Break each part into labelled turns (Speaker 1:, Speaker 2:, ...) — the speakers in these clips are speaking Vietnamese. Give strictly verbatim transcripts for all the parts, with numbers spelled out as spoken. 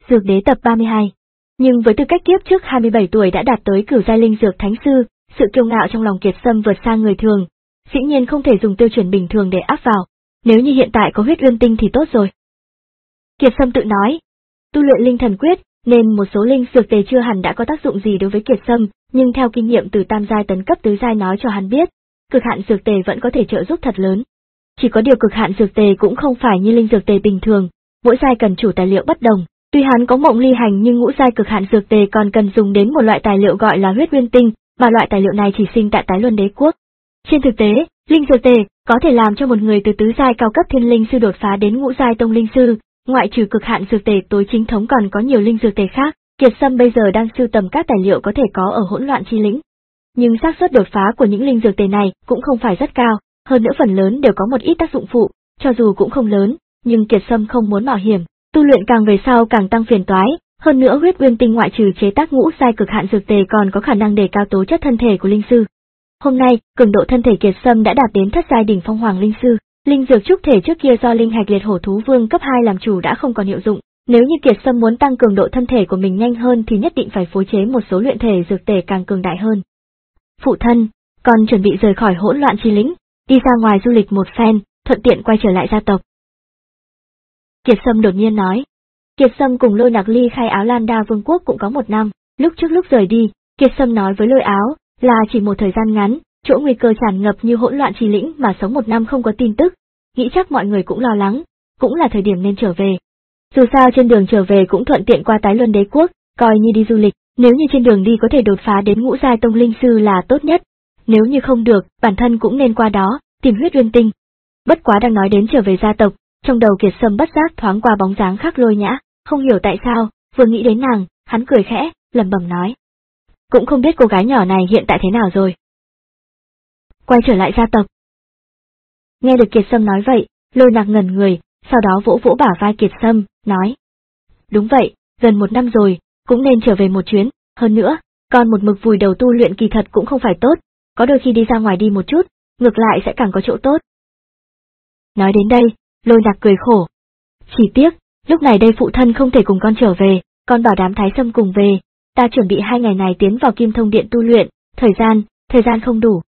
Speaker 1: Dược Đế tập ba mươi hai. Nhưng với tư cách kiếp trước hai mươi bảy tuổi đã đạt tới cửu giai linh dược thánh sư, sự kiêu ngạo trong lòng Kiệt Sâm vượt xa người thường, dĩ nhiên không thể dùng tiêu chuẩn bình thường để áp vào. Nếu như hiện tại có huyết uyên tinh thì tốt rồi. Kiệt Sâm tự nói, tu luyện linh thần quyết, nên một số linh dược tề chưa hẳn đã có tác dụng gì đối với Kiệt Sâm, nhưng theo kinh nghiệm từ tam giai tấn cấp tứ giai nói cho hắn biết, cực hạn dược tề vẫn có thể trợ giúp thật lớn. Chỉ có điều cực hạn dược tề cũng không phải như linh dược tề bình thường, mỗi giai cần chủ tài liệu bất đồng. Tuy hắn có mộng ly hành nhưng ngũ giai cực hạn dược tề còn cần dùng đến một loại tài liệu gọi là huyết uyên tinh, mà loại tài liệu này chỉ sinh tại Tái Luân Đế quốc. Trên thực tế, linh dược tề có thể làm cho một người từ tứ giai cao cấp thiên linh sư đột phá đến ngũ giai tông linh sư, ngoại trừ cực hạn dược tề tối chính thống còn có nhiều linh dược tề khác. Kiệt Sâm bây giờ đang sưu tầm các tài liệu có thể có ở Hỗn Loạn Chi Lĩnh. Nhưng xác suất đột phá của những linh dược tề này cũng không phải rất cao, hơn nữa phần lớn đều có một ít tác dụng phụ, cho dù cũng không lớn, nhưng Kiệt Sâm không muốn mạo hiểm, tu luyện càng về sau càng tăng phiền toái, hơn nữa huyết uyên tinh ngoại trừ chế tác ngũ giai cực hạn dược tề còn có khả năng đề cao tố chất thân thể của linh sư. Hôm nay, cường độ thân thể Kiệt Sâm đã đạt đến thất giai đỉnh phong hoàng linh sư, linh dược trúc thể trước kia do linh hạch liệt hổ thú vương cấp hai làm chủ đã không còn hiệu dụng. Nếu như Kiệt Sâm muốn tăng cường độ thân thể của mình nhanh hơn thì nhất định phải phối chế một số luyện thể dược tề càng cường đại hơn. Phụ thân, con chuẩn bị rời khỏi Hỗn Loạn Chi Lĩnh, đi ra ngoài du lịch một phen, thuận tiện quay trở lại gia tộc. Kiệt Sâm đột nhiên nói. Kiệt Sâm cùng Lôi Nặc ly khai Áo Lan Đa Vương quốc cũng có một năm, lúc trước lúc rời đi, Kiệt Sâm nói với Lôi Áo là chỉ một thời gian ngắn, chỗ nguy cơ tràn ngập như Hỗn Loạn Chi Lĩnh mà sống một năm không có tin tức, nghĩ chắc mọi người cũng lo lắng, cũng là thời điểm nên trở về. Dù sao trên đường trở về cũng thuận tiện qua Tái Luân Đế quốc, coi như đi du lịch, nếu như trên đường đi có thể đột phá đến ngũ giai tông linh sư là tốt nhất, nếu như không được, bản thân cũng nên qua đó, tìm huyết uyên tinh. Bất quá đang nói đến trở về gia tộc, trong đầu Kiệt Sâm bất giác thoáng qua bóng dáng khác Lôi Nhã, không hiểu tại sao, vừa nghĩ đến nàng, hắn cười khẽ, lẩm bẩm nói. Cũng không biết cô gái nhỏ này hiện tại thế nào rồi. Quay trở lại gia tộc. Nghe được Kiệt Sâm nói vậy, Lôi Nặc ngẩn người, sau đó vỗ vỗ bả vai Kiệt Sâm, nói. Đúng vậy, gần một năm rồi, cũng nên trở về một chuyến, hơn nữa, còn một mực vùi đầu tu luyện kỳ thật cũng không phải tốt, có đôi khi đi ra ngoài đi một chút, ngược lại sẽ càng có chỗ tốt. Nói đến đây, Lôi Nặc cười khổ. Chỉ tiếc, lúc này đây phụ thân không thể cùng con trở về, con bảo đám Thái Sâm cùng về, ta chuẩn bị hai ngày này tiến vào Kim Thông Điện tu luyện, thời gian, thời gian không đủ.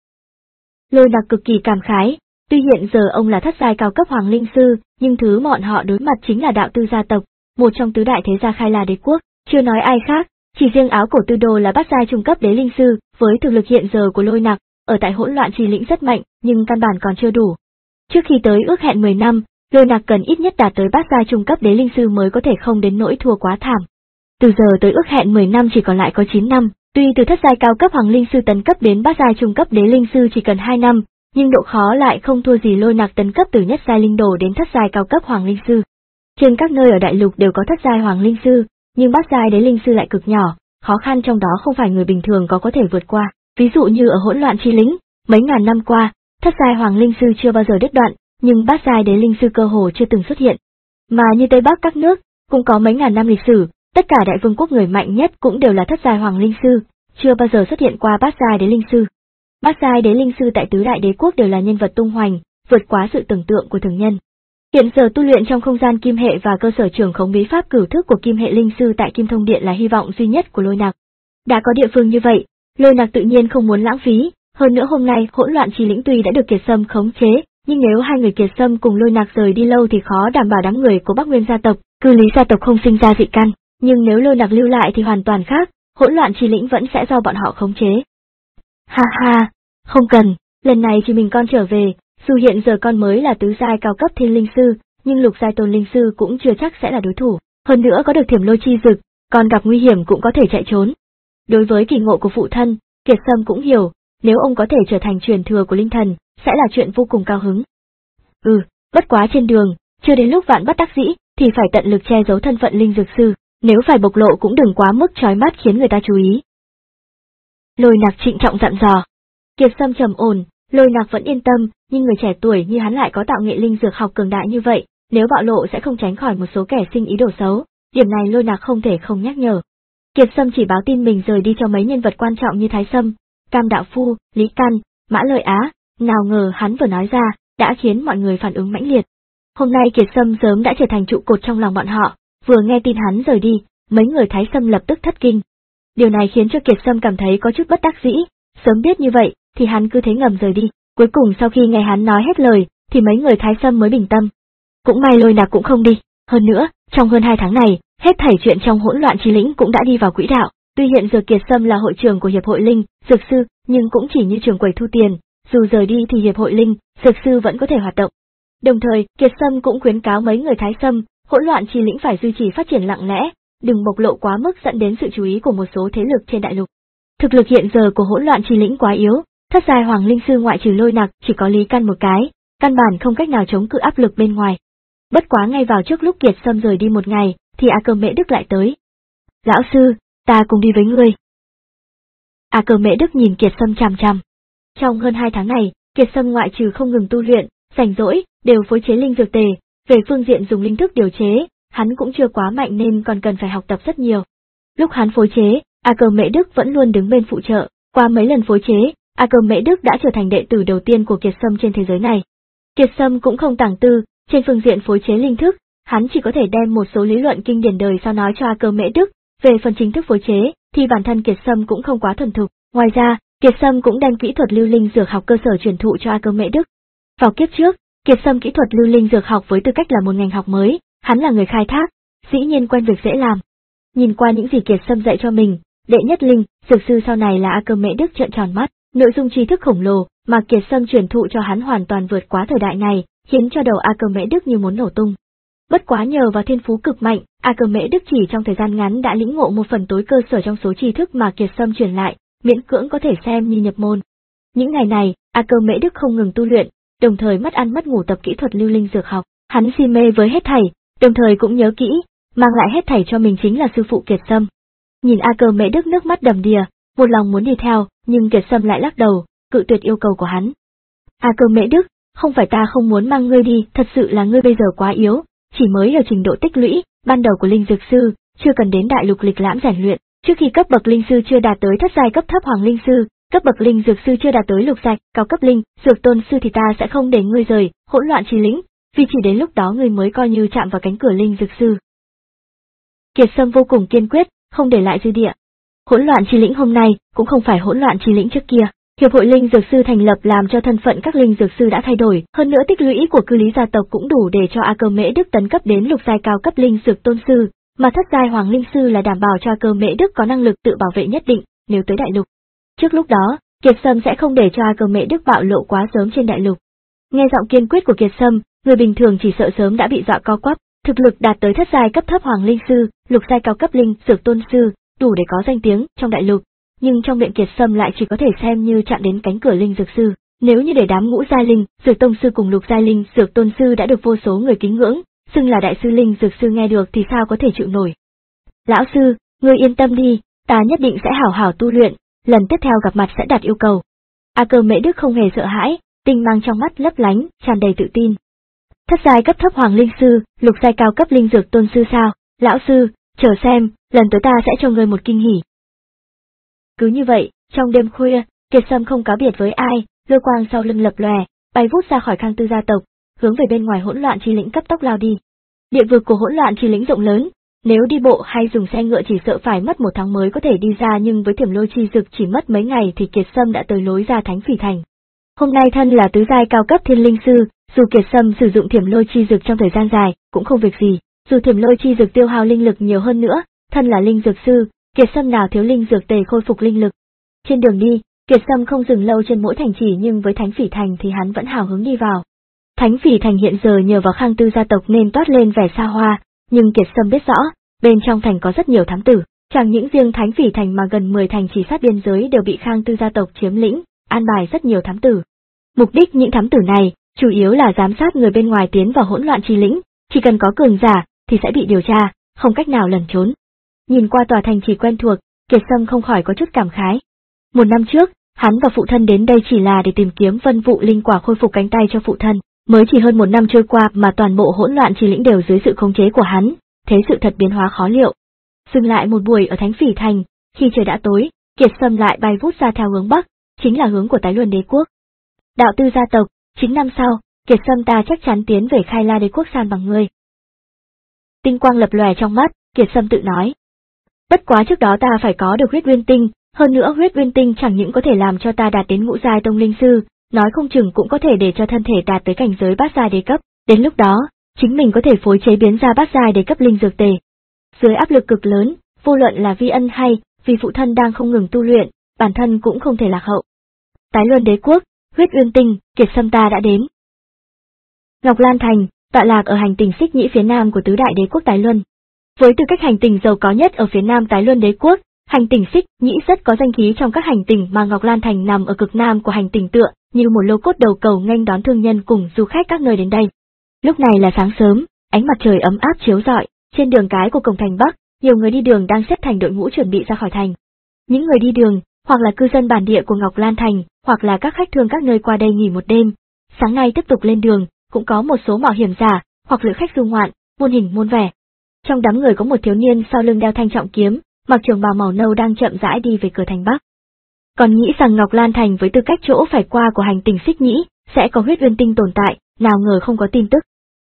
Speaker 1: Lôi Nặc cực kỳ cảm khái, tuy hiện giờ ông là thất giai cao cấp hoàng linh sư, nhưng thứ bọn họ đối mặt chính là đạo tư gia tộc, một trong tứ đại thế gia Khai La Đế quốc, chưa nói ai khác, chỉ riêng Áo Cổ Tư Đồ là bát giai trung cấp đế linh sư, với thực lực hiện giờ của Lôi Nặc, ở tại Hỗn Loạn Chi Lĩnh rất mạnh, nhưng căn bản còn chưa đủ. Trước khi tới ước hẹn mười năm, Lôi Nặc cần ít nhất đạt tới bát giai trung cấp đế linh sư mới có thể không đến nỗi thua quá thảm. Từ giờ tới ước hẹn mười năm chỉ còn lại có chín năm, tuy từ thất giai cao cấp hoàng linh sư tấn cấp đến bát giai trung cấp đế linh sư chỉ cần hai năm, nhưng độ khó lại không thua gì Lôi Nặc tấn cấp từ nhất giai linh đồ đến thất giai cao cấp hoàng linh sư. Trên các nơi ở đại lục đều có thất giai hoàng linh sư, nhưng bát giai đế linh sư lại cực nhỏ, khó khăn trong đó không phải người bình thường có có thể vượt qua. Ví dụ như ở Hỗn Loạn Chi Lĩnh, mấy ngàn năm qua, thất giai hoàng linh sư chưa bao giờ đứt đoạn, nhưng bát giai đế linh sư cơ hồ chưa từng xuất hiện. Mà như Tây Bắc các nước, cũng có mấy ngàn năm lịch sử, tất cả đại vương quốc người mạnh nhất cũng đều là thất giai hoàng linh sư, chưa bao giờ xuất hiện qua bát giai đế linh sư. Bát giai đế linh sư tại tứ đại đế quốc đều là nhân vật tung hoành, vượt quá sự tưởng tượng của thường nhân. Hiện giờ tu luyện trong không gian kim hệ và cơ sở trưởng khống bí pháp cửu thức của kim hệ linh sư tại Kim Thông Điện là hy vọng duy nhất của Lôi Nặc. Đã có địa phương như vậy, Lôi Nặc tự nhiên không muốn lãng phí, hơn nữa hôm nay Hỗn Loạn Chi Lĩnh tuy đã được Kiệt Sâm khống chế, nhưng nếu hai người Kiệt Sâm cùng Lôi Nặc rời đi lâu thì khó đảm bảo đám người của Bắc Nguyên gia tộc, cư lý gia tộc không sinh ra dị căn, nhưng nếu Lôi Nặc lưu lại thì hoàn toàn khác, Hỗn Loạn Chi Lĩnh vẫn sẽ do bọn họ khống chế. Ha ha, không cần, lần này chỉ mình con trở về, dù hiện giờ con mới là tứ giai cao cấp thiên linh sư, nhưng lục giai tôn linh sư cũng chưa chắc sẽ là đối thủ, hơn nữa có được thiểm lôi chi dực, còn gặp nguy hiểm cũng có thể chạy trốn. Đối với kỳ ngộ của phụ thân, Kiệt Sâm cũng hiểu, nếu ông có thể trở thành truyền thừa của linh thần, sẽ là chuyện vô cùng cao hứng. Ừ, bất quá trên đường, chưa đến lúc vạn bất đắc dĩ, thì phải tận lực che giấu thân phận linh dược sư, nếu phải bộc lộ cũng đừng quá mức chói mắt khiến người ta chú ý. Lôi Nặc trịnh trọng dặn dò. Kiệt Sâm trầm ổn, Lôi Nặc vẫn yên tâm, nhưng người trẻ tuổi như hắn lại có tạo nghệ linh dược học cường đại như vậy, nếu bạo lộ sẽ không tránh khỏi một số kẻ sinh ý đồ xấu, điểm này Lôi Nặc không thể không nhắc nhở. Kiệt Sâm chỉ báo tin mình rời đi cho mấy nhân vật quan trọng như Thái Sâm, Cam Đạo Phu, Lý Căn, Mã Lợi Á, nào ngờ hắn vừa nói ra, đã khiến mọi người phản ứng mãnh liệt. Hôm nay Kiệt Sâm sớm đã trở thành trụ cột trong lòng bọn họ, Vừa nghe tin hắn rời đi, mấy người Thái Sâm lập tức thất kinh. Điều này khiến cho Kiệt Sâm cảm thấy có chút bất đắc dĩ, sớm biết như vậy, thì hắn cứ thế ngầm rời đi. Cuối cùng sau khi nghe hắn nói hết lời, thì mấy người Thái Sâm mới bình tâm. Cũng may Lôi Nặc cũng không đi, hơn nữa, trong hơn hai tháng này, hết thảy chuyện trong hỗn loạn chi lĩnh cũng đã đi vào quỹ đạo. Tuy hiện giờ Kiệt Sâm là hội trưởng của Hiệp hội Linh, Dược Sư, nhưng cũng chỉ như trường quầy thu tiền, dù rời đi thì Hiệp hội Linh, Dược Sư vẫn có thể hoạt động. Đồng thời, Kiệt Sâm cũng khuyến cáo mấy người Thái Sâm, hỗn loạn chi lĩnh phải duy trì phát triển lặng lẽ, đừng bộc lộ quá mức dẫn đến sự chú ý của một số thế lực trên đại lục. Thực lực hiện giờ của hỗn loạn chi lĩnh quá yếu, thất giai hoàng linh sư ngoại trừ Lôi Nặc chỉ có Lý Căn một cái, căn bản không cách nào chống cự áp lực bên ngoài. Bất quá ngay vào trước lúc Kiệt Sâm rời đi một ngày, thì A Cơ Mễ Đức lại tới. Lão sư, ta cùng đi với ngươi. A Cơ Mễ Đức nhìn Kiệt Sâm chằm chằm. Trong hơn hai tháng này, Kiệt Sâm ngoại trừ không ngừng tu luyện, rảnh rỗi, đều phối chế linh dược tề, về phương diện dùng linh thức điều chế, hắn cũng chưa quá mạnh nên còn cần phải học tập rất nhiều. Lúc hắn phối chế, A Cơ Mễ Đức vẫn luôn đứng bên phụ trợ, qua mấy lần phối chế, A Cơ Mễ Đức đã trở thành đệ tử đầu tiên của Kiệt Sâm trên thế giới này. Kiệt Sâm cũng không tàng tư, trên phương diện phối chế linh thức, hắn chỉ có thể đem một số lý luận kinh điển đời sau nói cho A Cơ Mễ Đức, về phần chính thức phối chế, thì bản thân Kiệt Sâm cũng không quá thuần thục. Ngoài ra, Kiệt Sâm cũng đem kỹ thuật lưu linh dược học cơ sở truyền thụ cho A Cơ Mễ Đức. Vào kiếp trước, Kiệt Sâm kỹ thuật lưu linh dược học với tư cách là một ngành học mới, hắn là người khai thác, dĩ nhiên quen việc dễ làm. Nhìn qua những gì Kiệt Sâm dạy cho mình, đệ nhất linh, dược sư sau này là A Cơ Mễ Đức trợn tròn mắt, nội dung tri thức khổng lồ mà Kiệt Sâm truyền thụ cho hắn hoàn toàn vượt quá thời đại này, khiến cho đầu A Cơ Mễ Đức như muốn nổ tung. Bất quá nhờ vào thiên phú cực mạnh, A Cơ Mễ Đức chỉ trong thời gian ngắn đã lĩnh ngộ một phần tối cơ sở trong số tri thức mà Kiệt Sâm truyền lại, miễn cưỡng có thể xem như nhập môn. Những ngày này, A Cơ Mễ Đức không ngừng tu luyện, đồng thời mất ăn mất ngủ tập kỹ thuật lưu linh dược học, hắn si mê với hết thảy, đồng thời cũng nhớ kỹ, mang lại hết thảy cho mình chính là sư phụ Kiệt Sâm. Nhìn A Cơ Mễ Đức nước mắt đầm đìa, một lòng muốn đi theo, nhưng Kiệt Sâm lại lắc đầu, cự tuyệt yêu cầu của hắn. A Cơ Mễ Đức, không phải ta không muốn mang ngươi đi, thật sự là ngươi bây giờ quá yếu, chỉ mới ở trình độ tích lũy ban đầu của linh dược sư, chưa cần đến đại lục lịch lãm rèn luyện. Trước khi cấp bậc linh sư chưa đạt tới thất giai cấp thấp hoàng linh sư, cấp bậc linh dược sư chưa đạt tới lục giai cao cấp linh dược tôn sư thì ta sẽ không để ngươi rời hỗn loạn chi lĩnh, vì chỉ đến lúc đó ngươi mới coi như chạm vào cánh cửa linh dược sư. Kiệt Sâm vô cùng kiên quyết, không để lại dư địa. Hỗn loạn chi lĩnh hôm nay cũng không phải hỗn loạn chi lĩnh trước kia. Hiệp hội linh dược sư thành lập làm cho thân phận các linh dược sư đã thay đổi, hơn nữa tích lũy của cư lý gia tộc cũng đủ để cho A Cơ Mễ Đức tấn cấp đến lục giai cao cấp linh dược tôn sư, mà thất giai hoàng linh sư là đảm bảo cho A Cơ Mễ Đức có năng lực tự bảo vệ nhất định nếu tới đại lục. Trước lúc đó, Kiệt Sâm sẽ không để cho A Cơ Mễ Đức bạo lộ quá sớm trên đại lục. Nghe giọng kiên quyết của Kiệt Sâm, người bình thường chỉ sợ sớm đã bị dọa co quắp, thực lực đạt tới thất giai cấp thấp hoàng linh sư, lục giai cao cấp linh dược tôn sư, đủ để có danh tiếng trong đại lục. Nhưng trong miệng Kiệt Sâm lại chỉ có thể xem như chạm đến cánh cửa linh dược sư. Nếu như để đám ngũ giai linh dược tông sư cùng lục giai linh dược tôn sư đã được vô số người kính ngưỡng, xưng là đại sư linh dược sư nghe được thì sao có thể chịu nổi. Lão sư, ngươi yên tâm đi, ta nhất định sẽ hảo hảo tu luyện, lần tiếp theo gặp mặt sẽ đạt yêu cầu. A Cơ Mễ Đức không hề sợ hãi, tinh mang trong mắt lấp lánh, tràn đầy tự tin. Thất giai cấp thấp hoàng linh sư, lục giai cao cấp linh dược tôn sư sao? Lão sư, chờ xem, lần tới ta sẽ cho ngươi một kinh hỉ. Cứ như vậy, trong đêm khuya, Kiệt Sâm không cáo biệt với ai, lôi quang sau lưng lập lòe, bay vút ra khỏi Khang Tư gia tộc, hướng về bên ngoài hỗn loạn chi lĩnh cấp tốc lao đi. Địa vực của hỗn loạn chi lĩnh rộng lớn, nếu đi bộ hay dùng xe ngựa chỉ sợ phải mất một tháng mới có thể đi ra, nhưng với Thiểm Lôi chi dực chỉ mất mấy ngày thì Kiệt Sâm đã tới lối ra Thánh Phỉ Thành. Hôm nay thân là tứ giai cao cấp thiên linh sư, dù Kiệt Sâm sử dụng Thiểm Lôi chi dực trong thời gian dài, cũng không việc gì, dù Thiểm Lôi chi dực tiêu hao linh lực nhiều hơn nữa, thân là linh dược sư, Kiệt Sâm nào thiếu linh dược tề khôi phục linh lực. Trên đường đi, Kiệt Sâm không dừng lâu trên mỗi thành trì, nhưng với Thánh Phỉ Thành thì hắn vẫn hào hứng đi vào. Thánh Phỉ Thành hiện giờ nhờ vào Khang Tư gia tộc nên toát lên vẻ xa hoa, nhưng Kiệt Sâm biết rõ, bên trong thành có rất nhiều thám tử, chẳng những riêng Thánh Phỉ Thành mà gần mười thành trì sát biên giới đều bị Khang Tư gia tộc chiếm lĩnh, an bài rất nhiều thám tử. Mục đích những thám tử này, chủ yếu là giám sát người bên ngoài tiến vào hỗn loạn chi lĩnh, chỉ cần có cường giả, thì sẽ bị điều tra, không cách nào lẩn trốn. Nhìn qua tòa thành trì quen thuộc, Kiệt Sâm không khỏi có chút cảm khái. Một năm trước, hắn và phụ thân đến đây chỉ là để tìm kiếm vân vụ linh quả khôi phục cánh tay cho phụ thân, mới chỉ hơn một năm trôi qua mà toàn bộ hỗn loạn chi lĩnh đều dưới sự khống chế của hắn, thế sự thật biến hóa khó liệu. Dừng lại một buổi ở Thánh Phỉ Thành, khi trời đã tối, Kiệt Sâm lại bay vút ra theo hướng bắc, chính là hướng của Tái Luân Đế quốc. Đạo Tư gia tộc, chín năm sau, Kiệt Sâm ta chắc chắn tiến về Khai La Đế quốc san bằng ngươi. Tinh quang lập lòe trong mắt, Kiệt Sâm tự nói. Bất quá trước đó ta phải có được huyết uyên tinh, hơn nữa huyết uyên tinh chẳng những có thể làm cho ta đạt đến ngũ giai tông linh sư, nói không chừng cũng có thể để cho thân thể đạt tới cảnh giới bát giai đế cấp, đến lúc đó, chính mình có thể phối chế biến ra bát giai đế cấp linh dược tề. Dưới áp lực cực lớn, vô luận là vi ân hay vì phụ thân đang không ngừng tu luyện, bản thân cũng không thể lạc hậu. Tái Luân đế quốc, huyết uyên tinh, Kiệt Sâm ta đã đến. Ngọc Lan Thành, tọa lạc ở hành tinh Xích Nhĩ phía nam của tứ đại đế quốc Tái Luân. Với tư cách hành tinh giàu có nhất ở phía nam Tái Luân đế quốc, hành tinh Xích Nhĩ rất có danh khí trong các hành tinh, mà Ngọc Lan Thành nằm ở cực nam của hành tinh tựa như một lô cốt đầu cầu nghênh đón thương nhân cùng du khách các nơi đến đây. Lúc này là sáng sớm, ánh mặt trời ấm áp chiếu rọi, trên đường cái của cổng thành Bắc, nhiều người đi đường đang xếp thành đội ngũ chuẩn bị ra khỏi thành. Những người đi đường, hoặc là cư dân bản địa của Ngọc Lan Thành, hoặc là các khách thương các nơi qua đây nghỉ một đêm. Sáng nay tiếp tục lên đường, cũng có một số mạo hiểm giả, hoặc lữ khách du ngoạn, muôn hình muôn vẻ. Trong đám người có một thiếu niên sau lưng đeo thanh trọng kiếm, mặc trường bào màu nâu đang chậm rãi đi về cửa thành Bắc. Còn nghĩ rằng Ngọc Lan Thành với tư cách chỗ phải qua của hành tinh Xích Nhĩ, sẽ có huyết uyên tinh tồn tại, nào ngờ không có tin tức.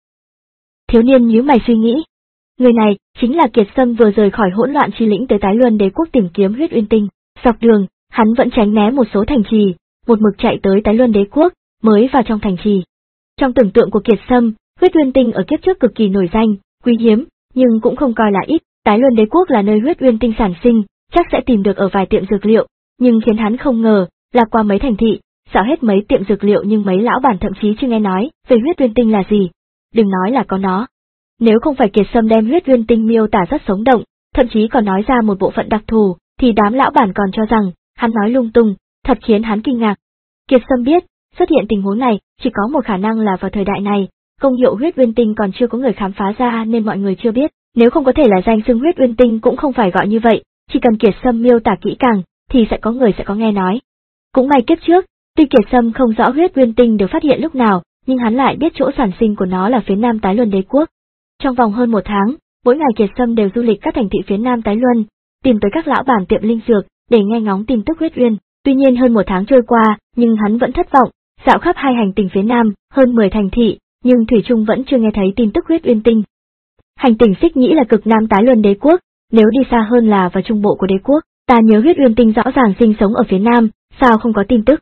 Speaker 1: Thiếu niên nhíu mày suy nghĩ. Người này, chính là Kiệt Sâm vừa rời khỏi hỗn loạn chi lĩnh tới Tái Luân đế quốc tìm kiếm huyết uyên tinh. Dọc đường, hắn vẫn tránh né một số thành trì, một mực chạy tới Tái Luân đế quốc, mới vào trong thành trì. Trong tưởng tượng của Kiệt Sâm, huyết uyên tinh ở kiếp trước cực kỳ nổi danh, quý hiếm, nhưng cũng không coi là ít. Tái Luân đế quốc là nơi huyết uyên tinh sản sinh, chắc sẽ tìm được ở vài tiệm dược liệu, nhưng khiến hắn không ngờ, là qua mấy thành thị, dạo hết mấy tiệm dược liệu nhưng mấy lão bản thậm chí chưa nghe nói về huyết uyên tinh là gì. Đừng nói là có nó. Nếu không phải Kiệt Sâm đem huyết uyên tinh miêu tả rất sống động, thậm chí còn nói ra một bộ phận đặc thù, thì đám lão bản còn cho rằng hắn nói lung tung, thật khiến hắn kinh ngạc. Kiệt Sâm biết, xuất hiện tình huống này chỉ có một khả năng là vào thời đại này, công hiệu huyết uyên tinh còn chưa có người khám phá ra nên mọi người chưa biết. Nếu không có thể là danh xưng huyết uyên tinh cũng không phải gọi như vậy, chỉ cần Kiệt Sâm miêu tả kỹ càng, thì sẽ có người sẽ có nghe nói. Cũng may kiếp trước, tuy Kiệt Sâm không rõ huyết uyên tinh được phát hiện lúc nào, nhưng hắn lại biết chỗ sản sinh của nó là phía nam Tái Luân đế quốc. Trong vòng hơn một tháng, mỗi ngày Kiệt Sâm đều du lịch các thành thị phía nam Tái Luân, tìm tới các lão bản tiệm linh dược để nghe ngóng tin tức huyết uyên. Tuy nhiên hơn một tháng trôi qua, nhưng hắn vẫn thất vọng, dạo khắp hai hành tinh phía nam, hơn mười thành thị, nhưng thủy chung vẫn chưa nghe thấy tin tức huyết uyên tinh. Hành tinh Xích Nhĩ là cực nam Tái Luân đế quốc, nếu đi xa hơn là vào trung bộ của đế quốc, ta nhớ huyết uyên tinh rõ ràng sinh sống ở phía nam, sao không có tin tức.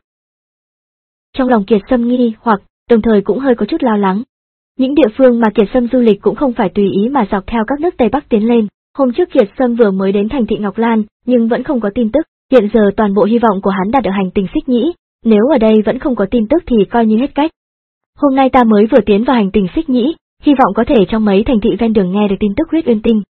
Speaker 1: Trong lòng Kiệt Sâm nghi hoặc, đồng thời cũng hơi có chút lo lắng. Những địa phương mà Kiệt Sâm du lịch cũng không phải tùy ý mà dọc theo các nước Tây Bắc tiến lên. Hôm trước Kiệt Sâm vừa mới đến thành thị Ngọc Lan, nhưng vẫn không có tin tức, hiện giờ toàn bộ hy vọng của hắn đặt ở hành tinh Xích Nhĩ, nếu ở đây vẫn không có tin tức thì coi như hết cách. Hôm nay ta mới vừa tiến vào hành tinh Xích Nhĩ, hy vọng có thể trong mấy thành thị ven đường nghe được tin tức huyết uyên tinh.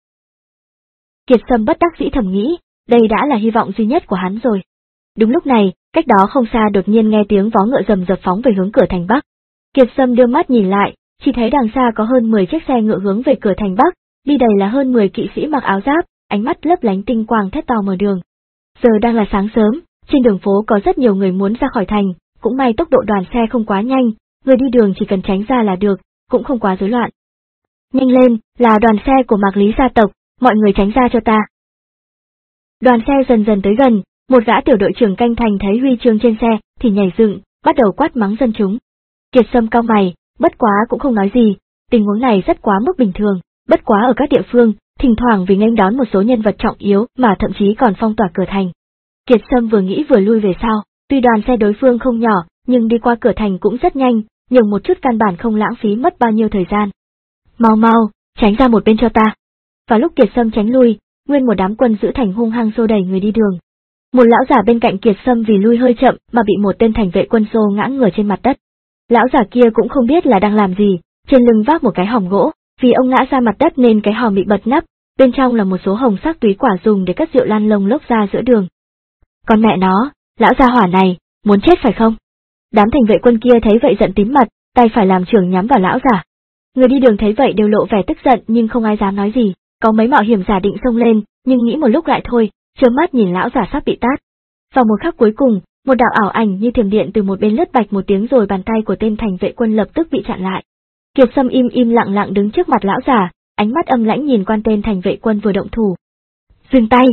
Speaker 1: Kiệt Sâm bất đắc dĩ thầm nghĩ, đây đã là hy vọng duy nhất của hắn rồi. Đúng lúc này, cách đó không xa đột nhiên nghe tiếng vó ngựa rầm rập phóng về hướng cửa thành Bắc. Kiệt Sâm đưa mắt nhìn lại, chỉ thấy đằng xa có hơn mười chiếc xe ngựa hướng về cửa thành Bắc, đi đầy là hơn mười kỵ sĩ mặc áo giáp, ánh mắt lấp lánh tinh quang thét to mở đường. Giờ đang là sáng sớm, trên đường phố có rất nhiều người muốn ra khỏi thành, cũng may tốc độ đoàn xe không quá nhanh, người đi đường chỉ cần tránh ra là được, cũng không quá rối loạn. Nhanh lên, là đoàn xe của Mạc Lý gia tộc, mọi người tránh ra cho ta. Đoàn xe dần dần tới gần, một gã tiểu đội trưởng canh thành thấy huy chương trên xe, thì nhảy dựng, bắt đầu quát mắng dân chúng. Kiệt Sâm cau mày, bất quá cũng không nói gì, tình huống này rất quá mức bình thường, bất quá ở các địa phương, thỉnh thoảng vì nghênh đón một số nhân vật trọng yếu mà thậm chí còn phong tỏa cửa thành. Kiệt Sâm vừa nghĩ vừa lui về sau, tuy đoàn xe đối phương không nhỏ, nhưng đi qua cửa thành cũng rất nhanh, nhường một chút căn bản không lãng phí mất bao nhiêu thời gian. Mau mau, tránh ra một bên cho ta. Và lúc Kiệt Sâm tránh lui, nguyên một đám quân giữ thành hung hăng xô đẩy người đi đường. Một lão giả bên cạnh Kiệt Sâm vì lui hơi chậm mà bị một tên thành vệ quân xô ngã ngửa trên mặt đất. Lão giả kia cũng không biết là đang làm gì, trên lưng vác một cái hòm gỗ, vì ông ngã ra mặt đất nên cái hòm bị bật nắp, bên trong là một số hồng sắc túy quả dùng để cất rượu lan lông lốc ra giữa đường. Con mẹ nó, lão gia hỏa này, muốn chết phải không? Đám thành vệ quân kia thấy vậy giận tím mặt, tay phải làm trưởng nhắm vào lão giả. Người đi đường thấy vậy đều lộ vẻ tức giận nhưng không ai dám nói gì, có mấy mạo hiểm giả định xông lên, nhưng nghĩ một lúc lại thôi, trơ mắt nhìn lão giả sắp bị tát. Vào một khắc cuối cùng, một đạo ảo ảnh như thiểm điện từ một bên lướt bạch một tiếng rồi bàn tay của tên thành vệ quân lập tức bị chặn lại. Kiệt Sâm im im lặng lặng đứng trước mặt lão giả, ánh mắt âm lãnh nhìn quan tên thành vệ quân vừa động thủ. Dừng tay!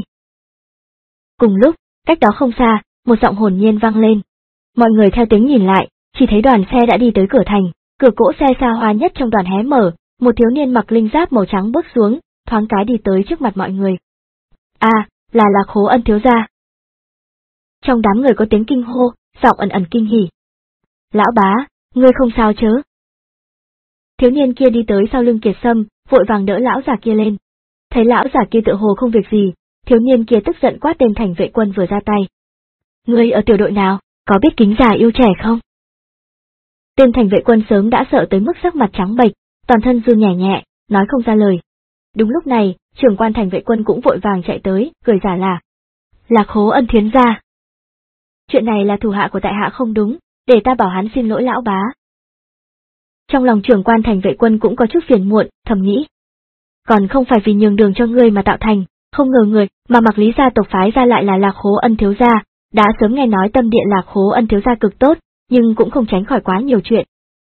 Speaker 1: Cùng lúc, cách đó không xa, một giọng hồn nhiên vang lên. Mọi người theo tiếng nhìn lại, chỉ thấy đoàn xe đã đi tới cửa thành, cửa cỗ xe xa hoa nhất trong đoàn hé mở, một thiếu niên mặc linh giáp màu trắng bước xuống, thoáng cái đi tới trước mặt mọi người. À, là Lạc Hố Ân thiếu gia. Trong đám người có tiếng kinh hô, giọng ẩn ẩn kinh hỉ. Lão bá, ngươi không sao chớ? Thiếu niên kia đi tới sau lưng Kiệt Sâm, vội vàng đỡ lão già kia lên. Thấy lão già kia tựa hồ không việc gì, thiếu niên kia tức giận quát tên thành vệ quân vừa ra tay. Ngươi ở tiểu đội nào, có biết kính già yêu trẻ không? Tên thành vệ quân sớm đã sợ tới mức sắc mặt trắng bệch, toàn thân run nhẹ nhẹ, nói không ra lời. Đúng lúc này, trưởng quan thành vệ quân cũng vội vàng chạy tới, cười giả là. Lạc Hố Ân thiến gia. Chuyện này là thủ hạ của tại hạ không đúng, để ta bảo hắn xin lỗi lão bá. Trong lòng trưởng quan thành vệ quân cũng có chút phiền muộn, thầm nghĩ. Còn không phải vì nhường đường cho ngươi mà tạo thành, không ngờ người mà mặc lý gia tộc phái ra lại là Lạc Hố Ân thiếu gia, đã sớm nghe nói tâm địa Lạc Hố Ân thiếu gia cực tốt, nhưng cũng không tránh khỏi quá nhiều chuyện.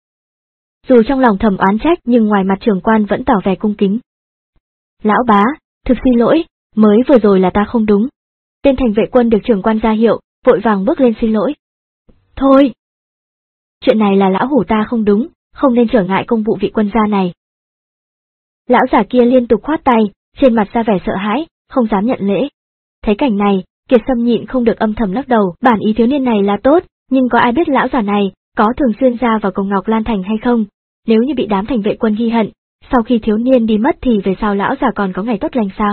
Speaker 1: Dù trong lòng thầm oán trách nhưng ngoài mặt trưởng quan vẫn tỏ vẻ cung kính. Lão bá, thực xin lỗi, mới vừa rồi là ta không đúng. Tên thành vệ quân được trưởng quan ra hiệu, vội vàng bước lên xin lỗi. Thôi! Chuyện này là lão hủ ta không đúng, không nên trở ngại công vụ vị quân gia này. Lão giả kia liên tục khoát tay, trên mặt ra vẻ sợ hãi, không dám nhận lễ. Thấy cảnh này, Kiệt Sâm nhịn không được âm thầm lắc đầu, bản ý thiếu niên này là tốt, nhưng có ai biết lão giả này có thường xuyên ra vào Cổng Ngọc Lan Thành hay không? Nếu như bị đám thành vệ quân ghi hận, sau khi thiếu niên đi mất thì về sau lão già còn có ngày tốt lành sao?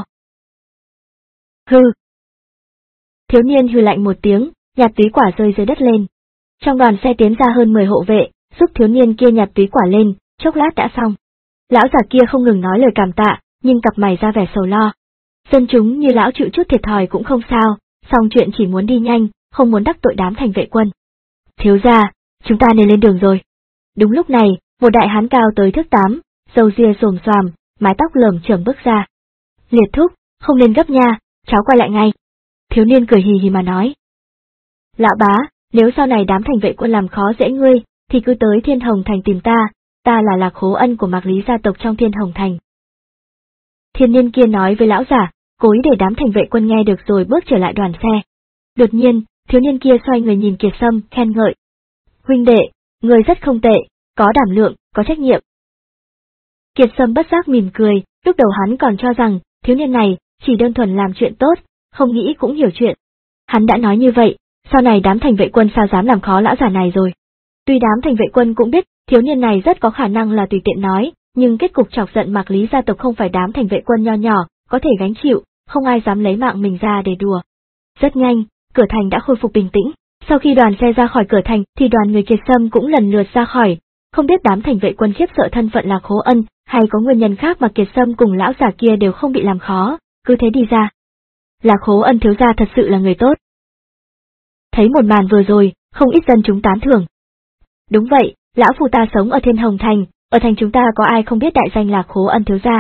Speaker 1: Hừ. Thiếu niên hừ lạnh một tiếng, nhặt túy quả rơi dưới đất lên. Trong đoàn xe tiến ra hơn mười hộ vệ, giúp thiếu niên kia nhặt túy quả lên, chốc lát đã xong. Lão già kia không ngừng nói lời cảm tạ, nhưng cặp mày ra vẻ sầu lo. Dân chúng như lão chịu chút thiệt thòi cũng không sao, xong chuyện chỉ muốn đi nhanh, không muốn đắc tội đám thành vệ quân. Thiếu gia, chúng ta nên lên đường rồi. Đúng lúc này, một đại hán cao tới thước tám, râu ria xồm xoàm, mái tóc lởm chởm bước ra. Liệt thúc, không nên gấp nha, cháu quay lại ngay. Thiếu niên cười hì hì mà nói. Lão bá, nếu sau này đám thành vệ quân làm khó dễ ngươi, thì cứ tới Thiên Hồng Thành tìm ta, ta là Lạc Hố Ân của Mạc Lý gia tộc trong Thiên Hồng Thành. Thiên niên kia nói với lão giả, cố ý để đám thành vệ quân nghe được rồi bước trở lại đoàn xe. Đột nhiên, thiếu niên kia xoay người nhìn Kiệt Sâm, khen ngợi. Huynh đệ, người rất không tệ, có đảm lượng, có trách nhiệm. Kiệt Sâm bất giác mỉm cười, lúc đầu hắn còn cho rằng, thiếu niên này, chỉ đơn thuần làm chuyện tốt, không nghĩ cũng hiểu chuyện. Hắn đã nói như vậy, sau này đám thành vệ quân sao dám làm khó lão giả này rồi. Tuy đám thành vệ quân cũng biết, thiếu niên này rất có khả năng là tùy tiện nói, nhưng kết cục chọc giận Mạc Lý gia tộc không phải đám thành vệ quân nho nhỏ, có thể gánh chịu, không ai dám lấy mạng mình ra để đùa. Rất nhanh, cửa thành đã khôi phục bình tĩnh, sau khi đoàn xe ra khỏi cửa thành thì đoàn người Kiệt Sâm cũng lần lượt ra khỏi, không biết đám thành vệ quân khiếp sợ thân phận Lạc Hố Ân, hay có nguyên nhân khác mà Kiệt Sâm cùng lão già kia đều không bị làm khó, cứ thế đi ra. Lạc Hố Ân thiếu gia thật sự là người tốt. Thấy một màn vừa rồi, không ít dân chúng tán thưởng. Đúng vậy, lão phu ta sống ở Thiên Hồng Thành, ở thành chúng ta có ai không biết đại danh Lạc Hố Ân thiếu gia.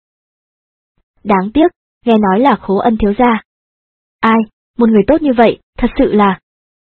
Speaker 1: Đáng tiếc, nghe nói Lạc Hố Ân thiếu gia. Ai, một người tốt như vậy, thật sự là...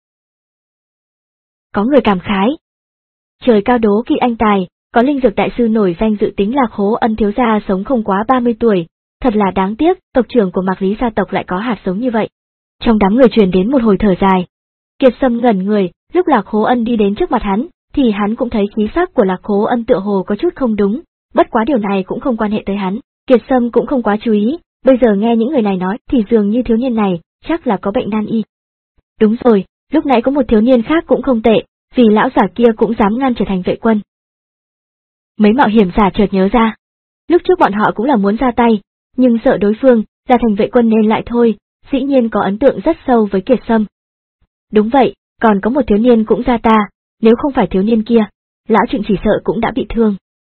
Speaker 1: Có người cảm khái. Trời cao đố kỵ anh tài, có linh dược đại sư nổi danh dự tính Lạc Hố Ân thiếu gia sống không quá ba mươi tuổi, thật là đáng tiếc, tộc trưởng của Mạc Lý gia tộc lại có hạt giống như vậy. Trong đám người truyền đến một hồi thở dài. Kiệt Sâm ngẩn người, lúc Lạc Hố Ân đi đến trước mặt hắn, thì hắn cũng thấy khí sắc của Lạc Hố Ân tựa hồ có chút không đúng, bất quá điều này cũng không quan hệ tới hắn, Kiệt Sâm cũng không quá chú ý, bây giờ nghe những người này nói thì dường như thiếu niên này, chắc là có bệnh nan y. Đúng rồi, lúc nãy có một thiếu niên khác cũng không tệ, vì lão giả kia cũng dám ngăn trở thành vệ quân. Mấy mạo hiểm giả chợt nhớ ra, lúc trước bọn họ cũng là muốn ra tay, nhưng sợ đối phương là thành vệ quân nên lại thôi, dĩ nhiên có ấn tượng rất sâu với Kiệt Sâm. Đúng vậy, còn có một thiếu niên cũng ra ta, nếu không phải thiếu niên kia, lão Trịnh chỉ sợ cũng đã bị thương.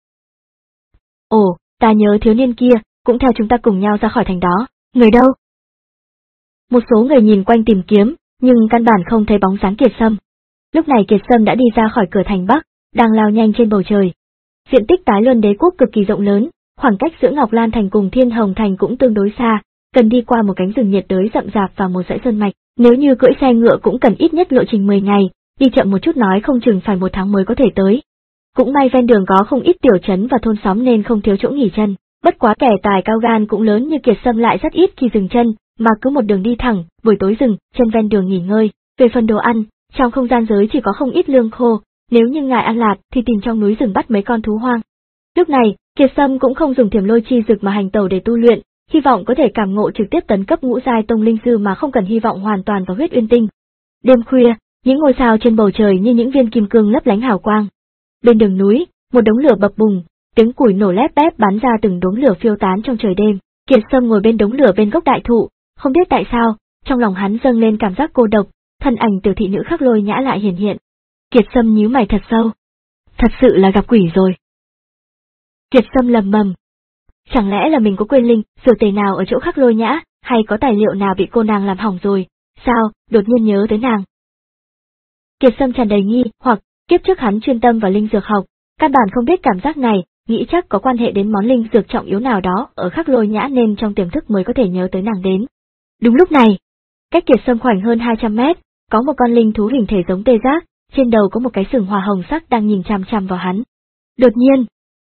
Speaker 1: Ồ, ta nhớ thiếu niên kia, cũng theo chúng ta cùng nhau ra khỏi thành đó, người đâu? Một số người nhìn quanh tìm kiếm, nhưng căn bản không thấy bóng dáng Kiệt Sâm. Lúc này Kiệt Sâm đã đi ra khỏi cửa thành Bắc, đang lao nhanh trên bầu trời. Diện tích Tái Luân Đế quốc cực kỳ rộng lớn, khoảng cách giữa Ngọc Lan Thành cùng Thiên Hồng Thành cũng tương đối xa, cần đi qua một cánh rừng nhiệt đới rậm rạp và một dãy sơn mạch, nếu như cưỡi xe ngựa cũng cần ít nhất lộ trình mười ngày, đi chậm một chút nói không chừng phải một tháng mới có thể tới. Cũng may ven đường có không ít tiểu trấn và thôn xóm nên không thiếu chỗ nghỉ chân, bất quá kẻ tài cao gan cũng lớn như Kiệt Sâm lại rất ít khi dừng chân, mà cứ một đường đi thẳng, buổi tối dừng, chân ven đường nghỉ ngơi. Về phần đồ ăn, trong không gian giới chỉ có không ít lương khô, nếu như ngài ăn lạt thì tìm trong núi rừng bắt mấy con thú hoang. Lúc này, Kiệt Sâm cũng không dùng Thiểm Lôi Chi Dực mà hành tẩu để tu luyện, hy vọng có thể cảm ngộ trực tiếp tấn cấp ngũ giai tông linh sư mà không cần hy vọng hoàn toàn vào huyết uyên tinh. Đêm khuya, những ngôi sao trên bầu trời như những viên kim cương lấp lánh hào quang. Bên đường núi, một đống lửa bập bùng, tiếng củi nổ lép bép bắn ra từng đốm lửa phiêu tán trong trời đêm. Kiệt Sâm ngồi bên đống lửa bên gốc đại thụ, không biết tại sao, trong lòng hắn dâng lên cảm giác cô độc, thân ảnh tiểu thị nữ Khắc Lôi Nhã lại hiển hiện. Kiệt Sâm nhíu mày thật sâu. Thật sự là gặp quỷ rồi. Kiệt Sâm lầm bầm. Chẳng lẽ là mình có quên linh, dược tề nào ở chỗ Khắc Lôi Nhã, hay có tài liệu nào bị cô nàng làm hỏng rồi, sao, đột nhiên nhớ tới nàng. Kiệt Sâm tràn đầy nghi, hoặc, kiếp trước hắn chuyên tâm vào linh dược học, căn bản không biết cảm giác này, nghĩ chắc có quan hệ đến món linh dược trọng yếu nào đó ở Khắc Lôi Nhã nên trong tiềm thức mới có thể nhớ tới nàng đến. Đúng lúc này, cách Kiệt Sâm khoảng hơn hai trăm mét, có một con linh thú hình thể giống tê giác, trên đầu có một cái sừng hỏa hồng sắc đang nhìn chằm chằm vào hắn. Đột nhiên,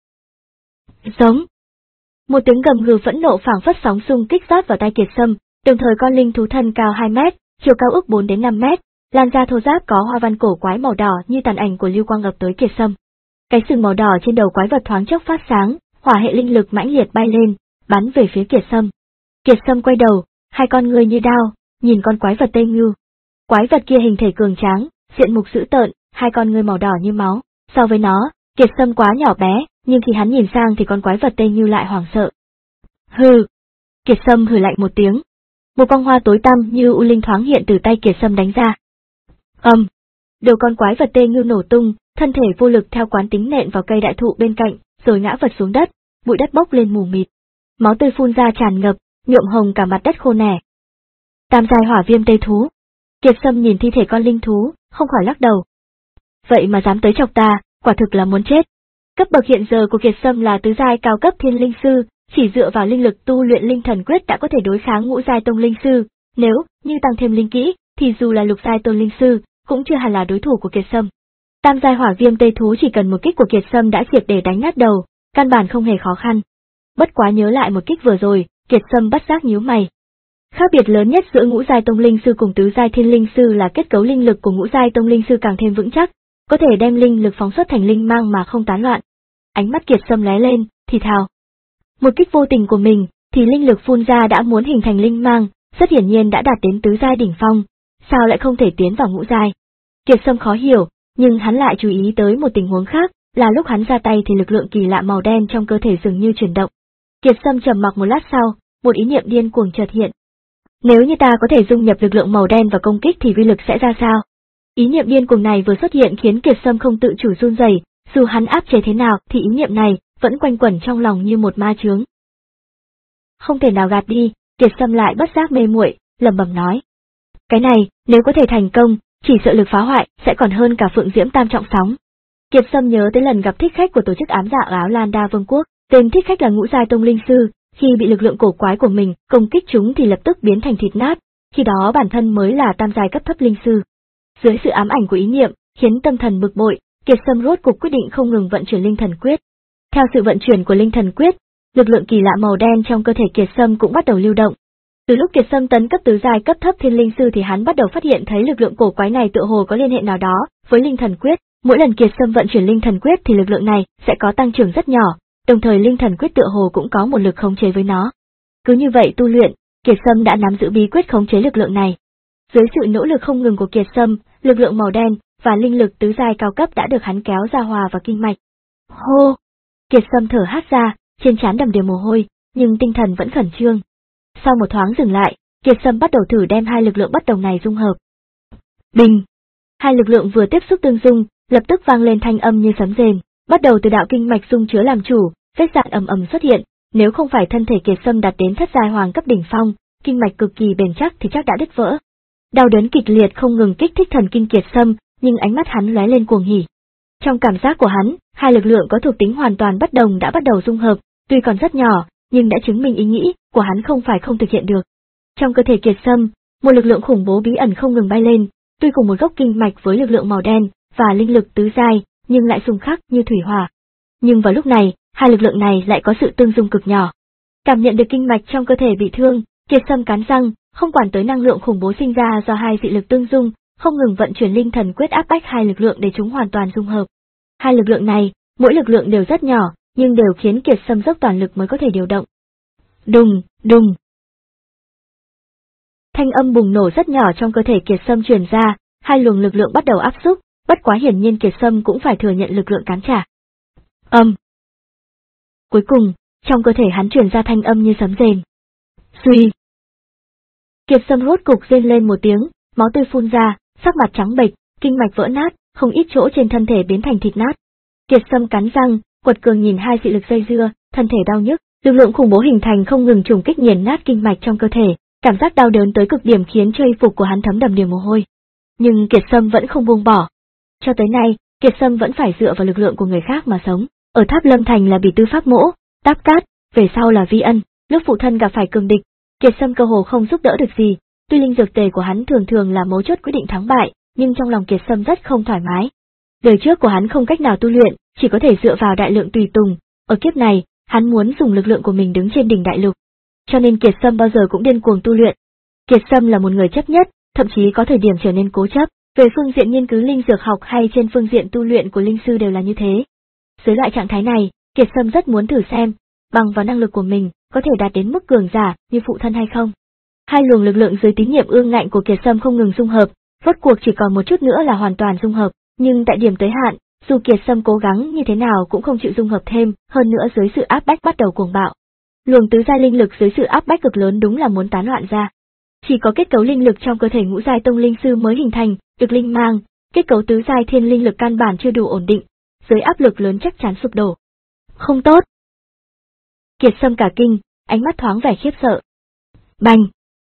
Speaker 1: giống. Một tiếng gầm gừ phẫn nộ phảng phất sóng xung kích rót vào tai Kiệt Sâm, đồng thời con linh thú thân cao hai mét, chiều cao ước bốn đến năm mét, làn da thô ráp có hoa văn cổ quái màu đỏ như tàn ảnh của lưu quang ập tới Kiệt Sâm. Cái sừng màu đỏ trên đầu quái vật thoáng chốc phát sáng, hỏa hệ linh lực mãnh liệt bay lên, bắn về phía Kiệt Sâm. Kiệt Sâm quay đầu, hai con ngươi như đao, nhìn con quái vật Tây Ngưu. Quái vật kia hình thể cường tráng, diện mục dữ tợn, hai con ngươi màu đỏ như máu. So với nó, Kiệt Sâm quá nhỏ bé, nhưng khi hắn nhìn sang thì con quái vật Tây Ngưu lại hoảng sợ. Hừ! Kiệt Sâm hừ lạnh một tiếng. Một con hoa tối tăm như u linh thoáng hiện từ tay Kiệt Sâm đánh ra. Ầm! Um, đầu con quái vật Tây Ngưu nổ tung, thân thể vô lực theo quán tính nện vào cây đại thụ bên cạnh, rồi ngã vật xuống đất, bụi đất bốc lên mù mịt. Máu tươi phun ra tràn ngập, nhuộm hồng cả mặt đất khô nẻ. Tam giai hỏa viêm tây thú. Kiệt Sâm nhìn thi thể con linh thú, không khỏi lắc đầu. Vậy mà dám tới chọc ta, quả thực là muốn chết. Cấp bậc hiện giờ của Kiệt Sâm là tứ giai cao cấp thiên linh sư, chỉ dựa vào linh lực tu luyện linh thần quyết đã có thể đối kháng ngũ giai tông linh sư, nếu như tăng thêm linh kỹ, thì dù là lục giai tôn linh sư, cũng chưa hẳn là đối thủ của Kiệt Sâm. Tam giai hỏa viêm tây thú chỉ cần một kích của Kiệt Sâm đã triệt để đánh nát đầu, căn bản không hề khó khăn. Bất quá nhớ lại một kích vừa rồi, Kiệt Sâm bất giác nhíu mày. Khác biệt lớn nhất giữa ngũ giai tông linh sư cùng tứ giai thiên linh sư là kết cấu linh lực của ngũ giai tông linh sư càng thêm vững chắc, có thể đem linh lực phóng xuất thành linh mang mà không tán loạn. Ánh mắt Kiệt Sâm lóe lên, thì thào. Một kích vô tình của mình, thì linh lực phun ra đã muốn hình thành linh mang, rất hiển nhiên đã đạt đến tứ giai đỉnh phong, sao lại không thể tiến vào ngũ giai? Kiệt Sâm khó hiểu, nhưng hắn lại chú ý tới một tình huống khác, là lúc hắn ra tay thì lực lượng kỳ lạ màu đen trong cơ thể dường như chuyển động. Kiệt Sâm trầm mặc một lát sau, một ý niệm điên cuồng chợt hiện. Nếu như ta có thể dung nhập lực lượng màu đen vào công kích thì uy lực sẽ ra sao? Ý niệm điên cuồng này vừa xuất hiện khiến Kiệt Sâm không tự chủ run rẩy, dù hắn áp chế thế nào thì ý niệm này vẫn quanh quẩn trong lòng như một ma chướng. Không thể nào gạt đi, Kiệt Sâm lại bất giác mê muội, lẩm bẩm nói. Cái này, nếu có thể thành công, chỉ sợ lực phá hoại sẽ còn hơn cả Phượng Diễm Tam trọng sóng. Kiệt Sâm nhớ tới lần gặp thích khách của tổ chức ám dạ áo Lan Đa Vương quốc, tên thích khách là ngũ giai tông linh sư, khi bị lực lượng cổ quái của mình công kích chúng thì lập tức biến thành thịt nát, khi đó bản thân mới là tam giai cấp thấp linh sư. Dưới sự ám ảnh của ý niệm, khiến tâm thần bực bội, Kiệt Sâm rốt cuộc quyết định không ngừng vận chuyển linh thần quyết. Theo sự vận chuyển của linh thần quyết, lực lượng kỳ lạ màu đen trong cơ thể Kiệt Sâm cũng bắt đầu lưu động. Từ lúc Kiệt Sâm tấn cấp tứ giai cấp thấp thiên linh sư thì hắn bắt đầu phát hiện thấy lực lượng cổ quái này tựa hồ có liên hệ nào đó với linh thần quyết, mỗi lần Kiệt Sâm vận chuyển linh thần quyết thì lực lượng này sẽ có tăng trưởng rất nhỏ, đồng thời linh thần quyết tựa hồ cũng có một lực khống chế với nó. Cứ như vậy tu luyện, Kiệt Sâm đã nắm giữ bí quyết khống chế lực lượng này. Dưới sự nỗ lực không ngừng của Kiệt Sâm, lực lượng màu đen và linh lực tứ giai cao cấp đã được hắn kéo ra hòa vào kinh mạch. Hô! Kiệt Sâm thở hắt ra, trên trán đầm đìa mồ hôi, nhưng tinh thần vẫn khẩn trương. Sau một thoáng dừng lại, Kiệt Sâm bắt đầu thử đem hai lực lượng bất đồng này dung hợp. Bình! Hai lực lượng vừa tiếp xúc tương dung, lập tức vang lên thanh âm như sấm rền, bắt đầu từ đạo kinh mạch dung chứa làm chủ, vết dạn ầm ầm xuất hiện, nếu không phải thân thể Kiệt Sâm đạt đến thất giai hoàng cấp đỉnh phong, kinh mạch cực kỳ bền chắc thì chắc đã đứt vỡ. Đau đớn kịch liệt không ngừng kích thích thần kinh Kiệt Sâm, nhưng ánh mắt hắn lóe lên cuồng hỉ. Trong cảm giác của hắn, hai lực lượng có thuộc tính hoàn toàn bất đồng đã bắt đầu dung hợp, tuy còn rất nhỏ, nhưng đã chứng minh ý nghĩ của hắn không phải không thực hiện được. Trong cơ thể Kiệt Sâm, một lực lượng khủng bố bí ẩn không ngừng bay lên, tuy cùng một gốc kinh mạch với lực lượng màu đen và linh lực tứ giai, nhưng lại xung khắc như thủy hỏa. Nhưng vào lúc này, hai lực lượng này lại có sự tương dung cực nhỏ. Cảm nhận được kinh mạch trong cơ thể bị thương, Kiệt Sâm cắn răng, không quản tới năng lượng khủng bố sinh ra do hai dị lực tương dung, không ngừng vận chuyển linh thần quyết áp bách hai lực lượng để chúng hoàn toàn dung hợp. Hai lực lượng này, mỗi lực lượng đều rất nhỏ, nhưng đều khiến Kiệt Sâm dốc toàn lực mới có thể điều động. Đùng, đùng. Thanh âm bùng nổ rất nhỏ trong cơ thể Kiệt Sâm truyền ra, hai luồng lực lượng bắt đầu áp xúc, bất quá hiển nhiên Kiệt Sâm cũng phải thừa nhận lực lượng cán trả. Âm. Cuối cùng, trong cơ thể hắn truyền ra thanh âm như sấm rền. Suy. Kiệt Sâm rốt cục rên lên một tiếng, máu tươi phun ra, sắc mặt trắng bệch, kinh mạch vỡ nát, không ít chỗ trên thân thể biến thành thịt nát. Kiệt Sâm cắn răng, quật cường nhìn hai dị lực dây dưa, thân thể đau nhức, lực lượng khủng bố hình thành không ngừng trùng kích nghiền nát kinh mạch trong cơ thể, cảm giác đau đớn tới cực điểm khiến cho y phục của hắn thấm đầm đìa mồ hôi. Nhưng Kiệt Sâm vẫn không buông bỏ. Cho tới nay, Kiệt Sâm vẫn phải dựa vào lực lượng của người khác mà sống. Ở Tháp Lâm Thành là Bỉ Tư Pháp Mỗ, Táp Cát, về sau là Vi Ân, lúc phụ thân gặp phải cường địch, Kiệt Sâm cơ hồ không giúp đỡ được gì. Tuy linh dược tề của hắn thường thường là mấu chốt quyết định thắng bại, nhưng trong lòng Kiệt Sâm rất không thoải mái. Đời trước của hắn không cách nào tu luyện, chỉ có thể dựa vào đại lượng tùy tùng. Ở kiếp này, hắn muốn dùng lực lượng của mình đứng trên đỉnh đại lục. Cho nên Kiệt Sâm bao giờ cũng điên cuồng tu luyện. Kiệt Sâm là một người chấp nhất, thậm chí có thời điểm trở nên cố chấp. Về phương diện nghiên cứu linh dược học hay trên phương diện tu luyện của linh sư đều là như thế. Dưới loại trạng thái này, Kiệt Sâm rất muốn thử xem, bằng vào năng lực của mình, có thể đạt đến mức cường giả như phụ thân hay không. Hai luồng lực lượng dưới tín nhiệm ương ngạnh của Kiệt Sâm không ngừng dung hợp, rốt cuộc chỉ còn một chút nữa là hoàn toàn dung hợp, nhưng tại điểm tới hạn, dù Kiệt Sâm cố gắng như thế nào cũng không chịu dung hợp thêm, hơn nữa dưới sự áp bách bắt đầu cuồng bạo. Luồng tứ giai linh lực dưới sự áp bách cực lớn đúng là muốn tán loạn ra. Chỉ có kết cấu linh lực trong cơ thể ngũ giai tông linh sư mới hình thành, được linh mang, kết cấu tứ giai thiên linh lực căn bản chưa đủ ổn định, dưới áp lực lớn chắc chắn sụp đổ. Không tốt. Kiệt Sâm cả kinh, ánh mắt thoáng vẻ khiếp sợ. Bành.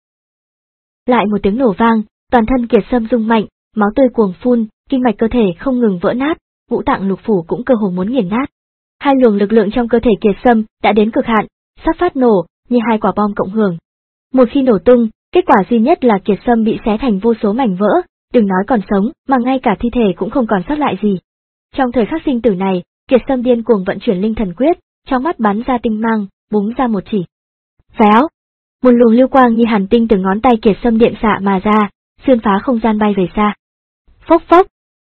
Speaker 1: Lại một tiếng nổ vang, toàn thân Kiệt Sâm rung mạnh, máu tươi cuồng phun, kinh mạch cơ thể không ngừng vỡ nát, ngũ tạng lục phủ cũng cơ hồ muốn nghiền nát. Hai luồng lực lượng trong cơ thể Kiệt Sâm đã đến cực hạn, sắp phát nổ, như hai quả bom cộng hưởng. Một khi nổ tung, kết quả duy nhất là Kiệt Sâm bị xé thành vô số mảnh vỡ, đừng nói còn sống, mà ngay cả thi thể cũng không còn sót lại gì. Trong thời khắc sinh tử này, Kiệt Sâm điên cuồng vận chuyển linh thần quyết, trong mắt bắn ra tinh mang, búng ra một chỉ. Véo! Một luồng lưu quang như hàn tinh từ ngón tay Kiệt Sâm điện xạ mà ra, xuyên phá không gian bay về xa. Phốc phốc!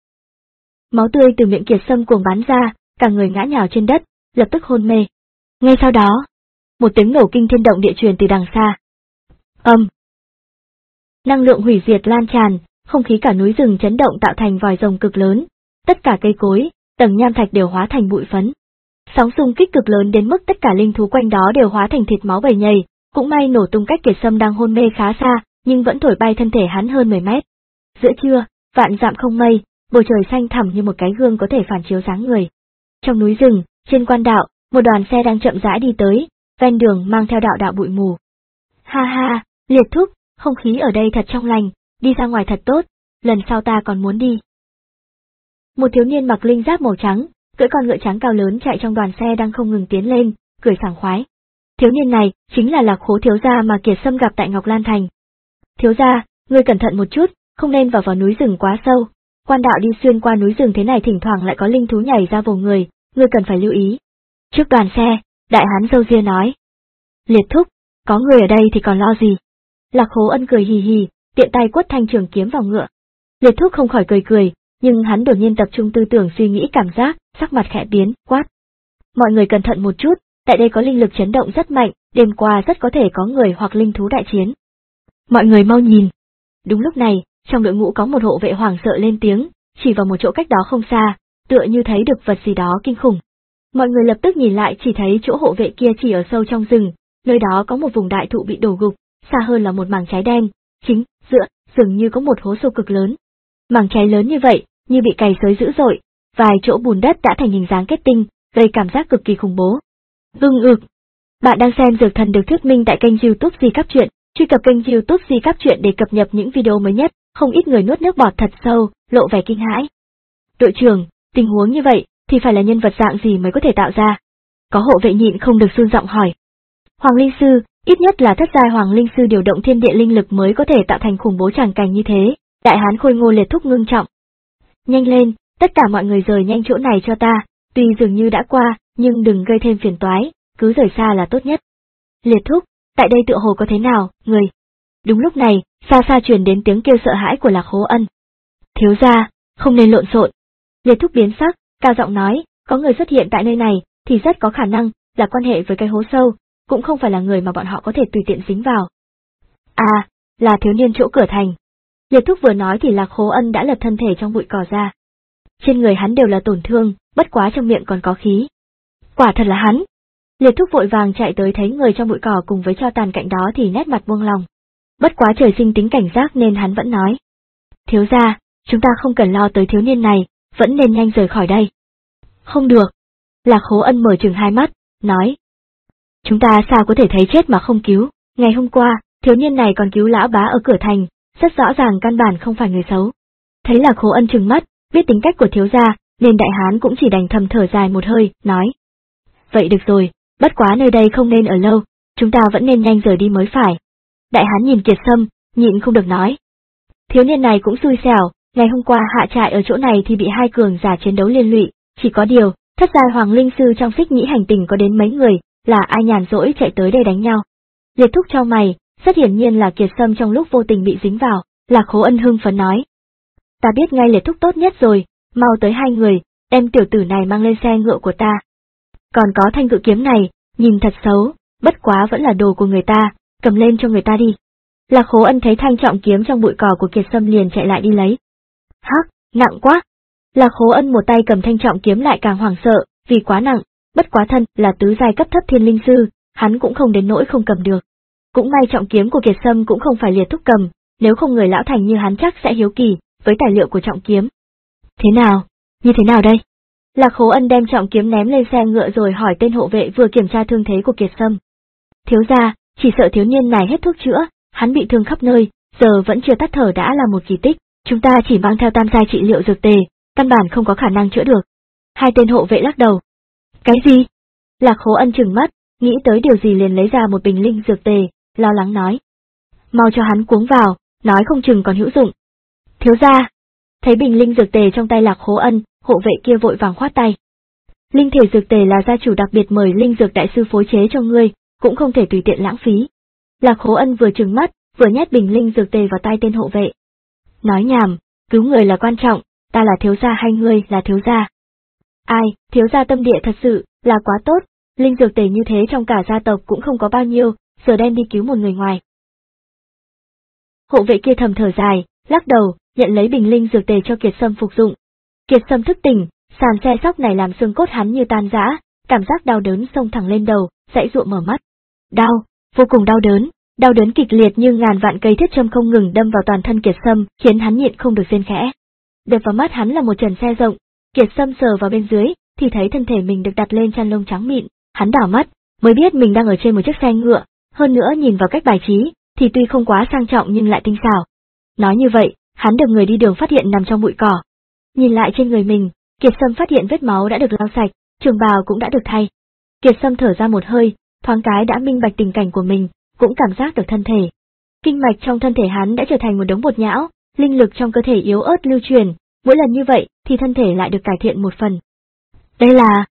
Speaker 1: Máu tươi từ miệng Kiệt Sâm cuồng bắn ra, cả người ngã nhào trên đất, lập tức hôn mê. Ngay sau đó, một tiếng nổ kinh thiên động địa truyền từ đằng xa. Âm! Năng lượng hủy diệt lan tràn, không khí cả núi rừng chấn động tạo thành vòi rồng cực lớn, tất cả cây cối, tầng nham thạch đều hóa thành bụi phấn. Sóng xung kích cực lớn đến mức tất cả linh thú quanh đó đều hóa thành thịt máu bầy nhầy, cũng may nổ tung cách Kiệt Sâm đang hôn mê khá xa, nhưng vẫn thổi bay thân thể hắn hơn mười mét. Giữa trưa, vạn dặm không mây, bầu trời xanh thẳm như một cái gương có thể phản chiếu dáng người. Trong núi rừng, trên quan đạo, một đoàn xe đang chậm rãi đi tới, ven đường mang theo đạo đạo bụi mù. Ha ha, Liệt thúc, không khí ở đây thật trong lành, đi ra ngoài thật tốt, lần sau ta còn muốn đi. Một thiếu niên mặc linh giáp màu trắng, cưỡi con ngựa trắng cao lớn chạy trong đoàn xe đang không ngừng tiến lên, cười sảng khoái. Thiếu niên này chính là Lạc Khố thiếu gia mà Kiệt Sâm gặp tại Ngọc Lan Thành. Thiếu gia, ngươi cẩn thận một chút, không nên vào vào núi rừng quá sâu. Quan đạo đi xuyên qua núi rừng thế này thỉnh thoảng lại có linh thú nhảy ra vồ người, ngươi cần phải lưu ý. Trước đoàn xe, đại hán râu ria nói. Liệt thúc, có người ở đây thì còn lo gì? Lạc Khố Ân cười hì hì, tiện tay quất thanh trường kiếm vào ngựa. Liệt thúc không khỏi cười cười, nhưng hắn đột nhiên tập trung tư tưởng suy nghĩ cảm giác, sắc mặt khẽ biến, quát. Mọi người cẩn thận một chút, tại đây có linh lực chấn động rất mạnh, đêm qua rất có thể có người hoặc linh thú đại chiến. Mọi người mau nhìn. Đúng lúc này, trong đội ngũ có một hộ vệ hoảng sợ lên tiếng, chỉ vào một chỗ cách đó không xa, tựa như thấy được vật gì đó kinh khủng. Mọi người lập tức nhìn lại chỉ thấy chỗ hộ vệ kia chỉ ở sâu trong rừng, nơi đó có một vùng đại thụ bị đổ gục, xa hơn là một mảng cháy đen, chính, giữa, dường như có một hố sâu cực lớn. Mảng cháy lớn như vậy, như bị cày xới dữ dội, vài chỗ bùn đất đã thành hình dáng kết tinh, gây cảm giác cực kỳ khủng bố. Ưng ực. Bạn đang xem Dược Thần được thuyết minh tại kênh YouTube Di Cáp Truyện, truy cập kênh YouTube Di Cáp Truyện để cập nhật những video mới nhất, không ít người nuốt nước bọt thật sâu, lộ vẻ kinh hãi. Đội trưởng, tình huống như vậy, thì phải là nhân vật dạng gì mới có thể tạo ra? Có hộ vệ nhịn không được run giọng hỏi. Hoàng Linh Sư, ít nhất là thất giai Hoàng Linh Sư điều động thiên địa linh lực mới có thể tạo thành khủng bố tràng cảnh như thế, đại hán khôi ngô Liệt thúc ngưng trọng. Nhanh lên, tất cả mọi người rời nhanh chỗ này cho ta, tuy dường như đã qua, nhưng đừng gây thêm phiền toái, cứ rời xa là tốt nhất. Liệt thúc, tại đây tựa hồ có thế nào, người? Đúng lúc này, xa xa truyền đến tiếng kêu sợ hãi của Lạc Khố Ân. Thiếu gia, không nên lộn xộn. Liệt thúc biến sắc, cao giọng nói, có người xuất hiện tại nơi này, thì rất có khả năng là quan hệ với cái hố sâu, cũng không phải là người mà bọn họ có thể tùy tiện dính vào. À, là thiếu niên chỗ cửa thành. Liệt Thúc vừa nói thì Lạc Khố Ân đã lật thân thể trong bụi cỏ ra. Trên người hắn đều là tổn thương, bất quá trong miệng còn có khí. Quả thật là hắn. Liệt Thúc vội vàng chạy tới thấy người trong bụi cỏ cùng với tro tàn cạnh đó thì nét mặt buông lòng. Bất quá trời sinh tính cảnh giác nên hắn vẫn nói. Thiếu gia, chúng ta không cần lo tới thiếu niên này, vẫn nên nhanh rời khỏi đây. Không được. Lạc Khố Ân mở trừng hai mắt, nói. Chúng ta sao có thể thấy chết mà không cứu, ngày hôm qua, thiếu niên này còn cứu lão bá ở cửa thành, rất rõ ràng căn bản không phải người xấu. Thấy Lạc Khố Ân trừng mắt, biết tính cách của thiếu gia, nên đại hán cũng chỉ đành thầm thở dài một hơi, nói. Vậy được rồi, bất quá nơi đây không nên ở lâu, chúng ta vẫn nên nhanh rời đi mới phải. Đại hán nhìn Kiệt Sâm, nhịn không được nói. Thiếu niên này cũng xui xẻo, ngày hôm qua hạ trại ở chỗ này thì bị hai cường giả chiến đấu liên lụy, chỉ có điều, thất giai hoàng linh sư trong Xích Nhĩ hành tinh có đến mấy người, là ai nhàn rỗi chạy tới đây đánh nhau. Liệt Thúc chau mày, rất hiển nhiên là Kiệt Sâm trong lúc vô tình bị dính vào, Lạc Khố Ân hưng phấn nói. Ta biết ngay Liệt Thúc tốt nhất rồi, mau tới hai người, đem tiểu tử này mang lên xe ngựa của ta. Còn có thanh cự kiếm này, nhìn thật xấu, bất quá vẫn là đồ của người ta, cầm lên cho người ta đi. Lạc Khố Ân thấy thanh trọng kiếm trong bụi cỏ của Kiệt Sâm liền chạy lại đi lấy. Hắc, nặng quá. Lạc Khố Ân một tay cầm thanh trọng kiếm lại càng hoảng sợ, vì quá nặng, bất quá thân là tứ giai cấp thấp thiên linh sư, hắn cũng không đến nỗi không cầm được. Cũng may trọng kiếm của Kiệt Sâm cũng không phải Liệt Thúc cầm, nếu không người lão thành như hắn chắc sẽ hiếu kỳ với tài liệu của trọng kiếm. Thế nào? Như thế nào đây? Lạc Khố Ân đem trọng kiếm ném lên xe ngựa rồi hỏi tên hộ vệ vừa kiểm tra thương thế của Kiệt Sâm. Thiếu gia, chỉ sợ thiếu niên này hết thuốc chữa, hắn bị thương khắp nơi, giờ vẫn chưa tắt thở đã là một kỳ tích, chúng ta chỉ mang theo tam giai trị liệu dược tề, căn bản không có khả năng chữa được. Hai tên hộ vệ lắc đầu. Cái gì? Lạc Khố Ân trừng mắt, nghĩ tới điều gì liền lấy ra một bình linh dược tề, lo lắng nói. Mau cho hắn cuống vào, nói không chừng còn hữu dụng. Thiếu gia. Thấy bình linh dược tề trong tay Lạc Khố Ân, hộ vệ kia vội vàng khoát tay. Linh thể dược tề là gia chủ đặc biệt mời linh dược đại sư phối chế cho ngươi, cũng không thể tùy tiện lãng phí. Lạc Khố Ân vừa trừng mắt, vừa nhét bình linh dược tề vào tay tên hộ vệ. Nói nhảm, cứu người là quan trọng, ta là thiếu gia hay ngươi là thiếu gia? Ai, thiếu gia tâm địa thật sự là quá tốt, linh dược tề như thế trong cả gia tộc cũng không có bao nhiêu, giờ đem đi cứu một người ngoài. Hộ vệ kia thầm thở dài, lắc đầu, nhận lấy bình linh dược tề cho Kiệt Sâm phục dụng. Kiệt Sâm thức tỉnh, sàn xe sóc này làm xương cốt hắn như tan rã, cảm giác đau đớn xông thẳng lên đầu, dãy dụa mở mắt. Đau, vô cùng đau đớn, đau đớn kịch liệt như ngàn vạn cây thiết châm không ngừng đâm vào toàn thân Kiệt Sâm, khiến hắn nhịn không được rên khẽ. Đập vào mắt hắn là một trần xe rộng, Kiệt Sâm sờ vào bên dưới, thì thấy thân thể mình được đặt lên chăn lông trắng mịn, hắn đảo mắt, mới biết mình đang ở trên một chiếc xe ngựa, hơn nữa nhìn vào cách bài trí, thì tuy không quá sang trọng nhưng lại tinh xảo. Nói như vậy, hắn được người đi đường phát hiện nằm trong bụi cỏ. Nhìn lại trên người mình, Kiệt Sâm phát hiện vết máu đã được lau sạch, trường bào cũng đã được thay. Kiệt Sâm thở ra một hơi, thoáng cái đã minh bạch tình cảnh của mình, cũng cảm giác được thân thể. Kinh mạch trong thân thể hắn đã trở thành một đống bột nhão, linh lực trong cơ thể yếu ớt lưu truyền, mỗi lần như vậy thì thân thể lại được cải thiện một phần. Đây là...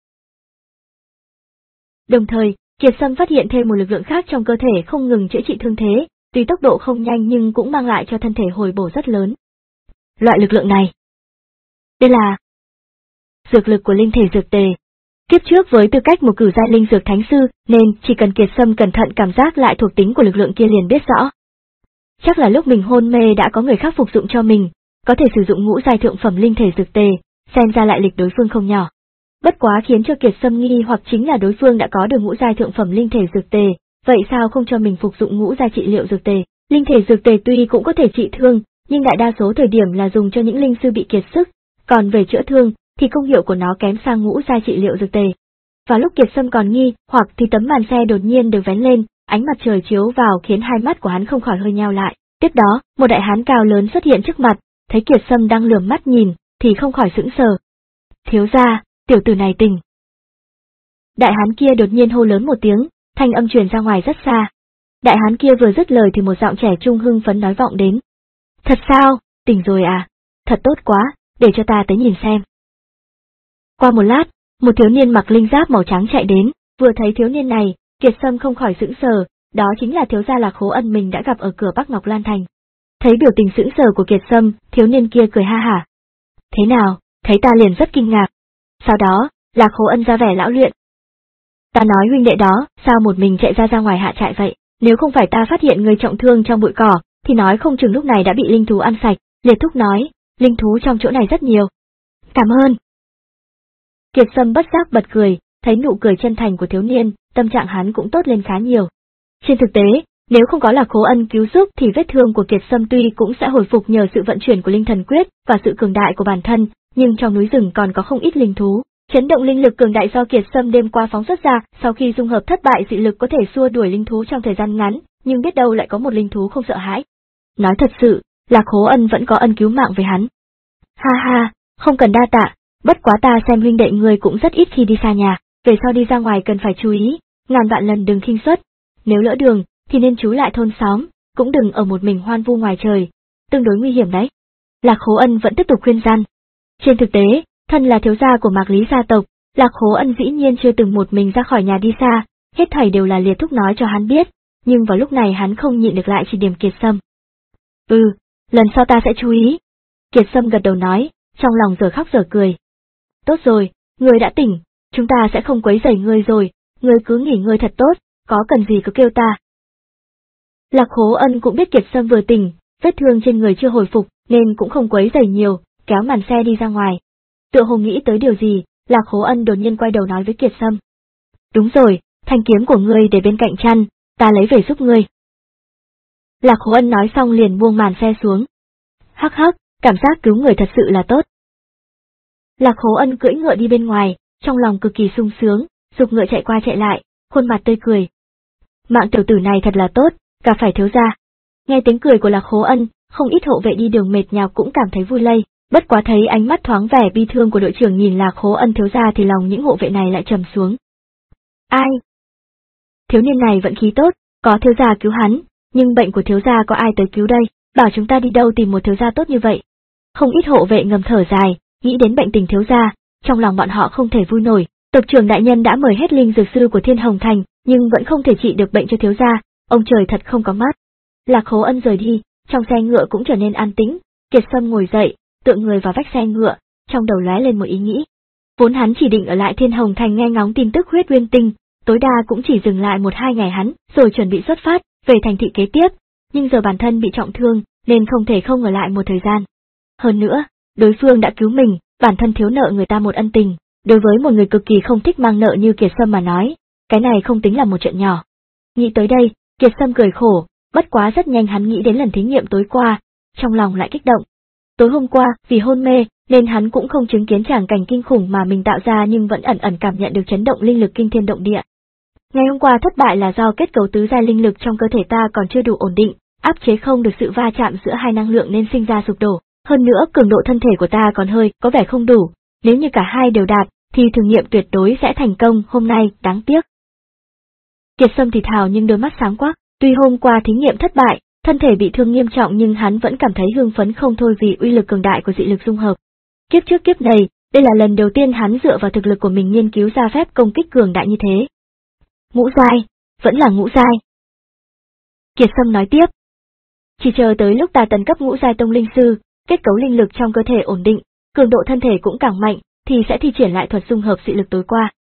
Speaker 1: Đồng thời, Kiệt Sâm phát hiện thêm một lực lượng khác trong cơ thể không ngừng chữa trị thương thế, tuy tốc độ không nhanh nhưng cũng mang lại cho thân thể hồi bổ rất lớn. Loại lực lượng này, đây là dược lực của linh thể dược tề. Kiếp trước với tư cách một cử giai linh dược thánh sư, nên chỉ cần Kiệt Sâm cẩn thận cảm giác lại thuộc tính của lực lượng kia liền biết rõ. Chắc là lúc mình hôn mê đã có người khác phục dụng cho mình, có thể sử dụng ngũ giai thượng phẩm linh thể dược tề, xem ra lại lịch đối phương không nhỏ. Bất quá khiến cho Kiệt Sâm nghi hoặc chính là đối phương đã có được ngũ giai thượng phẩm linh thể dược tề, vậy sao không cho mình phục dụng ngũ giai trị liệu dược tề? Linh thể dược tề tuy cũng có thể trị thương, nhưng đại đa số thời điểm là dùng cho những linh sư bị kiệt sức, còn về chữa thương thì công hiệu của nó kém sang ngũ giai trị liệu dược tề. Vào lúc Kiệt Sâm còn nghi hoặc thì tấm màn xe đột nhiên được vén lên, ánh mặt trời chiếu vào khiến hai mắt của hắn không khỏi hơi nheo lại. Tiếp đó, một đại hán cao lớn xuất hiện trước mặt, thấy Kiệt Sâm đang lườm mắt nhìn, thì không khỏi sững sờ. Thiếu gia, tiểu tử này tỉnh. Đại hán kia đột nhiên hô lớn một tiếng, thanh âm truyền ra ngoài rất xa. Đại hán kia vừa dứt lời thì một giọng trẻ trung hưng phấn nói vọng đến. Thật sao, tỉnh rồi à? Thật tốt quá, để cho ta tới nhìn xem. Qua một lát, một thiếu niên mặc linh giáp màu trắng chạy đến, vừa thấy thiếu niên này, Kiệt Sâm không khỏi sững sờ, đó chính là thiếu gia Lạc Khố Ân mình đã gặp ở cửa Bắc Ngọc Lan Thành. Thấy biểu tình sững sờ của Kiệt Sâm, thiếu niên kia cười ha hả. Thế nào, thấy ta liền rất kinh ngạc. Sau đó, Lạc Khố Ân ra vẻ lão luyện. Ta nói huynh đệ đó, sao một mình chạy ra ra ngoài hạ trại vậy? Nếu không phải ta phát hiện người trọng thương trong bụi cỏ, thì nói không chừng lúc này đã bị linh thú ăn sạch. Liệt thúc nói, linh thú trong chỗ này rất nhiều. Cảm ơn. Kiệt Sâm bất giác bật cười, thấy nụ cười chân thành của thiếu niên, tâm trạng hắn cũng tốt lên khá nhiều. Trên thực tế, nếu không có Lạc Khố Ân cứu giúp thì vết thương của Kiệt Sâm tuy cũng sẽ hồi phục nhờ sự vận chuyển của linh thần quyết và sự cường đại của bản thân, nhưng trong núi rừng còn có không ít linh thú. Chấn động linh lực cường đại do Kiệt Sâm đêm qua phóng xuất ra, sau khi dung hợp thất bại dị lực có thể xua đuổi linh thú trong thời gian ngắn, nhưng biết đâu lại có một linh thú không sợ hãi. Nói thật sự, Lạc Khố Ân vẫn có ân cứu mạng với hắn. Ha ha, không cần đa tạ, bất quá ta xem huynh đệ người cũng rất ít khi đi xa nhà, về sau đi ra ngoài cần phải chú ý, ngàn vạn lần đừng khinh suất. Nếu lỡ đường, thì nên trú lại thôn xóm, cũng đừng ở một mình hoan vu ngoài trời, tương đối nguy hiểm đấy. Lạc Khố Ân vẫn tiếp tục khuyên răn. Trên thực tế, thân là thiếu gia của Mạc Lý gia tộc, Lạc Khố Ân dĩ nhiên chưa từng một mình ra khỏi nhà đi xa, hết thảy đều là Liệt thúc nói cho hắn biết, nhưng vào lúc này hắn không nhịn được lại chỉ điểm Kiệt Sâm. Ừ, lần sau ta sẽ chú ý. Kiệt Sâm gật đầu nói, trong lòng giờ khóc giờ cười. Tốt rồi, ngươi đã tỉnh, chúng ta sẽ không quấy rầy ngươi rồi, ngươi cứ nghỉ ngơi thật tốt, có cần gì cứ kêu ta. Lạc Khố Ân cũng biết Kiệt Sâm vừa tỉnh, vết thương trên người chưa hồi phục, nên cũng không quấy rầy nhiều, kéo màn xe đi ra ngoài. Tựa hồ nghĩ tới điều gì, Lạc Khố Ân đột nhiên quay đầu nói với Kiệt Sâm. Đúng rồi, thanh kiếm của ngươi để bên cạnh chăn, ta lấy về giúp ngươi. Lạc Khố Ân nói xong liền buông màn xe xuống. Hắc hắc, cảm giác cứu người thật sự là tốt. Lạc Khố Ân cưỡi ngựa đi bên ngoài, trong lòng cực kỳ sung sướng, dục ngựa chạy qua chạy lại, khuôn mặt tươi cười. Mạng tiểu tử này thật là tốt, gặp phải thiếu gia. Nghe tiếng cười của Lạc Khố Ân, không ít hộ vệ đi đường mệt nhọc cũng cảm thấy vui lây, bất quá thấy ánh mắt thoáng vẻ bi thương của đội trưởng nhìn Lạc Khố Ân thiếu gia thì lòng những hộ vệ này lại trầm xuống. Ai? Thiếu niên này vận khí tốt, có thiếu gia cứu hắn, nhưng bệnh của thiếu gia có ai tới cứu đây, bảo chúng ta đi đâu tìm một thiếu gia tốt như vậy. Không ít hộ vệ ngầm thở dài, nghĩ đến bệnh tình thiếu gia, trong lòng bọn họ không thể vui nổi, tộc trưởng đại nhân đã mời hết linh dược sư của Thiên Hồng Thành, nhưng vẫn không thể trị được bệnh cho thiếu gia, ông trời thật không có mắt. Lạc Khố Ân rời đi, trong xe ngựa cũng trở nên an tĩnh, Kiệt Sâm ngồi dậy, tựa người vào vách xe ngựa, trong đầu lóe lên một ý nghĩ. Vốn hắn chỉ định ở lại Thiên Hồng Thành nghe ngóng tin tức huyết uyên tinh, tối đa cũng chỉ dừng lại một hai ngày hắn, rồi chuẩn bị xuất phát, về thành thị kế tiếp, nhưng giờ bản thân bị trọng thương, nên không thể không ở lại một thời gian. Hơn nữa, đối phương đã cứu mình, bản thân thiếu nợ người ta một ân tình, đối với một người cực kỳ không thích mang nợ như Kiệt Sâm mà nói, cái này không tính là một chuyện nhỏ. Nghĩ tới đây, Kiệt Sâm cười khổ, bất quá rất nhanh hắn nghĩ đến lần thí nghiệm tối qua, trong lòng lại kích động. Tối hôm qua, vì hôn mê, nên hắn cũng không chứng kiến tràng cảnh kinh khủng mà mình tạo ra nhưng vẫn ẩn ẩn cảm nhận được chấn động linh lực kinh thiên động địa. Ngày hôm qua thất bại là do kết cấu tứ giai linh lực trong cơ thể ta còn chưa đủ ổn định, áp chế không được sự va chạm giữa hai năng lượng nên sinh ra sụp đổ. Hơn nữa cường độ thân thể của ta còn hơi có vẻ không đủ, nếu như cả hai đều đạt, thì thử nghiệm tuyệt đối sẽ thành công hôm nay, đáng tiếc. Kiệt Sâm thì thào nhưng đôi mắt sáng quắc, tuy hôm qua thí nghiệm thất bại, thân thể bị thương nghiêm trọng nhưng hắn vẫn cảm thấy hưng phấn không thôi vì uy lực cường đại của dị lực dung hợp. Kiếp trước kiếp này, đây là lần đầu tiên hắn dựa vào thực lực của mình nghiên cứu ra phép công kích cường đại như thế. Ngũ giai, vẫn là ngũ giai. Kiệt Sâm nói tiếp. Chỉ chờ tới lúc ta tấn cấp ngũ giai tông linh sư, kết cấu linh lực trong cơ thể ổn định, cường độ thân thể cũng càng mạnh, thì sẽ thi triển lại thuật dung hợp dị lực tối qua.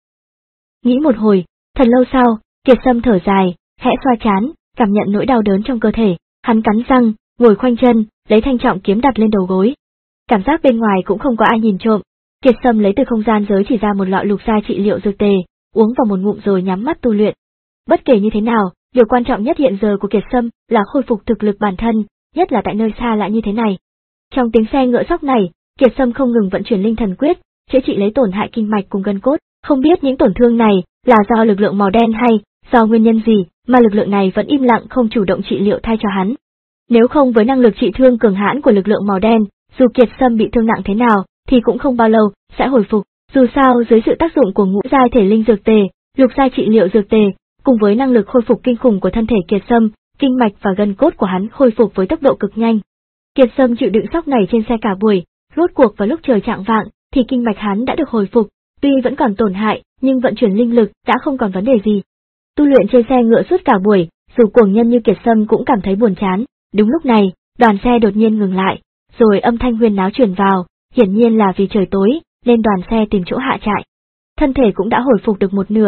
Speaker 1: Nghĩ một hồi, thật lâu sau, Kiệt Sâm thở dài, khẽ xoa trán, cảm nhận nỗi đau đớn trong cơ thể, hắn cắn răng, ngồi khoanh chân, lấy thanh trọng kiếm đặt lên đầu gối. Cảm giác bên ngoài cũng không có ai nhìn trộm, Kiệt Sâm lấy từ không gian giới chỉ ra một lọ lục giai trị liệu dược tề, uống vào một ngụm rồi nhắm mắt tu luyện. Bất kể như thế nào, điều quan trọng nhất hiện giờ của Kiệt Sâm là khôi phục thực lực bản thân, nhất là tại nơi xa lạ như thế này. Trong tiếng xe ngựa sóc này, Kiệt Sâm không ngừng vận chuyển linh thần quyết, chữa trị lấy tổn hại kinh mạch cùng gân cốt, không biết những tổn thương này là do lực lượng màu đen hay do nguyên nhân gì mà lực lượng này vẫn im lặng không chủ động trị liệu thay cho hắn. Nếu không với năng lực trị thương cường hãn của lực lượng màu đen, dù Kiệt Sâm bị thương nặng thế nào thì cũng không bao lâu sẽ hồi phục. Dù sao dưới sự tác dụng của ngũ giai thể linh dược tề, lục giai trị liệu dược tề, cùng với năng lực khôi phục kinh khủng của thân thể Kiệt Sâm, kinh mạch và gân cốt của hắn khôi phục với tốc độ cực nhanh. Kiệt Sâm chịu đựng sóc này trên xe cả buổi, rốt cuộc vào lúc trời chạng vạng thì kinh mạch hắn đã được hồi phục, tuy vẫn còn tổn hại, nhưng vận chuyển linh lực đã không còn vấn đề gì. Tu luyện trên xe ngựa suốt cả buổi, dù cuồng nhân như Kiệt Sâm cũng cảm thấy buồn chán. Đúng lúc này, đoàn xe đột nhiên ngừng lại, rồi âm thanh huyên náo truyền vào, hiển nhiên là vì trời tối, nên đoàn xe tìm chỗ hạ trại. Thân thể cũng đã hồi phục được một nửa, Kiệt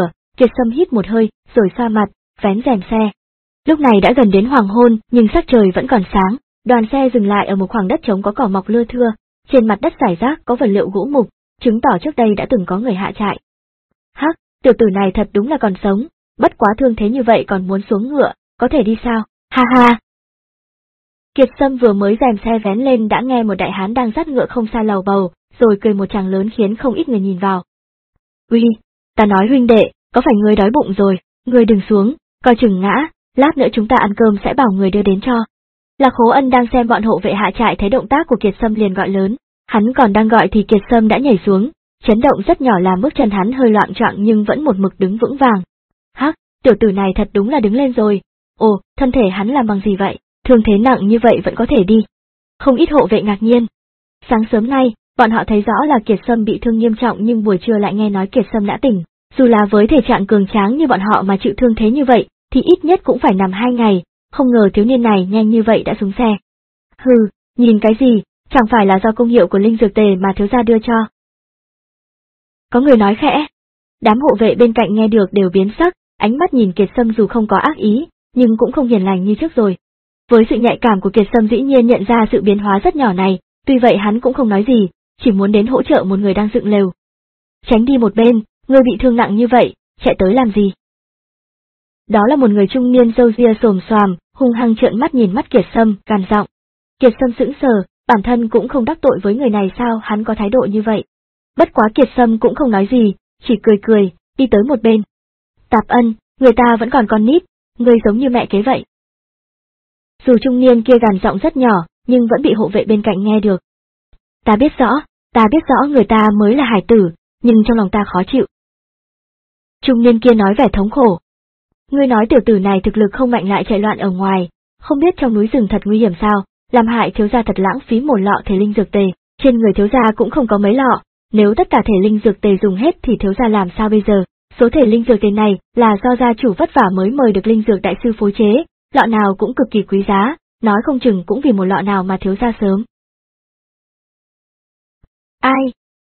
Speaker 1: Kiệt Sâm hít một hơi, rồi xoa mặt, vén rèm xe. Lúc này đã gần đến hoàng hôn, nhưng sắc trời vẫn còn sáng. Đoàn xe dừng lại ở một khoảng đất trống có cỏ mọc lưa thưa, trên mặt đất rải rác có vật liệu gỗ mục, chứng tỏ trước đây đã từng có người hạ trại. Hắc, tiểu tử này thật đúng là còn sống, bất quá thương thế như vậy còn muốn xuống ngựa, có thể đi sao? Ha ha. Kiệt Sâm vừa mới rèm xe vén lên đã nghe một đại hán đang dắt ngựa không xa lầu bầu, rồi cười một tràng lớn khiến không ít người nhìn vào. Uy, ta nói huynh đệ, có phải ngươi đói bụng rồi, ngươi đừng xuống, coi chừng ngã, lát nữa chúng ta ăn cơm sẽ bảo người đưa đến cho. Lạc Hố Ân đang xem bọn hộ vệ hạ trại thấy động tác của Kiệt Sâm liền gọi lớn, hắn còn đang gọi thì Kiệt Sâm đã nhảy xuống, chấn động rất nhỏ làm bước chân hắn hơi loạn choạng nhưng vẫn một mực đứng vững vàng. Hắc, tiểu tử này thật đúng là đứng lên rồi. Ồ, thân thể hắn làm bằng gì vậy, thương thế nặng như vậy vẫn có thể đi. Không ít hộ vệ ngạc nhiên. Sáng sớm nay, bọn họ thấy rõ là Kiệt Sâm bị thương nghiêm trọng nhưng buổi trưa lại nghe nói Kiệt Sâm đã tỉnh. Dù là với thể trạng cường tráng như bọn họ mà chịu thương thế như vậy, thì ít nhất cũng phải nằm hai ngày, không ngờ thiếu niên này nhanh như vậy đã xuống xe. Hừ, nhìn cái gì, chẳng phải là do công hiệu của linh dược tề mà thiếu gia đưa cho. Có người nói khẽ. Đám hộ vệ bên cạnh nghe được đều biến sắc, ánh mắt nhìn Kiệt Sâm dù không có ác ý, nhưng cũng không hiền lành như trước rồi. Với sự nhạy cảm của Kiệt Sâm dĩ nhiên nhận ra sự biến hóa rất nhỏ này, tuy vậy hắn cũng không nói gì, chỉ muốn đến hỗ trợ một người đang dựng lều. Tránh đi một bên, ngươi bị thương nặng như vậy, chạy tới làm gì? Đó là một người trung niên râu ria xồm xoàm, hung hăng trợn mắt nhìn mắt Kiệt Sâm, gằn giọng. Kiệt Sâm sững sờ, bản thân cũng không đắc tội với người này sao hắn có thái độ như vậy. Bất quá Kiệt Sâm cũng không nói gì, chỉ cười cười, đi tới một bên. Tạp Ân, người ta vẫn còn con nít, ngươi giống như mẹ kế vậy. Dù trung niên kia gằn giọng rất nhỏ, nhưng vẫn bị hộ vệ bên cạnh nghe được. Ta biết rõ, ta biết rõ người ta mới là hải tử, nhưng trong lòng ta khó chịu. Trung niên kia nói vẻ thống khổ. Ngươi nói tiểu tử này thực lực không mạnh lại chạy loạn ở ngoài, không biết trong núi rừng thật nguy hiểm sao, làm hại thiếu gia thật lãng phí một lọ thể linh dược tề, trên người thiếu gia cũng không có mấy lọ, nếu tất cả thể linh dược tề dùng hết thì thiếu gia làm sao bây giờ? Số thể linh dược tề này là do gia chủ vất vả mới mời được linh dược đại sư phối chế, lọ nào cũng cực kỳ quý giá, nói không chừng cũng vì một lọ nào mà thiếu gia sớm. Ai?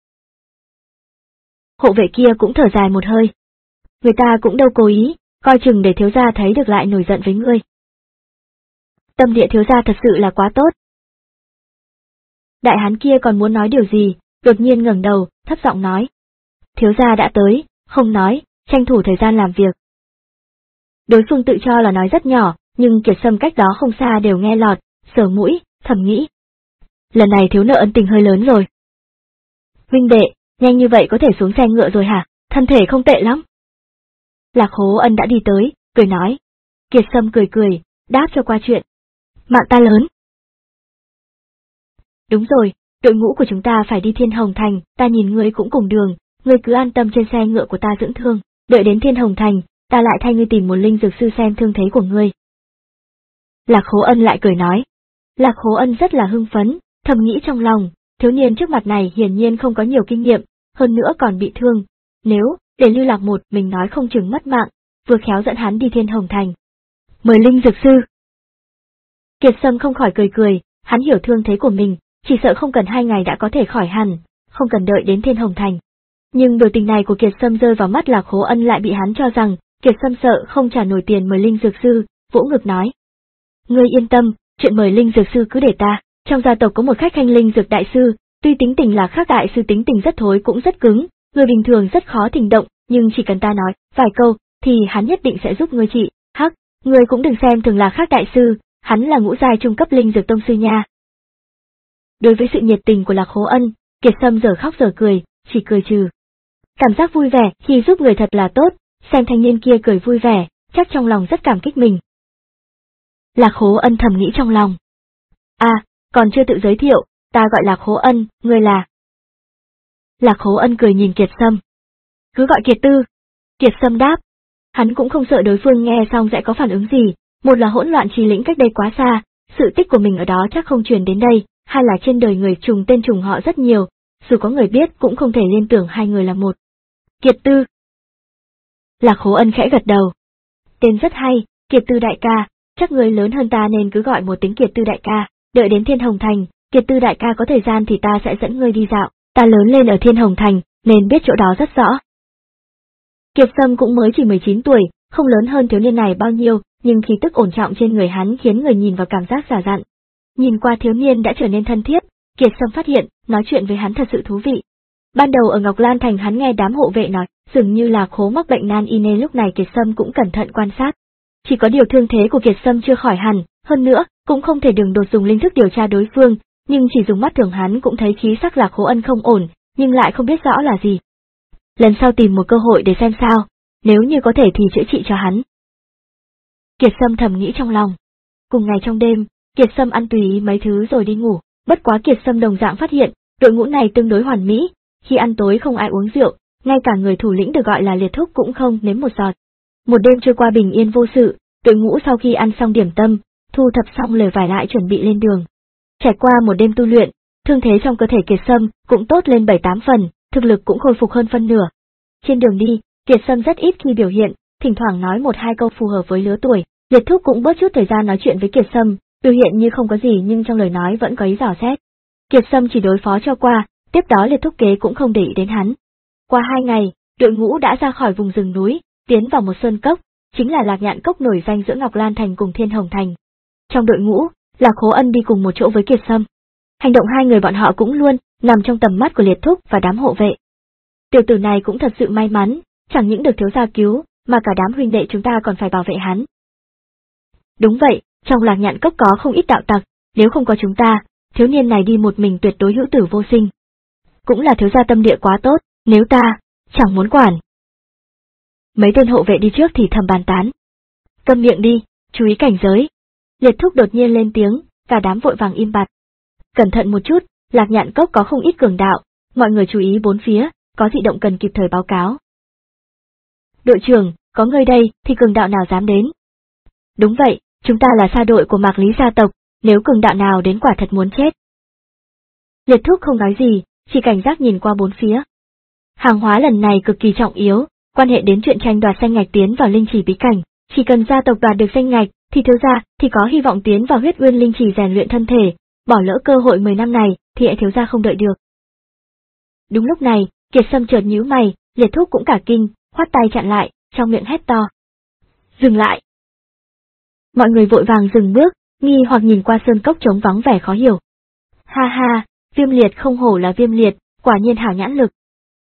Speaker 1: Hộ vệ kia cũng thở dài một hơi. Người ta cũng đâu cố ý, coi chừng để thiếu gia thấy được lại nổi giận với ngươi. Tâm địa thiếu gia thật sự là quá tốt. Đại hán kia còn muốn nói điều gì, đột nhiên ngẩng đầu, thấp giọng nói. Thiếu gia đã tới, không nói, tranh thủ thời gian làm việc. Đối phương tự cho là nói rất nhỏ, nhưng Kiệt Sâm cách đó không xa đều nghe lọt, sờ mũi, thầm nghĩ. Lần này thiếu nợ ân tình hơi lớn rồi. Huynh đệ, nhanh như vậy có thể xuống xe ngựa rồi hả, thân thể không tệ lắm. Lạc Hố Ân đã đi tới, cười nói. Kiệt Sâm cười cười, đáp cho qua chuyện. Mạng ta lớn. Đúng rồi, đội ngũ của chúng ta phải đi Thiên Hồng Thành, ta nhìn ngươi cũng cùng đường, ngươi cứ an tâm trên xe ngựa của ta dưỡng thương, đợi đến Thiên Hồng Thành, ta lại thay ngươi tìm một linh dược sư xem thương thế của ngươi. Lạc Hố Ân lại cười nói. Lạc Hố Ân rất là hưng phấn, thầm nghĩ trong lòng, thiếu niên trước mặt này hiển nhiên không có nhiều kinh nghiệm, hơn nữa còn bị thương. Nếu, để lưu lạc một mình nói không chừng mất mạng, vừa khéo dẫn hắn đi Thiên Hồng Thành. Mời linh dược sư. Kiệt Sâm không khỏi cười cười, hắn hiểu thương thế của mình, chỉ sợ không cần hai ngày đã có thể khỏi hẳn, không cần đợi đến Thiên Hồng Thành. Nhưng biểu tình này của Kiệt Sâm rơi vào mắt Lạc Hố Ân lại bị hắn cho rằng, Kiệt Sâm sợ không trả nổi tiền mời linh dược sư, vỗ ngực nói. Ngươi yên tâm, chuyện mời linh dược sư cứ để ta, trong gia tộc có một khách khanh linh dược đại sư, tuy tính tình là khác đại sư tính tình rất thối cũng rất cứng, người bình thường rất khó thình động, nhưng chỉ cần ta nói vài câu, thì hắn nhất định sẽ giúp ngươi trị. Hắc, ngươi cũng đừng xem thường là khác đại sư, hắn là ngũ giai trung cấp linh dược tông sư nha. Đối với sự nhiệt tình của Lạc Hố Ân, Kiệt Sâm giờ khóc giờ cười, chỉ cười trừ. Cảm giác vui vẻ khi giúp người thật là tốt, xem thanh niên kia cười vui vẻ, chắc trong lòng rất cảm kích mình. Lạc Hố Ân thầm nghĩ trong lòng. À, còn chưa tự giới thiệu, ta gọi Lạc Hố Ân, ngươi là... Lạc Hố Ân cười nhìn Kiệt Sâm. Cứ gọi Kiệt Tư. Kiệt Sâm đáp. Hắn cũng không sợ đối phương nghe xong sẽ có phản ứng gì, một là hỗn loạn trì lĩnh cách đây quá xa, sự tích của mình ở đó chắc không truyền đến đây, hai là trên đời người trùng tên trùng họ rất nhiều, dù có người biết cũng không thể liên tưởng hai người là một. Kiệt Tư. Lạc Hố Ân khẽ gật đầu. Tên rất hay, Kiệt Tư đại ca, chắc người lớn hơn ta nên cứ gọi một tiếng Kiệt Tư đại ca, đợi đến Thiên Hồng Thành, Kiệt Tư đại ca có thời gian thì ta sẽ dẫn ngươi đi dạo, ta lớn lên ở Thiên Hồng Thành, nên biết chỗ đó rất rõ. Kiệt Sâm cũng mới chỉ mười chín tuổi, không lớn hơn thiếu niên này bao nhiêu, nhưng khí tức ổn trọng trên người hắn khiến người nhìn vào cảm giác giả dặn. Nhìn qua thiếu niên đã trở nên thân thiết, Kiệt Sâm phát hiện, nói chuyện với hắn thật sự thú vị. Ban đầu ở Ngọc Lan Thành hắn nghe đám hộ vệ nói, dường như là khố mắc bệnh nan y nên lúc này Kiệt Sâm cũng cẩn thận quan sát. Chỉ có điều thương thế của Kiệt Sâm chưa khỏi hẳn, hơn nữa, cũng không thể đường đột dùng linh thức điều tra đối phương, nhưng chỉ dùng mắt thường hắn cũng thấy khí sắc Lạc Khố Ân không ổn, nhưng lại không biết rõ là gì. Lần sau tìm một cơ hội để xem sao, nếu như có thể thì chữa trị cho hắn. Kiệt Sâm thầm nghĩ trong lòng. Cùng ngày trong đêm, Kiệt Sâm ăn tùy ý mấy thứ rồi đi ngủ, bất quá Kiệt Sâm đồng dạng phát hiện, đội ngũ này tương đối hoàn mỹ, khi ăn tối không ai uống rượu, ngay cả người thủ lĩnh được gọi là liệt thúc cũng không nếm một giọt. Một đêm trôi qua bình yên vô sự, đội ngũ sau khi ăn xong điểm tâm, thu thập xong lều vải lại chuẩn bị lên đường. Trải qua một đêm tu luyện, thương thế trong cơ thể Kiệt Sâm cũng tốt lên bảy tám phần, thực lực cũng khôi phục hơn phân nửa. Trên đường đi, Kiệt Sâm rất ít khi biểu hiện, thỉnh thoảng nói một hai câu phù hợp với lứa tuổi, liệt thúc cũng bớt chút thời gian nói chuyện với Kiệt Sâm, biểu hiện như không có gì nhưng trong lời nói vẫn có ý dò xét. Kiệt Sâm chỉ đối phó cho qua, tiếp đó liệt thúc kế cũng không để ý đến hắn. Qua hai ngày, đội ngũ đã ra khỏi vùng rừng núi, tiến vào một sơn cốc, chính là Lạc Nhạn Cốc nổi danh giữa Ngọc Lan Thành cùng Thiên Hồng Thành. Trong đội ngũ, Lạc Khố Ân đi cùng một chỗ với Kiệt Sâm. Hành động hai người bọn họ cũng luôn nằm trong tầm mắt của liệt thúc và đám hộ vệ. Tiểu tử này cũng thật sự may mắn, chẳng những được thiếu gia cứu, mà cả đám huynh đệ chúng ta còn phải bảo vệ hắn. Đúng vậy, trong Lạc Nhạn Cốc có không ít đạo tặc, nếu không có chúng ta, thiếu niên này đi một mình tuyệt đối hữu tử vô sinh. Cũng là thiếu gia tâm địa quá tốt, nếu ta, chẳng muốn quản. Mấy tên hộ vệ đi trước thì thầm bàn tán. Câm miệng đi, chú ý cảnh giới. Liệt thúc đột nhiên lên tiếng, cả đám vội vàng im bặt. Cẩn thận một chút, Lạc Nhạn Cốc có không ít cường đạo, mọi người chú ý bốn phía, có dị động cần kịp thời báo cáo. Đội trưởng, có người đây, thì cường đạo nào dám đến? Đúng vậy, chúng ta là sa đội của Mạc Lý gia tộc, nếu cường đạo nào đến quả thật muốn chết. Liệt thúc không nói gì, chỉ cảnh giác nhìn qua bốn phía. Hàng hóa lần này cực kỳ trọng yếu, quan hệ đến chuyện tranh đoạt danh ngạch tiến vào linh chỉ bí cảnh, chỉ cần gia tộc đoạt được danh ngạch, thì thiếu gia thì có hy vọng tiến vào huyết uyên linh chỉ rèn luyện thân thể, bỏ lỡ cơ hội mười năm này, thì ẻ thiếu gia không đợi được. Đúng lúc này, Kiệt Sâm chợt nhíu mày, liệt thúc cũng cả kinh, khoát tay chặn lại, trong miệng hét to. Dừng lại! Mọi người vội vàng dừng bước, nghi hoặc nhìn qua sơn cốc trống vắng vẻ khó hiểu. Ha ha, Viêm Liệt không hổ là Viêm Liệt, quả nhiên hảo nhãn lực.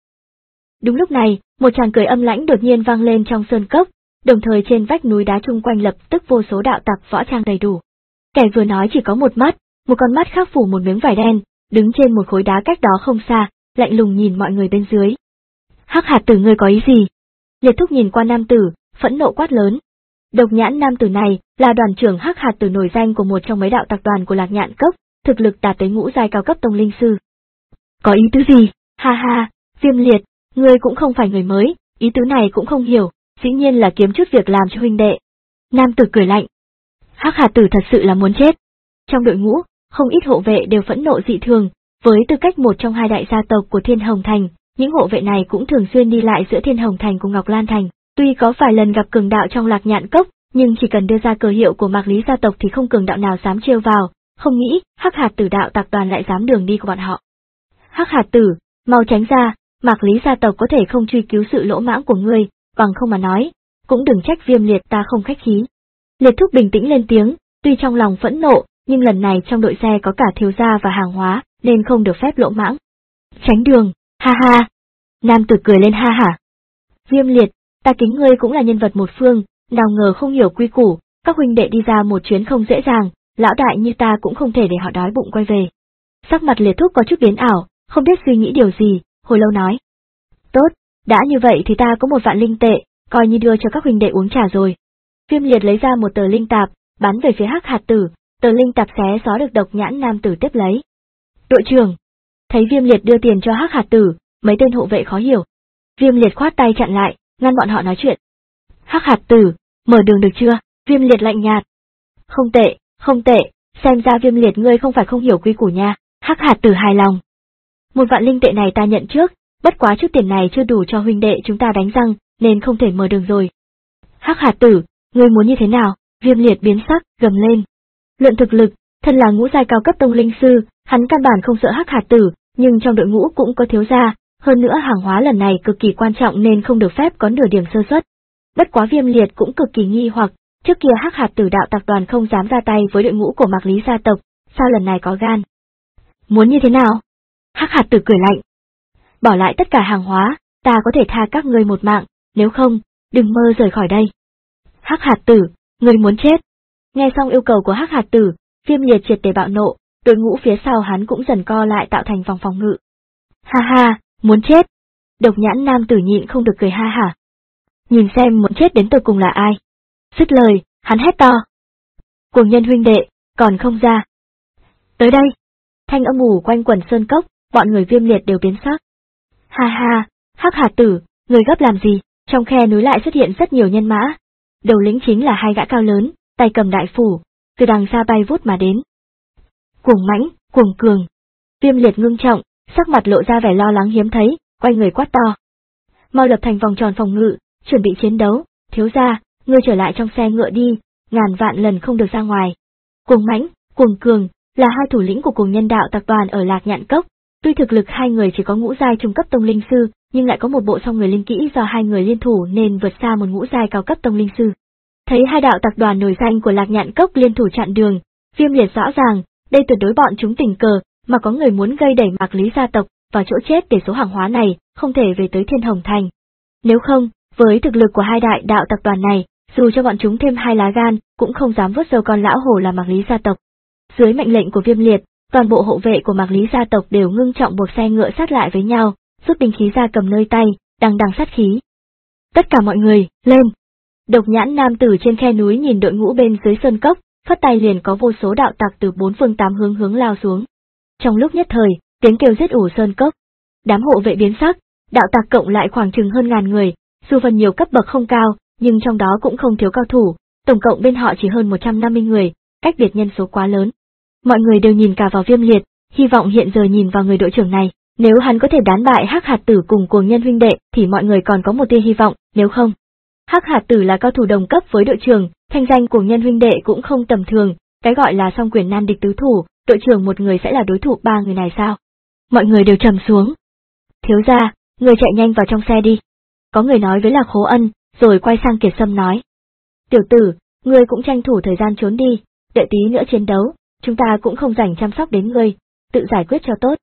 Speaker 1: Đúng lúc này, một tràng cười âm lãnh đột nhiên vang lên trong sơn cốc, đồng thời trên vách núi đá chung quanh lập tức vô số đạo tặc võ trang đầy đủ. Kẻ vừa nói chỉ có một mắt, một con mắt khác phủ một miếng vải đen, đứng trên một khối đá cách đó không xa, lạnh lùng nhìn mọi người bên dưới. Hắc hạt tử ngươi có ý gì? Liệt thúc nhìn qua nam tử, phẫn nộ quát lớn. Độc nhãn nam tử này là đoàn trưởng Hắc hạt tử nổi danh của một trong mấy đạo tặc đoàn của Lạc Nhạn Cốc, thực lực đạt tới ngũ giai cao cấp tông linh sư. Có ý tứ gì? Ha ha, Viêm Liệt, ngươi cũng không phải người mới, ý tứ này cũng không hiểu, dĩ nhiên là kiếm chút việc làm cho huynh đệ. Nam tử cười lạnh. Hắc hạt tử thật sự là muốn chết. Trong đội ngũ, không ít hộ vệ đều phẫn nộ dị thường, với tư cách một trong hai đại gia tộc của Thiên Hồng Thành, những hộ vệ này cũng thường xuyên đi lại giữa Thiên Hồng Thành cùng Ngọc Lan Thành, tuy có vài lần gặp cường đạo trong Lạc Nhạn Cốc, nhưng chỉ cần đưa ra cờ hiệu của Mạc Lý gia tộc thì không cường đạo nào dám trêu vào, không nghĩ Hắc hạt tử đạo tặc đoàn lại dám đường đi của bọn họ. Hắc hạt tử, mau tránh ra, Mạc Lý gia tộc có thể không truy cứu sự lỗ mãng của ngươi, bằng không mà nói, cũng đừng trách Viêm Liệt ta không khách khí. Liệt thúc bình tĩnh lên tiếng, tuy trong lòng phẫn nộ, nhưng lần này trong đội xe có cả thiếu gia và hàng hóa, nên không được phép lỗ mãng. Tránh đường, ha ha. Nam tử cười lên ha hả. Viêm Liệt, ta kính ngươi cũng là nhân vật một phương, nào ngờ không hiểu quy củ, các huynh đệ đi ra một chuyến không dễ dàng, lão đại như ta cũng không thể để họ đói bụng quay về. Sắc mặt Liệt thúc có chút biến ảo, không biết suy nghĩ điều gì, hồi lâu nói. Tốt, đã như vậy thì ta có một vạn linh tệ, coi như đưa cho các huynh đệ uống trà rồi. Viêm Liệt lấy ra một tờ linh tạp, bắn về phía Hắc hạt tử, tờ linh tạp xé xó được độc nhãn nam tử tiếp lấy. Đội trưởng, thấy Viêm Liệt đưa tiền cho Hắc hạt tử, mấy tên hộ vệ khó hiểu. Viêm Liệt khoát tay chặn lại, ngăn bọn họ nói chuyện. Hắc hạt tử, mở đường được chưa? Viêm Liệt lạnh nhạt. Không tệ, không tệ, xem ra Viêm Liệt ngươi không phải không hiểu quy củ nha. Hắc hạt tử hài lòng. Một vạn linh tệ này ta nhận trước, bất quá chút tiền này chưa đủ cho huynh đệ chúng ta đánh răng, nên không thể mở đường rồi. Hắc hạt tử, ngươi muốn như thế nào? Viêm Liệt biến sắc, gầm lên. Luận thực lực, thân là ngũ giai cao cấp tông linh sư, hắn căn bản không sợ Hắc hạt tử, nhưng trong đội ngũ cũng có thiếu gia, hơn nữa hàng hóa lần này cực kỳ quan trọng nên không được phép có nửa điểm sơ suất. Bất quá Viêm Liệt cũng cực kỳ nghi hoặc, trước kia Hắc Hạt Tử đạo tập đoàn không dám ra tay với đội ngũ của Mạc Lý gia tộc, sao lần này có gan? Muốn như thế nào? Hắc Hạt Tử cười lạnh. Bỏ lại tất cả hàng hóa, ta có thể tha các ngươi một mạng, nếu không, đừng mơ rời khỏi đây. Hắc Hạt Tử, ngươi muốn chết. Nghe xong yêu cầu của Hắc Hạt Tử, Viêm Liệt triệt để bạo nộ, đội ngũ phía sau hắn cũng dần co lại tạo thành vòng phòng ngự. Ha ha, muốn chết. Độc Nhãn nam tử nhịn không được cười ha hả. Nhìn xem muốn chết đến tột cùng là ai. Dứt lời, hắn hét to. Cuồng Nhân huynh đệ, còn không ra. Tới đây. Thanh âm ù quanh quần sơn cốc, bọn người Viêm Liệt đều biến sắc. Ha ha, Hắc Hạt Tử, người gấp làm gì? Trong khe núi lại xuất hiện rất nhiều nhân mã. Đầu lĩnh chính là hai gã cao lớn, tay cầm đại phủ, từ đằng xa bay vút mà đến. Cuồng mãnh, cuồng cường. Viêm Liệt ngưng trọng, sắc mặt lộ ra vẻ lo lắng hiếm thấy, quay người quát to. Mau lập thành vòng tròn phòng ngự, chuẩn bị chiến đấu, thiếu gia, ngươi trở lại trong xe ngựa đi, ngàn vạn lần không được ra ngoài. Cuồng mãnh, cuồng cường, là hai thủ lĩnh của Cuồng Nhân đạo tập đoàn ở Lạc Nhạn Cốc, tuy thực lực hai người chỉ có ngũ giai trung cấp tông linh sư, nhưng lại có một bộ song người linh kỹ do hai người liên thủ nên vượt xa một ngũ giai cao cấp tông linh sư. Thấy hai đạo tập đoàn nổi danh của Lạc Nhạn Cốc liên thủ chặn đường, Viêm Liệt rõ ràng, đây tuyệt đối bọn chúng tình cờ, mà có người muốn gây đẩy Mạc Lý gia tộc vào chỗ chết để số hàng hóa này không thể về tới Thiên Hồng Thành. Nếu không, với thực lực của hai đại đạo tập đoàn này, dù cho bọn chúng thêm hai lá gan, cũng không dám vuốt râu con lão hổ là Mạc Lý gia tộc. Dưới mệnh lệnh của Viêm Liệt, toàn bộ hộ vệ của Mạc Lý gia tộc đều ngưng trọng buộc xe ngựa sát lại với nhau, rút binh khí ra cầm nơi tay, đằng đằng sát khí. Tất cả mọi người, lên! Độc Nhãn nam tử trên khe núi nhìn đội ngũ bên dưới sơn cốc, phất tay liền có vô số đạo tặc từ bốn phương tám hướng hướng lao xuống. Trong lúc nhất thời, tiếng kêu giết ủ sơn cốc. Đám hộ vệ biến sắc, đạo tặc cộng lại khoảng chừng hơn ngàn người, dù phần nhiều cấp bậc không cao, nhưng trong đó cũng không thiếu cao thủ, tổng cộng bên họ chỉ hơn một trăm năm mươi người, cách biệt nhân số quá lớn. Mọi người đều nhìn cả vào Viêm Liệt, hy vọng hiện giờ nhìn vào người đội trưởng này, nếu hắn có thể đán bại Hắc Hạt Tử cùng Cuồng Nhân huynh đệ thì mọi người còn có một tia hy vọng, nếu không. Hắc Hạt Tử là cao thủ đồng cấp với đội trưởng, thanh danh Cuồng Nhân huynh đệ cũng không tầm thường, cái gọi là song quyền nan địch tứ thủ, đội trưởng một người sẽ là đối thủ ba người này sao? Mọi người đều trầm xuống. Thiếu gia, người chạy nhanh vào trong xe đi. Có người nói với Lạc Khố Ân, rồi quay sang Kiệt Sâm nói. Tiểu tử, ngươi cũng tranh thủ thời gian trốn đi, đợi tí nữa chiến đấu, chúng ta cũng không rảnh chăm sóc đến ngươi, tự giải quyết cho tốt.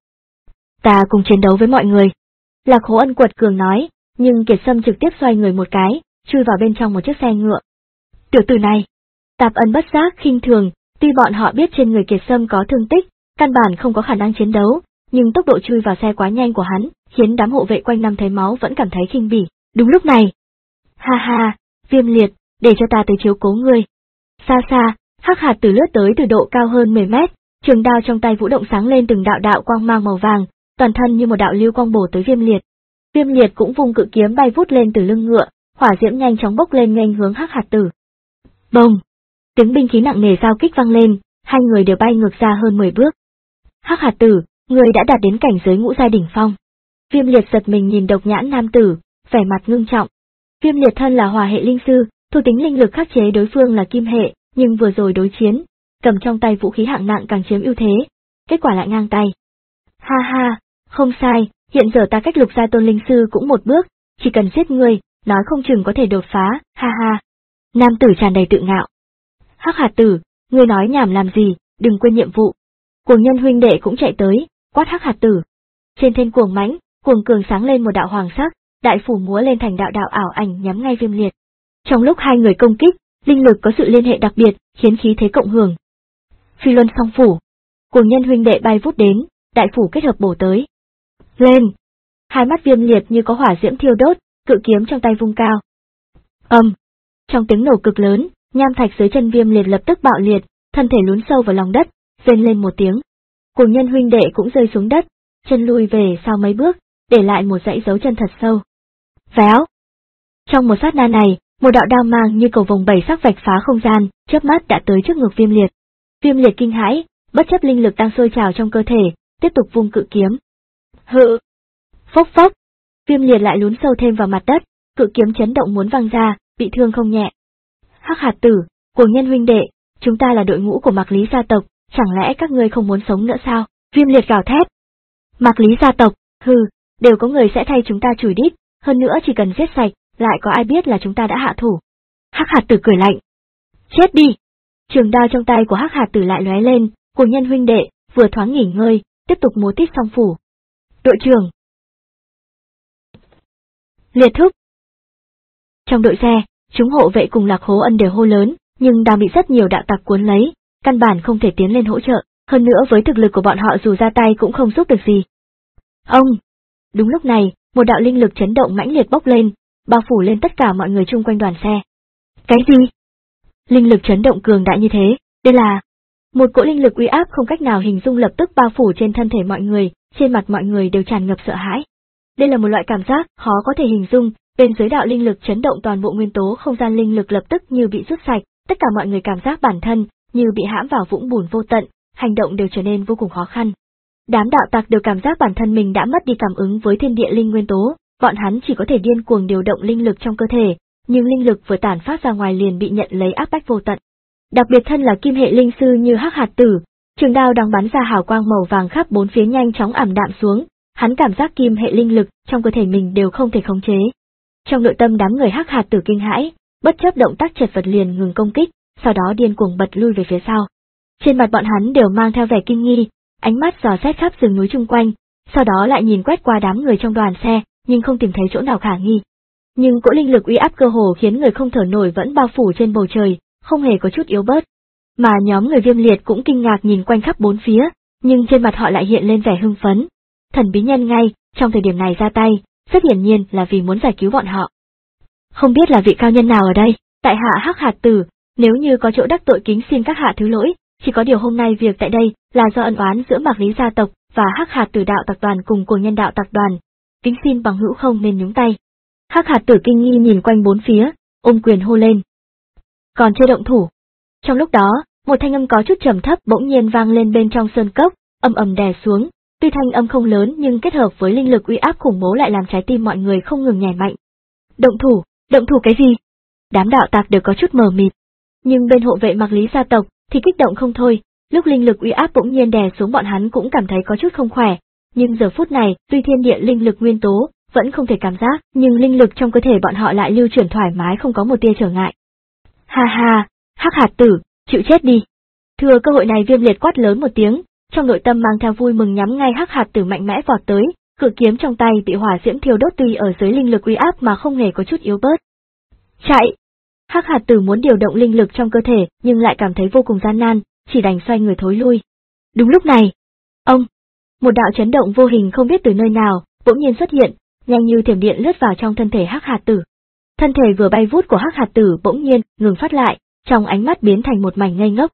Speaker 1: Ta cùng chiến đấu với mọi người. Lạc Khố Ân quật cường nói, nhưng Kiệt Sâm trực tiếp xoay người một cái, chui vào bên trong một chiếc xe ngựa. Tiểu tử này, Tạp Ân bất giác khinh thường, tuy bọn họ biết trên người Kiệt Sâm có thương tích, căn bản không có khả năng chiến đấu, nhưng tốc độ chui vào xe quá nhanh của hắn, khiến đám hộ vệ quanh năm thấy máu vẫn cảm thấy khinh bỉ. Đúng lúc này, ha ha, Viêm Liệt, để cho ta tới chiếu cố ngươi. Xa xa, Hắc Hạt Tử lướt tới từ độ cao hơn mười mét, trường đao trong tay vũ động sáng lên từng đạo đạo quang mang màu vàng, toàn thân như một đạo lưu quang bổ tới Viêm Liệt. Viêm Liệt cũng vung cự kiếm bay vút lên từ lưng ngựa, hỏa diễm nhanh chóng bốc lên nghênh hướng Hắc Hạt Tử. Bồng! Tiếng binh khí nặng nề giao kích vang lên, hai người đều bay ngược ra hơn mười bước. Hắc Hạt Tử, người đã đạt đến cảnh giới ngũ giai đỉnh phong. Viêm Liệt giật mình nhìn Độc Nhãn nam tử, vẻ mặt ngưng trọng. Viêm Liệt thân là hỏa hệ linh sư, thuộc tính linh lực khắc chế đối phương là kim hệ, nhưng vừa rồi đối chiến, cầm trong tay vũ khí hạng nặng càng chiếm ưu thế, kết quả lại ngang tay. Ha ha, không sai, hiện giờ ta cách lục giai tôn linh sư cũng một bước, chỉ cần giết ngươi, nói không chừng có thể đột phá, ha ha. Nam tử tràn đầy tự ngạo. Hắc Hạt Tử, ngươi nói nhảm làm gì, đừng quên nhiệm vụ. Cuồng Nhân huynh đệ cũng chạy tới, quát Hắc Hạt Tử. Trên thiên cuồng mãnh, cuồng cường sáng lên một đạo hoàng sắc, đại phủ múa lên thành đạo đạo ảo ảnh nhắm ngay Viêm Liệt. Trong lúc hai người công kích, linh lực có sự liên hệ đặc biệt, khiến khí thế cộng hưởng. Phi luân song phủ. Cuồng Nhân huynh đệ bay vút đến, đại phủ kết hợp bổ tới. Lên! Hai mắt Viêm Liệt như có hỏa diễm thiêu đốt, cự kiếm trong tay vung cao. Âm! Um. Trong tiếng nổ cực lớn, nham thạch dưới chân Viêm Liệt lập tức bạo liệt, thân thể lún sâu vào lòng đất, rên lên một tiếng. Cuồng Nhân huynh đệ cũng rơi xuống đất, chân lui về sau mấy bước, để lại một dãy dấu chân thật sâu. Véo! Trong một sát na này, một đạo đao mang như cầu vồng bảy sắc vạch phá không gian, chớp mắt đã tới trước ngực Viêm Liệt. Viêm Liệt kinh hãi, bất chấp linh lực đang sôi trào trong cơ thể, tiếp tục vung cự kiếm. Hự! Phốc phốc! Viêm Liệt lại lún sâu thêm vào mặt đất, cự kiếm chấn động muốn văng ra, bị thương không nhẹ. Hắc Hạt Tử, Cuồng Nhân huynh đệ, chúng ta là đội ngũ của Mạc Lý gia tộc, chẳng lẽ các ngươi không muốn sống nữa sao? Viêm Liệt gào thét. Mạc Lý gia tộc, hừ, đều có người sẽ thay chúng ta chùi đít, hơn nữa chỉ cần giết sạch, lại có ai biết là chúng ta đã hạ thủ. Hắc hạt tử cười lạnh. Chết đi! Trường đao trong tay của hắc hạt tử lại lóe lên, Cuồng Nhân huynh đệ, vừa thoáng nghỉ ngơi, tiếp tục múa tít song phủ. Đội trưởng! Liệt thúc! Trong đội xe, chúng hộ vệ cùng Lạc Hố Ân đều hô lớn, nhưng đang bị rất nhiều đạo tặc cuốn lấy, căn bản không thể tiến lên hỗ trợ, hơn nữa với thực lực của bọn họ dù ra tay cũng không giúp được gì. Ông! Đúng lúc này, một đạo linh lực chấn động mãnh liệt bốc lên, bao phủ lên tất cả mọi người chung quanh đoàn xe. Cái gì? Linh lực chấn động cường đại như thế, đây là... Một cỗ linh lực uy áp không cách nào hình dung lập tức bao phủ trên thân thể mọi người, trên mặt mọi người đều tràn ngập sợ hãi. Đây là một loại cảm giác khó có thể hình dung, bên dưới đạo linh lực chấn động toàn bộ nguyên tố không gian linh lực lập tức như bị rút sạch, tất cả mọi người cảm giác bản thân như bị hãm vào vũng bùn vô tận, hành động đều trở nên vô cùng khó khăn. Đám đạo tặc đều cảm giác bản thân mình đã mất đi cảm ứng với thiên địa linh nguyên tố, bọn hắn chỉ có thể điên cuồng điều động linh lực trong cơ thể, nhưng linh lực vừa tản phát ra ngoài liền bị nhận lấy áp bách vô tận. Đặc biệt thân là kim hệ linh sư như hắc hạt tử, trường đao đang bắn ra hào quang màu vàng khắp bốn phía nhanh chóng ảm đạm xuống, hắn cảm giác kim hệ linh lực trong cơ thể mình đều không thể khống chế. Trong nội tâm đám người hắc hạt tử kinh hãi, bất chấp động tác chật vật liền ngừng công kích, sau đó điên cuồng bật lui về phía sau. Trên mặt bọn hắn đều mang theo vẻ kinh nghi, ánh mắt dò xét khắp rừng núi chung quanh, sau đó lại nhìn quét qua đám người trong đoàn xe, nhưng không tìm thấy chỗ nào khả nghi. Nhưng cỗ linh lực uy áp cơ hồ khiến người không thở nổi vẫn bao phủ trên bầu trời, không hề có chút yếu bớt. Mà nhóm người Viêm Liệt cũng kinh ngạc nhìn quanh khắp bốn phía, nhưng trên mặt họ lại hiện lên vẻ hưng phấn. Thần bí nhân ngay, trong thời điểm này ra tay, rất hiển nhiên là vì muốn giải cứu bọn họ. Không biết là vị cao nhân nào ở đây, tại hạ hắc hạt tử, nếu như có chỗ đắc tội kính xin các hạ thứ lỗi, chỉ có điều hôm nay việc tại đây là do ân oán giữa Mạc Lý gia tộc và hắc hạt tử đạo tập đoàn cùng Cuồng Nhân đạo tập đoàn, kính xin bằng hữu không nên nhúng tay. Hắc hạt tử kinh nghi nhìn quanh bốn phía, ôm quyền hô lên. Còn chưa động thủ. Trong lúc đó, một thanh âm có chút trầm thấp bỗng nhiên vang lên bên trong sơn cốc, ầm ầm đè xuống, tuy thanh âm không lớn nhưng kết hợp với linh lực uy áp khủng bố lại làm trái tim mọi người không ngừng nhảy mạnh. Động thủ, động thủ cái gì? Đám đạo tặc đều có chút mờ mịt. Nhưng bên hộ vệ Mạc Lý gia tộc thì kích động không thôi, lúc linh lực uy áp bỗng nhiên đè xuống bọn hắn cũng cảm thấy có chút không khỏe, nhưng giờ phút này, tuy thiên địa linh lực nguyên tố vẫn không thể cảm giác, nhưng linh lực trong cơ thể bọn họ lại lưu chuyển thoải mái không có một tia trở ngại. Ha ha, hắc hạt tử, chịu chết đi. Thừa cơ hội này Viêm Liệt quát lớn một tiếng, trong nội tâm mang theo vui mừng nhắm ngay hắc hạt tử mạnh mẽ vọt tới, cự kiếm trong tay bị hỏa diễm thiêu đốt tuy ở dưới linh lực uy áp mà không hề có chút yếu bớt. Chạy! Hắc hạt tử muốn điều động linh lực trong cơ thể nhưng lại cảm thấy vô cùng gian nan, chỉ đành xoay người thối lui. Đúng lúc này, ông, một đạo chấn động vô hình không biết từ nơi nào, bỗng nhiên xuất hiện, nhanh như thiểm điện lướt vào trong thân thể hắc hạt tử. Thân thể vừa bay vút của hắc hạt tử bỗng nhiên ngừng phát lại, trong ánh mắt biến thành một mảnh ngây ngốc.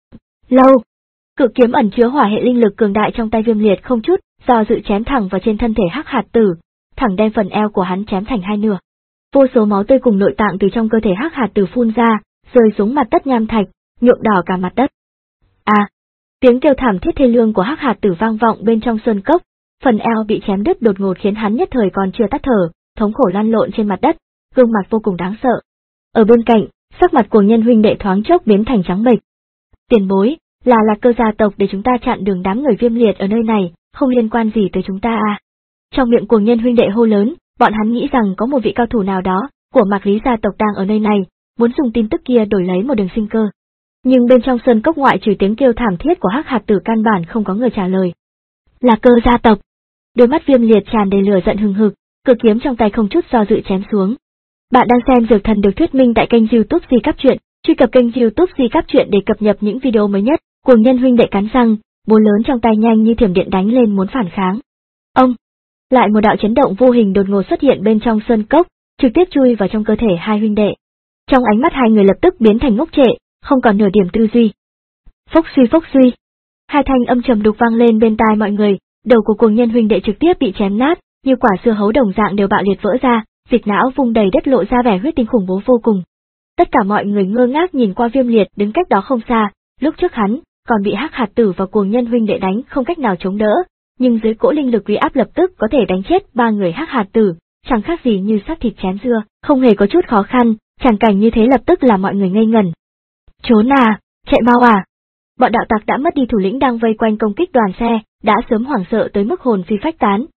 Speaker 1: Lâu, cự kiếm ẩn chứa hỏa hệ linh lực cường đại trong tay Viêm Liệt không chút do dự chém thẳng vào trên thân thể hắc hạt tử, thẳng đem phần eo của hắn chém thành hai nửa. Vô số máu tươi cùng nội tạng từ trong cơ thể hắc hạt tử phun ra, rơi xuống mặt đất nham thạch, nhuộm đỏ cả mặt đất. À, tiếng kêu thảm thiết thê lương của hắc hạt tử vang vọng bên trong sơn cốc, phần eo bị chém đứt đột ngột khiến hắn nhất thời còn chưa tắt thở, thống khổ lăn lộn trên mặt đất, gương mặt vô cùng đáng sợ. Ở bên cạnh, sắc mặt Cuồng Nhân huynh đệ thoáng chốc biến thành trắng bệch. Tiền bối, là Lạc Cơ gia tộc để chúng ta chặn đường đám người Viêm Liệt ở nơi này, không liên quan gì tới chúng ta à? Trong miệng Cuồng Nhân huynh đệ hô lớn, bọn hắn nghĩ rằng có một vị cao thủ nào đó của Mạc Lý gia tộc đang ở nơi này, muốn dùng tin tức kia đổi lấy một đường sinh cơ. Nhưng bên trong sơn cốc ngoại trừ tiếng kêu thảm thiết của hắc hạt tử căn bản không có người trả lời. Lạc Cơ gia tộc. Đôi mắt Viêm Liệt tràn đầy lửa giận hừng hực, cự kiếm trong tay không chút do dự chém xuống. Bạn đang xem Dược Thần được thuyết minh tại kênh YouTube Di Cáp Truyện, truy cập kênh YouTube Di Cáp Truyện để cập nhật những video mới nhất. Cuồng Nhân huynh đệ cắn răng, búa lớn trong tay nhanh như thiểm điện đánh lên muốn phản kháng. Ông, lại một đạo chấn động vô hình đột ngột xuất hiện bên trong sơn cốc, trực tiếp chui vào trong cơ thể hai huynh đệ. Trong ánh mắt hai người lập tức biến thành ngốc trệ, không còn nửa điểm tư duy. Phốc suy phốc suy, hai thanh âm trầm đục vang lên bên tai mọi người, đầu của Cuồng Nhân huynh đệ trực tiếp bị chém nát, như quả dưa hấu đồng dạng đều bạo liệt vỡ ra, dịch não vung đầy đất lộ ra vẻ huyết tinh khủng bố vô cùng. Tất cả mọi người ngơ ngác nhìn qua Viêm Liệt đứng cách đó không xa, lúc trước hắn còn bị hắc hạt tử và Cuồng Nhân huynh đệ đánh không cách nào chống đỡ, nhưng dưới cỗ linh lực uy áp lập tức có thể đánh chết ba người hắc hạt tử, chẳng khác gì như xác thịt chém dưa, không hề có chút khó khăn, tràng cảnh như thế lập tức làm mọi người ngây ngẩn. Trốn à, chạy mau à! Bọn đạo tặc đã mất đi thủ lĩnh đang vây quanh công kích đoàn xe, đã sớm hoảng sợ tới mức hồn phi phách tán,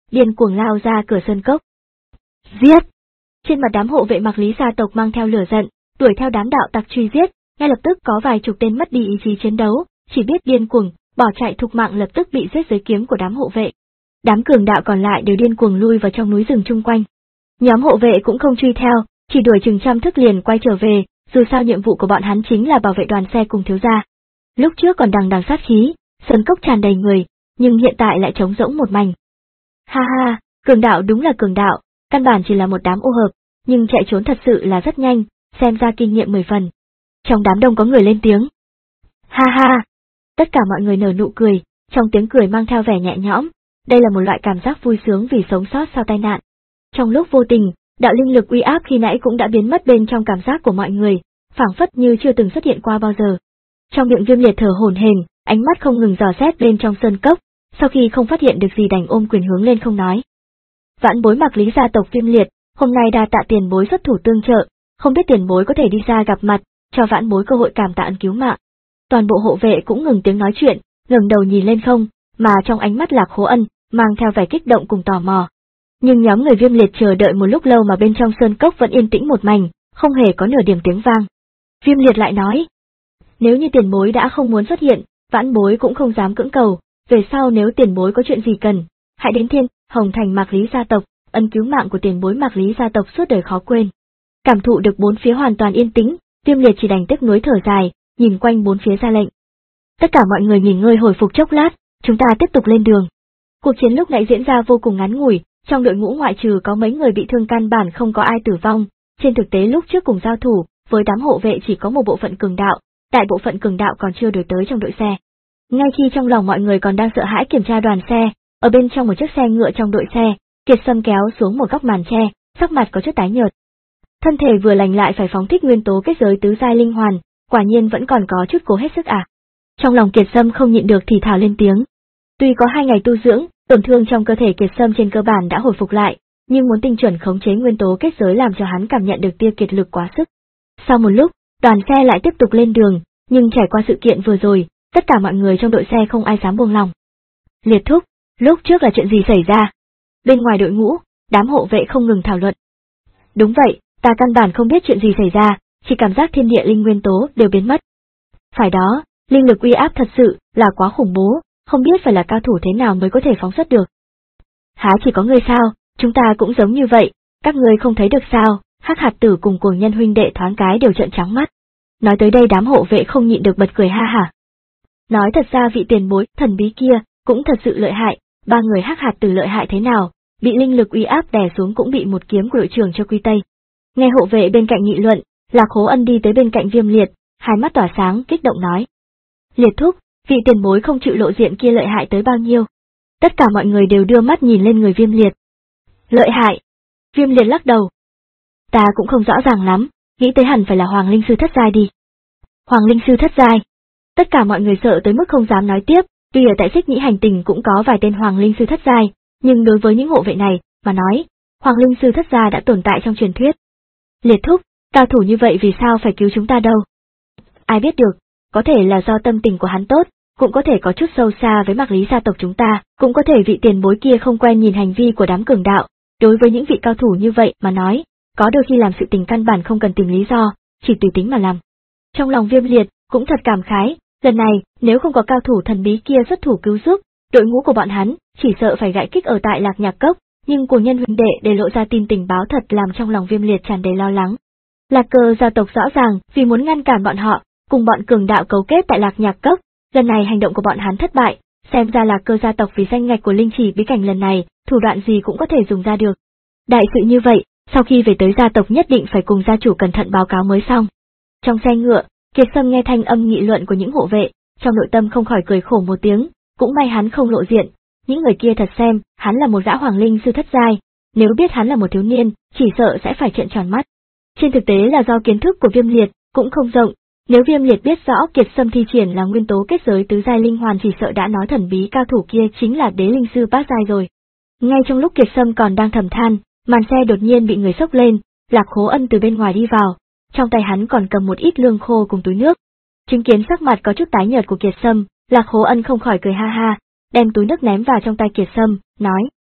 Speaker 1: điên cuồng lao ra cửa sơn cốc. Giết! Trên mặt đám hộ vệ Mạc Lý gia tộc mang theo lửa giận, đuổi theo đám đạo tặc truy giết, ngay lập tức có vài chục tên mất đi ý chí chiến đấu, chỉ biết điên cuồng, bỏ chạy thục mạng lập tức bị giết dưới kiếm của đám hộ vệ. Đám cường đạo còn lại đều điên cuồng lui vào trong núi rừng chung quanh. Nhóm hộ vệ cũng không truy theo, chỉ đuổi chừng trăm thức liền quay trở về, dù sao nhiệm vụ của bọn hắn chính là bảo vệ đoàn xe cùng thiếu gia. Lúc trước còn đằng đằng sát khí, sơn cốc tràn đầy người, nhưng hiện tại lại trống rỗng một mảnh. Ha ha, cường đạo đúng là cường đạo, căn bản chỉ là một đám ô hợp, nhưng chạy trốn thật sự là rất nhanh, xem ra kinh nghiệm mười phần. Trong đám đông có người lên tiếng. Ha ha, tất cả mọi người nở nụ cười, trong tiếng cười mang theo vẻ nhẹ nhõm, đây là một loại cảm giác vui sướng vì sống sót sau tai nạn. Trong lúc vô tình, đạo linh lực uy áp khi nãy cũng đã biến mất bên trong cảm giác của mọi người, phảng phất như chưa từng xuất hiện qua bao giờ. Trong miệng Viêm Liệt thở hổn hển, ánh mắt không ngừng dò xét bên trong sơn cốc, sau khi không phát hiện được gì đành ôm quyền hướng lên không nói. Vãn bối Mạc Lý gia tộc Viêm Liệt, hôm nay đa tạ tiền bối xuất thủ tương trợ, không biết tiền bối có thể đi ra gặp mặt, cho vãn bối cơ hội cảm tạ ân cứu mạng. Toàn bộ hộ vệ cũng ngừng tiếng nói chuyện, ngẩng đầu nhìn lên không, mà trong ánh mắt Lạc Khố Ân mang theo vẻ kích động cùng tò mò. Nhưng nhóm người Viêm Liệt chờ đợi một lúc lâu mà bên trong sơn cốc vẫn yên tĩnh một mảnh, không hề có nửa điểm tiếng vang. Viêm Liệt lại nói, nếu như tiền bối đã không muốn xuất hiện, vãn bối cũng không dám cưỡng cầu, về sau nếu tiền bối có chuyện gì cần, hãy đến Thiên Hồng Thành Mạc Lý gia tộc, ân cứu mạng của tiền bối Mạc Lý gia tộc suốt đời khó quên. Cảm thụ được bốn phía hoàn toàn yên tĩnh, Viêm Liệt chỉ đành tiếc nuối thở dài, nhìn quanh bốn phía ra lệnh. Tất cả mọi người nghỉ ngơi hồi phục chốc lát, chúng ta tiếp tục lên đường. Cuộc chiến lúc nãy diễn ra vô cùng ngắn ngủi, trong đội ngũ ngoại trừ có mấy người bị thương căn bản không có ai tử vong, trên thực tế lúc trước cùng giao thủ, với đám hộ vệ chỉ có một bộ phận cường đạo, đại bộ phận cường đạo còn chưa đuổi tới trong đội xe. Ngay khi trong lòng mọi người còn đang sợ hãi kiểm tra đoàn xe, ở bên trong một chiếc xe ngựa trong đội xe, Kiệt Sâm kéo xuống một góc màn che, sắc mặt có chút tái nhợt. Thân thể vừa lành lại phải phóng thích nguyên tố kết giới tứ giai linh hoàn, quả nhiên vẫn còn có chút cố hết sức à. Trong lòng Kiệt Sâm không nhịn được thì thào lên tiếng. Tuy có hai ngày tu dưỡng, tổn thương trong cơ thể Kiệt Sâm trên cơ bản đã hồi phục lại, nhưng muốn tinh chuẩn khống chế nguyên tố kết giới làm cho hắn cảm nhận được tia kiệt lực quá sức. Sau một lúc, đoàn xe lại tiếp tục lên đường, nhưng trải qua sự kiện vừa rồi, tất cả mọi người trong đội xe không ai dám buông lòng. Liệt thúc, lúc trước là chuyện gì xảy ra? Bên ngoài đội ngũ, đám hộ vệ không ngừng thảo luận. Đúng vậy, ta căn bản không biết chuyện gì xảy ra, chỉ cảm giác thiên địa linh nguyên tố đều biến mất. Phải đó, linh lực uy áp thật sự là quá khủng bố, không biết phải là cao thủ thế nào mới có thể phóng xuất được. Há chỉ có người sao, chúng ta cũng giống như vậy, các người không thấy được sao? Hắc Hạt Tử cùng Cuồng Nhân huynh đệ thoáng cái đều trợn trắng mắt. Nói tới đây đám hộ vệ không nhịn được bật cười ha hả. Nói thật ra vị tiền bối thần bí kia cũng thật sự lợi hại, ba người Hắc Hạt Tử lợi hại thế nào, bị linh lực uy áp đè xuống cũng bị một kiếm của đội trưởng cho quy tây. Nghe hộ vệ bên cạnh nghị luận, Lạc Khố Ân đi tới bên cạnh Viêm Liệt, hai mắt tỏa sáng kích động nói. Liệt thúc, vị tiền bối không chịu lộ diện kia lợi hại tới bao nhiêu? Tất cả mọi người đều đưa mắt nhìn lên người Viêm Liệt. Lợi hại. Viêm Liệt lắc đầu. Ta cũng không rõ ràng lắm, nghĩ tới hẳn phải là Hoàng Linh Sư thất giai đi. Hoàng Linh Sư thất giai. Tất cả mọi người sợ tới mức không dám nói tiếp, tuy ở tại Xích Nhĩ hành tinh cũng có vài tên Hoàng Linh Sư thất giai, nhưng đối với những hộ vệ này mà nói, Hoàng Linh Sư thất giai đã tồn tại trong truyền thuyết. Liệt thúc, cao thủ như vậy vì sao phải cứu chúng ta đâu? Ai biết được, có thể là do tâm tình của hắn tốt, cũng có thể có chút sâu xa với Mạc Lý gia tộc chúng ta, cũng có thể vị tiền bối kia không quen nhìn hành vi của đám cường đạo, đối với những vị cao thủ như vậy mà nói, có đôi khi làm sự tình căn bản không cần tìm lý do, chỉ tùy tính mà làm. Trong lòng Viêm Liệt cũng thật cảm khái, lần này nếu không có cao thủ thần bí kia xuất thủ cứu giúp, đội ngũ của bọn hắn chỉ sợ phải gãy kích ở tại Lạc Nhạc Cốc, nhưng Cuồng Nhân huynh đệ để lộ ra tin tình báo thật làm trong lòng Viêm Liệt tràn đầy lo lắng. Lạc Cơ gia tộc rõ ràng vì muốn ngăn cản bọn họ, cùng bọn cường đạo cấu kết tại Lạc Nhạc Cốc, lần này hành động của bọn hắn thất bại, xem ra Lạc Cơ gia tộc vì danh ngạch của linh chỉ bí cảnh lần này, thủ đoạn gì cũng có thể dùng ra được. Đại sự như vậy, sau khi về tới gia tộc nhất định phải cùng gia chủ cẩn thận báo cáo mới xong. Trong xe ngựa, Kiệt Sâm nghe thanh âm nghị luận của những hộ vệ, trong nội tâm không khỏi cười khổ một tiếng, cũng may hắn không lộ diện, những người kia thật xem, hắn là một gã Hoàng Linh Sư thất giai, nếu biết hắn là một thiếu niên, chỉ sợ sẽ phải trợn tròn mắt. Trên thực tế là do kiến thức của Viêm Liệt cũng không rộng, nếu Viêm Liệt biết rõ Kiệt Sâm thi triển là nguyên tố kết giới tứ giai linh hoàn chỉ sợ đã nói thần bí cao thủ kia chính là Đế Linh Sư bát giai rồi. Ngay trong lúc Kiệt Sâm còn đang thầm than, màn xe đột nhiên bị người xốc lên, Lạc Khố Ân từ bên ngoài đi vào, trong tay hắn còn cầm một ít lương khô cùng túi nước. Chứng kiến sắc mặt có chút tái nhợt của Kiệt Sâm, Lạc Khố Ân không khỏi cười ha ha, đem túi nước ném vào trong tay Kiệt Sâm, nói: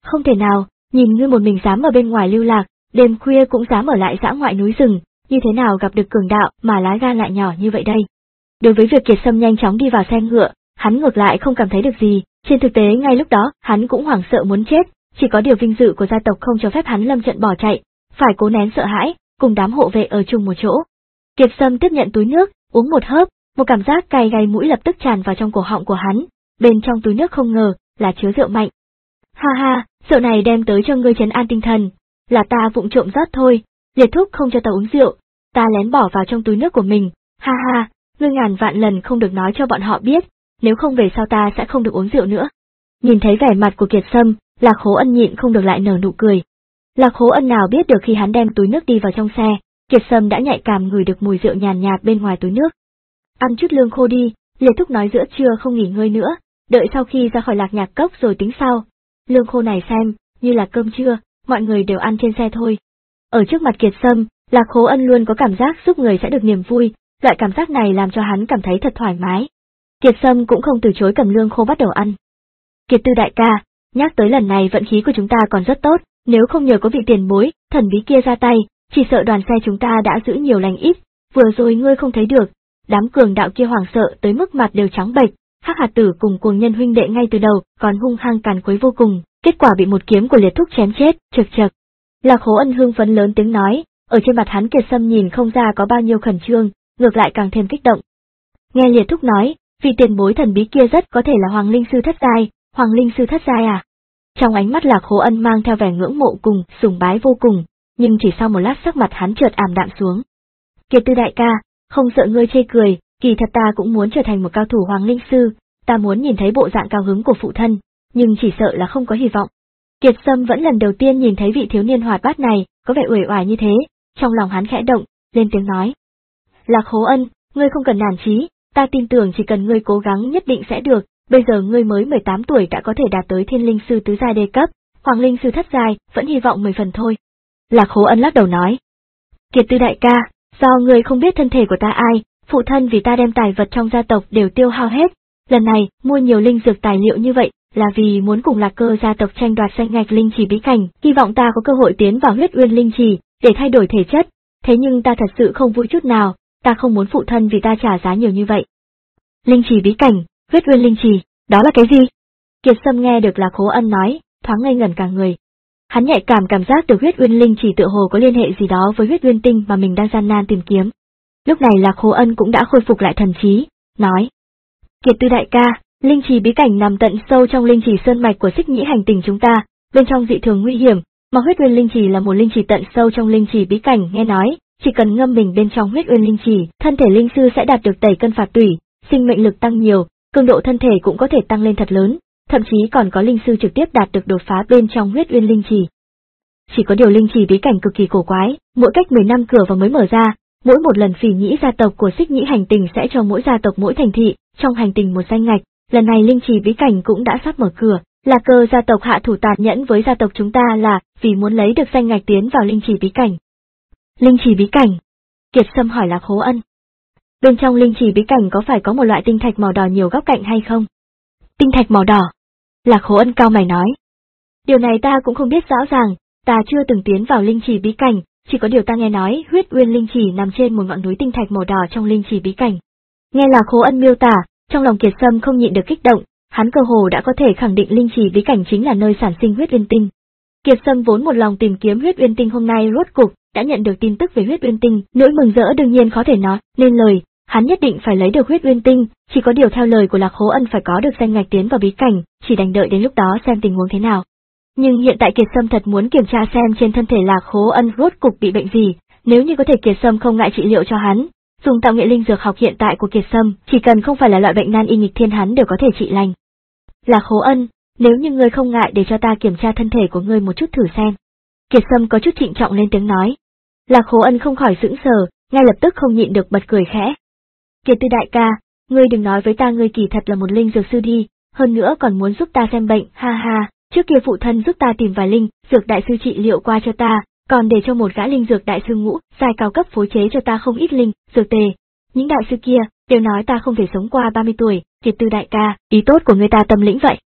Speaker 1: Không thể nào, nhìn ngươi một mình dám ở bên ngoài lưu lạc, đêm khuya cũng dám ở lại dã ngoại núi rừng, như thế nào gặp được cường đạo mà lá gan lại nhỏ như vậy đây? Đối với việc Kiệt Sâm nhanh chóng đi vào xe ngựa, hắn ngược lại không cảm thấy được gì, trên thực tế ngay lúc đó hắn cũng hoảng sợ muốn chết, chỉ có điều vinh dự của gia tộc không cho phép hắn lâm trận bỏ chạy, phải cố nén sợ hãi, cùng đám hộ vệ ở chung một chỗ. Kiệt Sâm tiếp nhận túi nước, uống một hớp, một cảm giác cay gáy mũi lập tức tràn vào trong cổ họng của hắn, bên trong túi nước không ngờ là chứa rượu mạnh. Ha ha, rượu này đem tới cho ngươi trấn an tinh thần, là ta vụng trộm rót thôi, Liệt thúc không cho ta uống rượu, ta lén bỏ vào trong túi nước của mình, ha ha, ngươi ngàn vạn lần không được nói cho bọn họ biết, nếu không về sau ta sẽ không được uống rượu nữa. Nhìn thấy vẻ mặt của Kiệt Sâm, Lạc Khố Ân nhịn không được lại nở nụ cười. Lạc Khố Ân nào biết được khi hắn đem túi nước đi vào trong xe, Kiệt Sâm đã nhạy cảm ngửi được mùi rượu nhàn nhạt bên ngoài túi nước. Ăn chút lương khô đi, Liệt thúc nói giữa trưa không nghỉ ngơi nữa, đợi sau khi ra khỏi Lạc Nhạc Cốc rồi tính sau. Lương khô này xem, như là cơm trưa, mọi người đều ăn trên xe thôi. Ở trước mặt Kiệt Sâm, Lạc Khố Ân luôn có cảm giác giúp người sẽ được niềm vui, loại cảm giác này làm cho hắn cảm thấy thật thoải mái. Kiệt Sâm cũng không từ chối cầm lương khô bắt đầu ăn. Kiệt Tư đại ca, nhắc tới lần này vận khí của chúng ta còn rất tốt, nếu không nhờ có vị tiền bối, thần bí kia ra tay, chỉ sợ đoàn xe chúng ta đã giữ nhiều lành ít, vừa rồi ngươi không thấy được, đám cường đạo kia hoảng sợ tới mức mặt đều trắng bệch, Hắc Hạt Tử cùng cuồng nhân huynh đệ ngay từ đầu còn hung hăng càn quấy vô cùng, kết quả bị một kiếm của Liệt thúc chém chết, chực chực. Lạc Khố Ân hưng phấn lớn tiếng nói, ở trên mặt hắn Kiệt Sâm nhìn không ra có bao nhiêu khẩn trương, ngược lại càng thêm kích động. Nghe Liệt thúc nói, vị tiền bối thần bí kia rất có thể là Hoàng Linh Sư thất giai, Hoàng Linh Sư thất giai à? Trong ánh mắt Lạc Khố Ân mang theo vẻ ngưỡng mộ cùng sùng bái vô cùng, nhưng chỉ sau một lát sắc mặt hắn chợt ảm đạm xuống. Kiệt Tư đại ca, không sợ ngươi chê cười, kỳ thật ta cũng muốn trở thành một cao thủ Hoàng Linh Sư, ta muốn nhìn thấy bộ dạng cao hứng của phụ thân, nhưng chỉ sợ là không có hy vọng. Kiệt Sâm vẫn lần đầu tiên nhìn thấy vị thiếu niên hoạt bát này, có vẻ uể oải như thế, trong lòng hắn khẽ động, lên tiếng nói. Lạc Khố Ân, ngươi không cần nản chí, ta tin tưởng chỉ cần ngươi cố gắng nhất định sẽ được, bây giờ ngươi mới mười tám tuổi đã có thể đạt tới Thiên Linh Sư tứ giai đề cấp, Hoàng Linh Sư thất giai, vẫn hy vọng mười phần thôi. Lạc Khố Ân lắc đầu nói. Kiệt Tư đại ca, do ngươi không biết thân thể của ta ai, phụ thân vì ta đem tài vật trong gia tộc đều tiêu hao hết, lần này mua nhiều linh dược tài liệu như vậy là vì muốn cùng Lạc Cơ gia tộc tranh đoạt danh ngạch linh trì bí cảnh, hy vọng ta có cơ hội tiến vào huyết uyên linh trì để thay đổi thể chất, thế nhưng ta thật sự không vui chút nào, ta không muốn phụ thân vì ta trả giá nhiều như vậy. Linh trì bí cảnh, huyết uyên linh trì, đó là cái gì? Kiệt Sâm nghe được Lạc Khố Ân nói, thoáng ngây ngẩn cả người. Hắn nhạy cảm cảm giác được huyết uyên linh trì tựa hồ có liên hệ gì đó với huyết uyên tinh mà mình đang gian nan tìm kiếm. Lúc này Lạc Khố Ân cũng đã khôi phục lại thần trí, nói. Kiệt Tư đại ca, linh trì bí cảnh nằm tận sâu trong linh trì sơn mạch của Xích Nhĩ hành tinh chúng ta, bên trong dị thường nguy hiểm, mà huyết uyên linh trì là một linh trì tận sâu trong linh trì bí cảnh, nghe nói, chỉ cần ngâm mình bên trong huyết uyên linh trì, thân thể linh sư sẽ đạt được tẩy cân phạt tủy, sinh mệnh lực tăng nhiều, cường độ thân thể cũng có thể tăng lên thật lớn, thậm chí còn có linh sư trực tiếp đạt được đột phá bên trong huyết uyên linh trì. Chỉ có điều linh trì bí cảnh cực kỳ cổ quái, mỗi cách mười năm cửa vào mới mở ra, mỗi một lần Phỉ Nhĩ gia tộc của Xích Nhĩ hành tinh sẽ cho mỗi gia tộc mỗi thành thị trong hành tinh một danh ngạch, lần này linh trì bí cảnh cũng đã sắp mở cửa, Lạc Cơ gia tộc hạ thủ tàn nhẫn với gia tộc chúng ta là vì muốn lấy được danh ngạch tiến vào linh trì bí cảnh. Linh trì bí cảnh? Kiệt Sâm hỏi Lạc Khố Ân. Bên trong linh trì bí cảnh có phải có một loại tinh thạch màu đỏ nhiều góc cạnh hay không? Tinh thạch màu đỏ? Lạc Khố Ân cau mày nói. Điều này ta cũng không biết rõ ràng, ta chưa từng tiến vào linh trì bí cảnh, chỉ có điều ta nghe nói huyết uyên linh trì nằm trên một ngọn núi tinh thạch màu đỏ trong linh trì bí cảnh. Nghe Lạc Khố Ân miêu tả, trong lòng Kiệt Sâm không nhịn được kích động, hắn cơ hồ đã có thể khẳng định linh trì bí cảnh chính là nơi sản sinh huyết uyên tinh. Kiệt Sâm vốn một lòng tìm kiếm huyết uyên tinh hôm nay rốt cục đã nhận được tin tức về huyết uyên tinh, nỗi mừng rỡ đương nhiên khó thể nói nên lời, hắn nhất định phải lấy được huyết uyên tinh, chỉ có điều theo lời của Lạc Khố Ân phải có được danh ngạch tiến vào bí cảnh, chỉ đành đợi đến lúc đó xem tình huống thế nào. Nhưng hiện tại Kiệt Sâm thật muốn kiểm tra xem trên thân thể Lạc Khố Ân rốt cục bị bệnh gì, nếu như có thể Kiệt Sâm không ngại trị liệu cho hắn. Dùng tạo nghệ linh dược học hiện tại của Kiệt Sâm, chỉ cần không phải là loại bệnh nan y nghịch thiên hắn đều có thể trị lành. Lạc Khố Ân, nếu như ngươi không ngại để cho ta kiểm tra thân thể của ngươi một chút thử xem. Kiệt Sâm có chút trịnh trọng lên tiếng nói. Lạc Khố Ân không khỏi sững sờ, ngay lập tức không nhịn được bật cười khẽ. Kiệt Tư đại ca, ngươi đừng nói với ta ngươi kỳ thật là một linh dược sư đi, hơn nữa còn muốn giúp ta xem bệnh, ha ha, trước kia phụ thân giúp ta tìm vài linh dược đại sư trị liệu qua cho ta, còn để cho một gã linh dược đại sư ngũ giai cao cấp phối chế cho ta không ít linh dược tề. Những đại sư kia đều nói ta không thể sống qua ba mươi tuổi, Kiệt Tư đại ca, ý tốt của người ta tâm lĩnh vậy.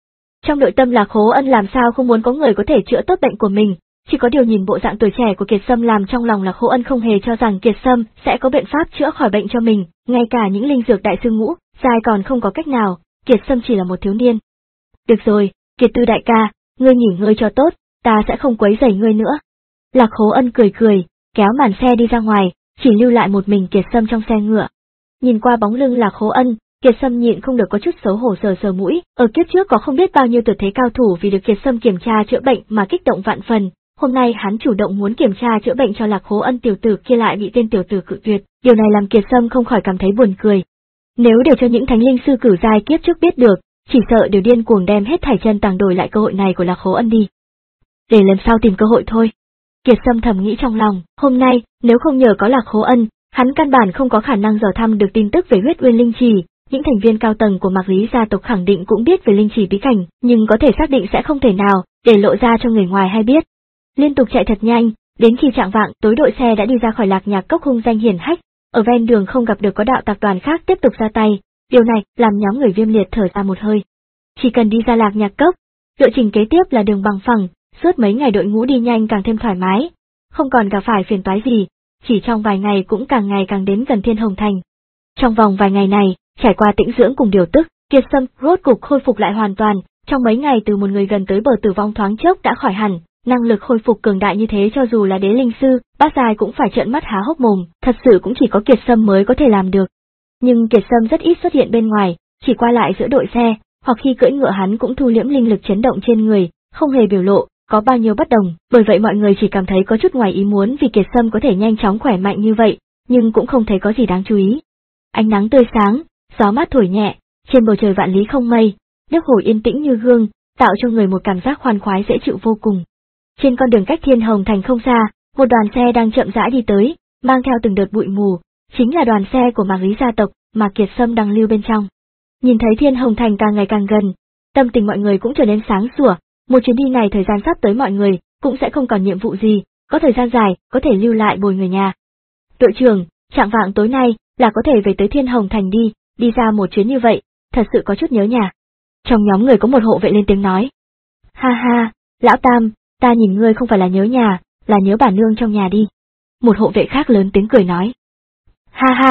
Speaker 1: Trong nội tâm Lạc Khố Ân làm sao không muốn có người có thể chữa tốt bệnh của mình, chỉ có điều nhìn bộ dạng tuổi trẻ của Kiệt Sâm làm trong lòng Lạc Khố Ân không hề cho rằng Kiệt Sâm sẽ có biện pháp chữa khỏi bệnh cho mình, ngay cả những linh dược đại sư ngũ, giai còn không có cách nào, Kiệt Sâm chỉ là một thiếu niên. Được rồi, Kiệt Tư đại ca, ngươi nghỉ ngơi cho tốt, ta sẽ không quấy rầy ngươi nữa. Lạc Khố Ân cười cười, kéo màn xe đi ra ngoài, chỉ lưu lại một mình Kiệt Sâm trong xe ngựa. Nhìn qua bóng lưng Lạc Khố Ân, Kiệt Sâm nhịn không được có chút xấu hổ sờ sờ mũi, ở kiếp trước có không biết bao nhiêu tuyệt thế cao thủ vì được Kiệt Sâm kiểm tra chữa bệnh mà kích động vạn phần, hôm nay hắn chủ động muốn kiểm tra chữa bệnh cho Lạc Khố Ân tiểu tử kia lại bị tên tiểu tử cự tuyệt, điều này làm Kiệt Sâm không khỏi cảm thấy buồn cười. Nếu để cho những thánh linh sư cửu giai kiếp trước biết được, chỉ sợ đều điên cuồng đem hết thảy chân tàng đổi lại cơ hội này của Lạc Khố Ân đi. Để lần sau tìm cơ hội thôi. Kiệt Sâm thầm nghĩ trong lòng, hôm nay, nếu không nhờ có Lạc Khố Ân, hắn căn bản không có khả năng dò thăm được tin tức về huyết uyên linh trì, những thành viên cao tầng của Mạc Lý gia tộc khẳng định cũng biết về linh trì bí cảnh, nhưng có thể xác định sẽ không thể nào để lộ ra cho người ngoài hay biết. Liên tục chạy thật nhanh, đến khi chạng vạng tối đội xe đã đi ra khỏi Lạc Nhạc Cốc hung danh hiển hách, ở ven đường không gặp được có đạo tặc đoàn khác tiếp tục ra tay, điều này làm nhóm người Viêm Liệt thở ra một hơi. Chỉ cần đi ra Lạc Nhạc Cốc, lộ trình kế tiếp là đường bằng phẳng, suốt mấy ngày đội ngũ đi nhanh càng thêm thoải mái, không còn gặp phải phiền toái gì, chỉ trong vài ngày cũng càng ngày càng đến gần Thiên Hồng Thành. Trong vòng vài ngày này, trải qua tĩnh dưỡng cùng điều tức, Kiệt Sâm rốt cục khôi phục lại hoàn toàn, trong mấy ngày từ một người gần tới bờ tử vong thoáng chốc đã khỏi hẳn, năng lực khôi phục cường đại như thế cho dù là đế linh sư, bát giai cũng phải trợn mắt há hốc mồm, thật sự cũng chỉ có Kiệt Sâm mới có thể làm được. Nhưng Kiệt Sâm rất ít xuất hiện bên ngoài, chỉ qua lại giữa đội xe, hoặc khi cưỡi ngựa hắn cũng thu liễm linh lực chấn động trên người, không hề biểu lộ có bao nhiêu bất đồng, bởi vậy mọi người chỉ cảm thấy có chút ngoài ý muốn vì Kiệt Sâm có thể nhanh chóng khỏe mạnh như vậy, nhưng cũng không thấy có gì đáng chú ý. Ánh nắng tươi sáng, gió mát thổi nhẹ, trên bầu trời vạn lý không mây, nước hồ yên tĩnh như gương, tạo cho người một cảm giác khoan khoái dễ chịu vô cùng. Trên con đường cách Thiên Hồng Thành không xa, một đoàn xe đang chậm rãi đi tới, mang theo từng đợt bụi mù, chính là đoàn xe của Mạc Lý gia tộc mà Kiệt Sâm đang lưu bên trong. Nhìn thấy Thiên Hồng Thành càng ngày càng gần, tâm tình mọi người cũng trở nên sáng sủa, một chuyến đi này thời gian sắp tới mọi người cũng sẽ không còn nhiệm vụ gì, có thời gian dài, có thể lưu lại bồi người nhà. Đội trưởng, chạng vạng tối nay là có thể về tới Thiên Hồng Thành đi, đi ra một chuyến như vậy, thật sự có chút nhớ nhà. Trong nhóm người có một hộ vệ lên tiếng nói. Ha ha, lão Tam, ta nhìn ngươi không phải là nhớ nhà, là nhớ bà nương trong nhà đi. Một hộ vệ khác lớn tiếng cười nói. Ha ha,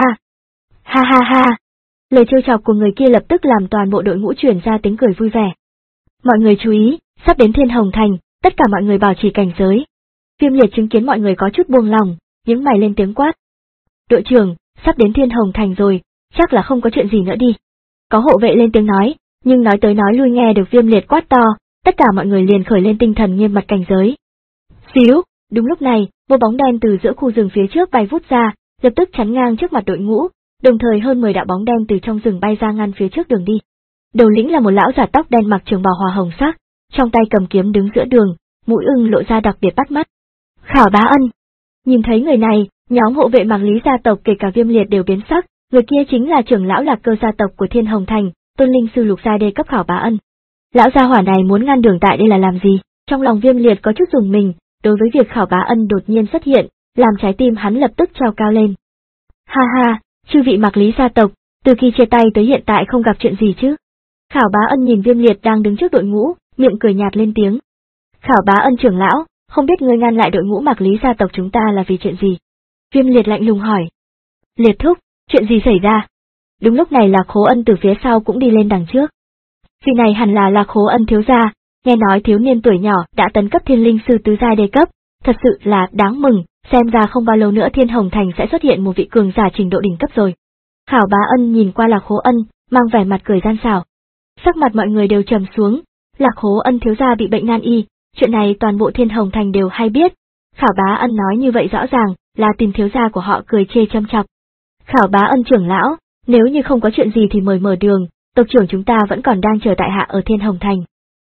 Speaker 1: ha ha ha. Lời trêu chọc của người kia lập tức làm toàn bộ đội ngũ truyền ra tiếng cười vui vẻ. Mọi người chú ý, sắp đến Thiên Hồng Thành, tất cả mọi người bảo trì cảnh giới. Viêm Liệt chứng kiến mọi người có chút buông lòng, nhướng mày lên tiếng quát. Đội trưởng, sắp đến Thiên Hồng Thành rồi, chắc là không có chuyện gì nữa đi. Có hộ vệ lên tiếng nói, nhưng nói tới nói lui nghe được Viêm Liệt quát to, tất cả mọi người liền khởi lên tinh thần nghiêm mặt cảnh giới. Xíu, đúng lúc này, một bóng đen từ giữa khu rừng phía trước bay vút ra, lập tức chắn ngang trước mặt đội ngũ, đồng thời hơn mười đạo bóng đen từ trong rừng bay ra ngăn phía trước đường đi. Đầu lĩnh là một lão già tóc đen mặc trường bào hòa hồng sắc, trong tay cầm kiếm đứng giữa đường, mũi ưng lộ ra đặc biệt bắt mắt. Khảo Bá Ân. Nhìn thấy người này, nhóm hộ vệ Mạc Lý gia tộc kể cả Viêm Liệt đều biến sắc, người kia chính là trưởng lão Lạc Cơ gia tộc của Thiên Hồng Thành, tôn linh sư lục giai đê cấp Khảo Bá Ân. Lão gia hỏa này muốn ngăn đường tại đây là làm gì? Trong lòng Viêm Liệt có chút rùng mình, đối với việc Khảo Bá Ân đột nhiên xuất hiện, làm trái tim hắn lập tức trao cao lên. Ha ha, chư vị Mạc Lý gia tộc, từ khi chia tay tới hiện tại không gặp chuyện gì chứ? Khảo Bá Ân nhìn Viêm Liệt đang đứng trước đội ngũ, miệng cười nhạt lên tiếng. Khảo Bá Ân trưởng lão, không biết ngươi ngăn lại đội ngũ Mạc Lý gia tộc chúng ta là vì chuyện gì? Viêm Liệt lạnh lùng hỏi. Liệt thúc, chuyện gì xảy ra? Đúng lúc này Lạc Khố Ân từ phía sau cũng đi lên đằng trước. Vị này hẳn là Lạc Khố Ân thiếu gia, nghe nói thiếu niên tuổi nhỏ đã tấn cấp thiên linh sư tứ giai đề cấp, thật sự là đáng mừng, xem ra không bao lâu nữa Thiên Hồng Thành sẽ xuất hiện một vị cường giả trình độ đỉnh cấp rồi. Khảo Bá Ân nhìn qua Lạc Khố Ân, mang vẻ mặt cười gian xảo. Sắc mặt mọi người đều trầm xuống, Lạc Khố Ân thiếu gia bị bệnh nan y, chuyện này toàn bộ Thiên Hồng Thành đều hay biết. Khảo Bá Ân nói như vậy rõ ràng là tìm thiếu gia của họ cười chê châm chọc. Khảo Bá Ân trưởng lão, nếu như không có chuyện gì thì mời mở đường, tộc trưởng chúng ta vẫn còn đang chờ tại hạ ở Thiên Hồng Thành.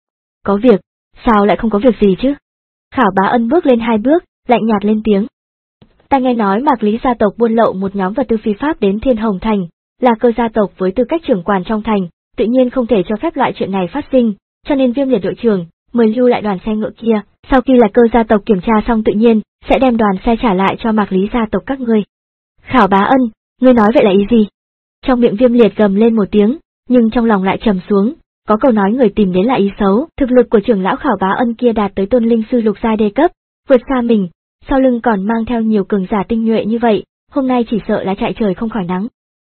Speaker 1: Có việc, sao lại không có việc gì chứ? Khảo Bá Ân bước lên hai bước, lạnh nhạt lên tiếng. Ta nghe nói Mạc Lý gia tộc buôn lậu một nhóm vật tư phi pháp đến Thiên Hồng Thành, là Cơ gia tộc với tư cách trưởng quản trong thành, tự nhiên không thể cho phép loại chuyện này phát sinh, cho nên Viêm Liệt đội trưởng mời lưu lại đoàn xe ngựa kia, sau khi là Cơ gia tộc kiểm tra xong tự nhiên sẽ đem đoàn xe trả lại cho Mạc Lý gia tộc các ngươi. Khảo Bá Ân, ngươi nói vậy là ý gì? Trong miệng Viêm Liệt gầm lên một tiếng, nhưng trong lòng lại trầm xuống, Có câu nói người tìm đến là ý xấu, thực lực của trưởng lão Khảo Bá Ân kia đạt tới tôn linh sư lục giai đê cấp, vượt xa mình, sau lưng còn mang theo nhiều cường giả tinh nhuệ như vậy, hôm nay chỉ sợ là chạy trời không khỏi nắng.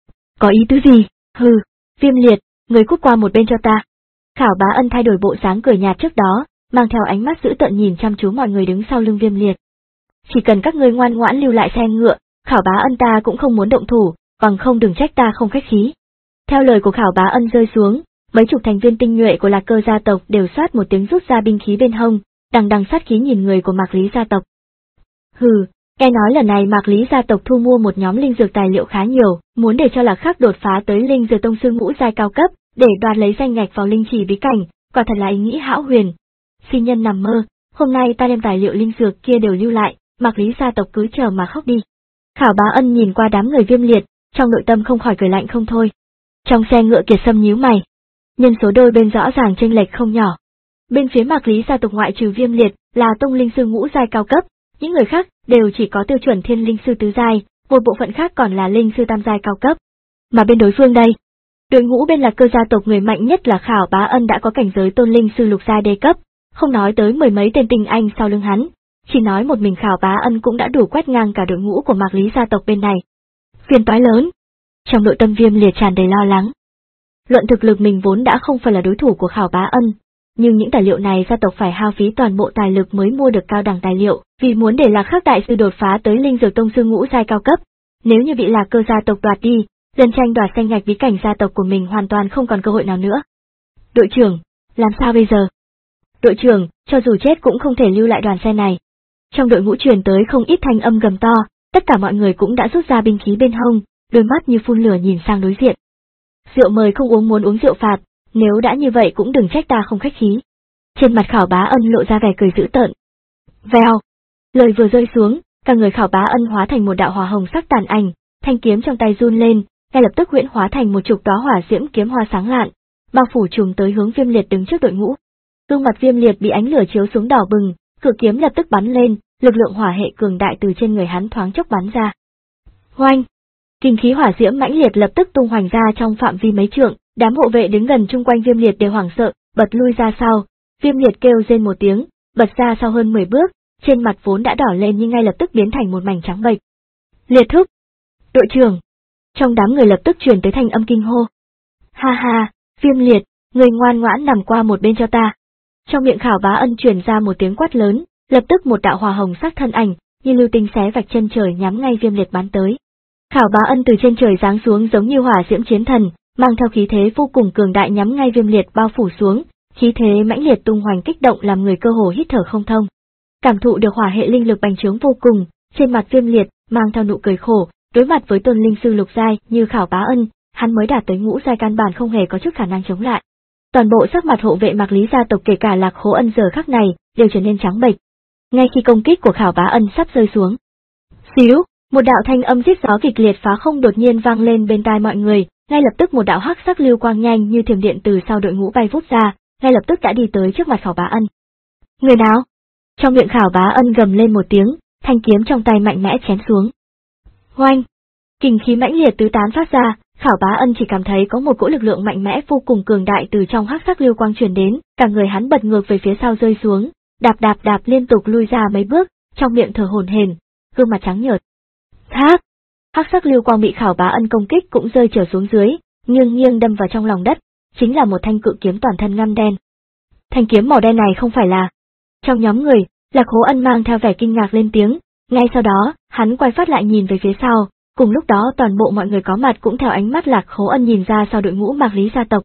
Speaker 1: Có ý tứ gì? Hừ, Viêm Liệt, người cút qua một bên cho ta. Khảo Bá Ân thay đổi bộ dáng cười nhạt trước đó, mang theo ánh mắt dữ tợn nhìn chăm chú mọi người đứng sau lưng Viêm Liệt. Chỉ cần các ngươi ngoan ngoãn lưu lại xe ngựa, Khảo Bá Ân ta cũng không muốn động thủ, bằng không đừng trách ta không khách khí. Theo lời của Khảo Bá Ân rơi xuống, mấy chục thành viên tinh nhuệ của Lạc Cơ gia tộc đều xoát một tiếng rút ra binh khí bên hông, đằng đằng sát khí nhìn người của Mạc Lý gia tộc. Hừ, nghe nói lần này Mạc Lý gia tộc thu mua một nhóm linh dược tài liệu khá nhiều, muốn để cho Lạc Khắc đột phá tới linh dược tông sư ngũ giai cao cấp, để đoạt lấy danh ngạch vào linh chỉ bí cảnh, quả thật là ý nghĩ hão huyền. Phi nhân nằm mơ, hôm nay ta đem tài liệu linh dược kia đều lưu lại, Mạc Lý gia tộc cứ chờ mà khóc đi. Khảo Bá Ân nhìn qua đám người Viêm Liệt, trong nội tâm không khỏi cười lạnh không thôi. Trong xe ngựa Kiệt Sâm nhíu mày, nhân số đôi bên rõ ràng chênh lệch không nhỏ. Bên phía Mạc Lý gia tộc ngoại trừ Viêm Liệt là tông linh sư ngũ giai cao cấp, những người khác đều chỉ có tiêu chuẩn thiên linh sư tứ giai, một bộ phận khác còn là linh sư tam giai cao cấp. Mà bên đối phương đây, đội ngũ bên Lạc Cơ gia tộc người mạnh nhất là Khảo Bá Ân đã có cảnh giới tôn linh sư lục giai đê cấp, không nói tới mười mấy tên tinh anh sau lưng hắn, chỉ nói một mình Khảo Bá Ân cũng đã đủ quét ngang cả đội ngũ của Mạc Lý gia tộc bên này. Phiền toái lớn. Trong nội tâm Viêm Liệt tràn đầy lo lắng. Luận thực lực mình vốn đã không phải là đối thủ của Khảo Bá Ân, nhưng những tài liệu này gia tộc phải hao phí toàn bộ tài lực mới mua được cao đẳng tài liệu, vì muốn để Lạc Khắc đại sư đột phá tới linh dược tông sư ngũ giai cao cấp. Nếu như bị Lạc Cơ gia tộc đoạt đi, lần tranh đoạt danh ngạch bí cảnh gia tộc của mình hoàn toàn không còn cơ hội nào nữa. Đội trưởng, làm sao bây giờ? Đội trưởng, cho dù chết cũng không thể lưu lại đoàn xe này. Trong đội ngũ truyền tới không ít thanh âm gầm to, tất cả mọi người cũng đã rút ra binh khí bên hông, đôi mắt như phun lửa nhìn sang đối diện. Rượu mời không uống muốn uống rượu phạt, nếu đã như vậy cũng đừng trách ta không khách khí. Trên mặt Khảo Bá Ân lộ ra vẻ cười dữ tợn. Vèo! Lời vừa rơi xuống, cả người Khảo Bá Ân hóa thành một đạo hỏa hồng sắc tàn ảnh, thanh kiếm trong tay run lên, ngay lập tức huyễn hóa thành một chục đóa hỏa diễm kiếm hoa sáng lạn, bao phủ trùm tới hướng Viêm Liệt đứng trước đội ngũ. Gương mặt Viêm Liệt bị ánh lửa chiếu xuống đỏ bừng, cự kiếm lập tức bắn lên, lực lượng hỏa hệ cường đại từ trên người hắn thoáng chốc bắn ra. Hoành! Kinh khí hỏa diễm mãnh liệt lập tức tung hoành ra trong phạm vi mấy trượng, đám hộ vệ đứng gần chung quanh Viêm Liệt đều hoảng sợ, bật lui ra sau. Viêm Liệt kêu rên một tiếng, bật ra sau hơn mười bước, trên mặt vốn đã đỏ lên nhưng ngay lập tức biến thành một mảnh trắng bệch. Liệt thúc! Đội trưởng! Trong đám người lập tức truyền tới thanh âm kinh hô. Ha ha, Viêm Liệt, người ngoan ngoãn nằm qua một bên cho ta. Trong miệng Khảo Bá Ân truyền ra một tiếng quát lớn, lập tức một đạo hỏa hồng sắc thân ảnh, như lưu tinh xé vạch chân trời nhắm ngay Viêm Liệt bắn tới. Khảo Bá Ân từ trên trời giáng xuống giống như hỏa diễm chiến thần, mang theo khí thế vô cùng cường đại nhắm ngay Viêm Liệt bao phủ xuống, khí thế mãnh liệt tung hoành kích động làm người cơ hồ hít thở không thông. Cảm thụ được hỏa hệ linh lực bành trướng vô cùng, trên mặt Viêm Liệt mang theo nụ cười khổ, đối mặt với tôn linh sư lục giai như Khảo Bá Ân, hắn mới đạt tới ngũ giai căn bản không hề có chút khả năng chống lại. Toàn bộ sắc mặt hộ vệ Mạc Lý gia tộc kể cả Lạc Khố Ân giờ khắc này đều trở nên trắng bệch. Ngay khi công kích của Khảo Bá Ân sắp rơi xuống, xíu, một đạo thanh âm rít gió kịch liệt phá không đột nhiên vang lên bên tai mọi người, ngay lập tức một đạo hắc sắc lưu quang nhanh như thiểm điện từ sau đội ngũ bay vút ra, ngay lập tức đã đi tới trước mặt Khảo Bá Ân. Người nào? Trong miệng Khảo Bá Ân gầm lên một tiếng, thanh kiếm trong tay mạnh mẽ chém xuống. Oanh! Kình khí mãnh liệt tứ tán phát ra, Khảo Bá Ân chỉ cảm thấy có một cỗ lực lượng mạnh mẽ vô cùng cường đại từ trong hắc sắc lưu quang truyền đến, cả người hắn bật ngược về phía sau rơi xuống, đạp đạp đạp liên tục lui ra mấy bước, trong miệng thở hổn hển, gương mặt trắng nhợt. Thác! Hắc sắc lưu quang bị Khảo Bá Ân công kích cũng rơi trở xuống dưới, nghiêng nghiêng đâm vào trong lòng đất, chính là một thanh cự kiếm toàn thân ngăm đen. Thanh kiếm màu đen này không phải là... Trong nhóm người, Lạc Khố Ân mang theo vẻ kinh ngạc lên tiếng, ngay sau đó, hắn quay phát lại nhìn về phía sau, cùng lúc đó toàn bộ mọi người có mặt cũng theo ánh mắt Lạc Khố Ân nhìn ra sau đội ngũ Mạc Lý gia tộc.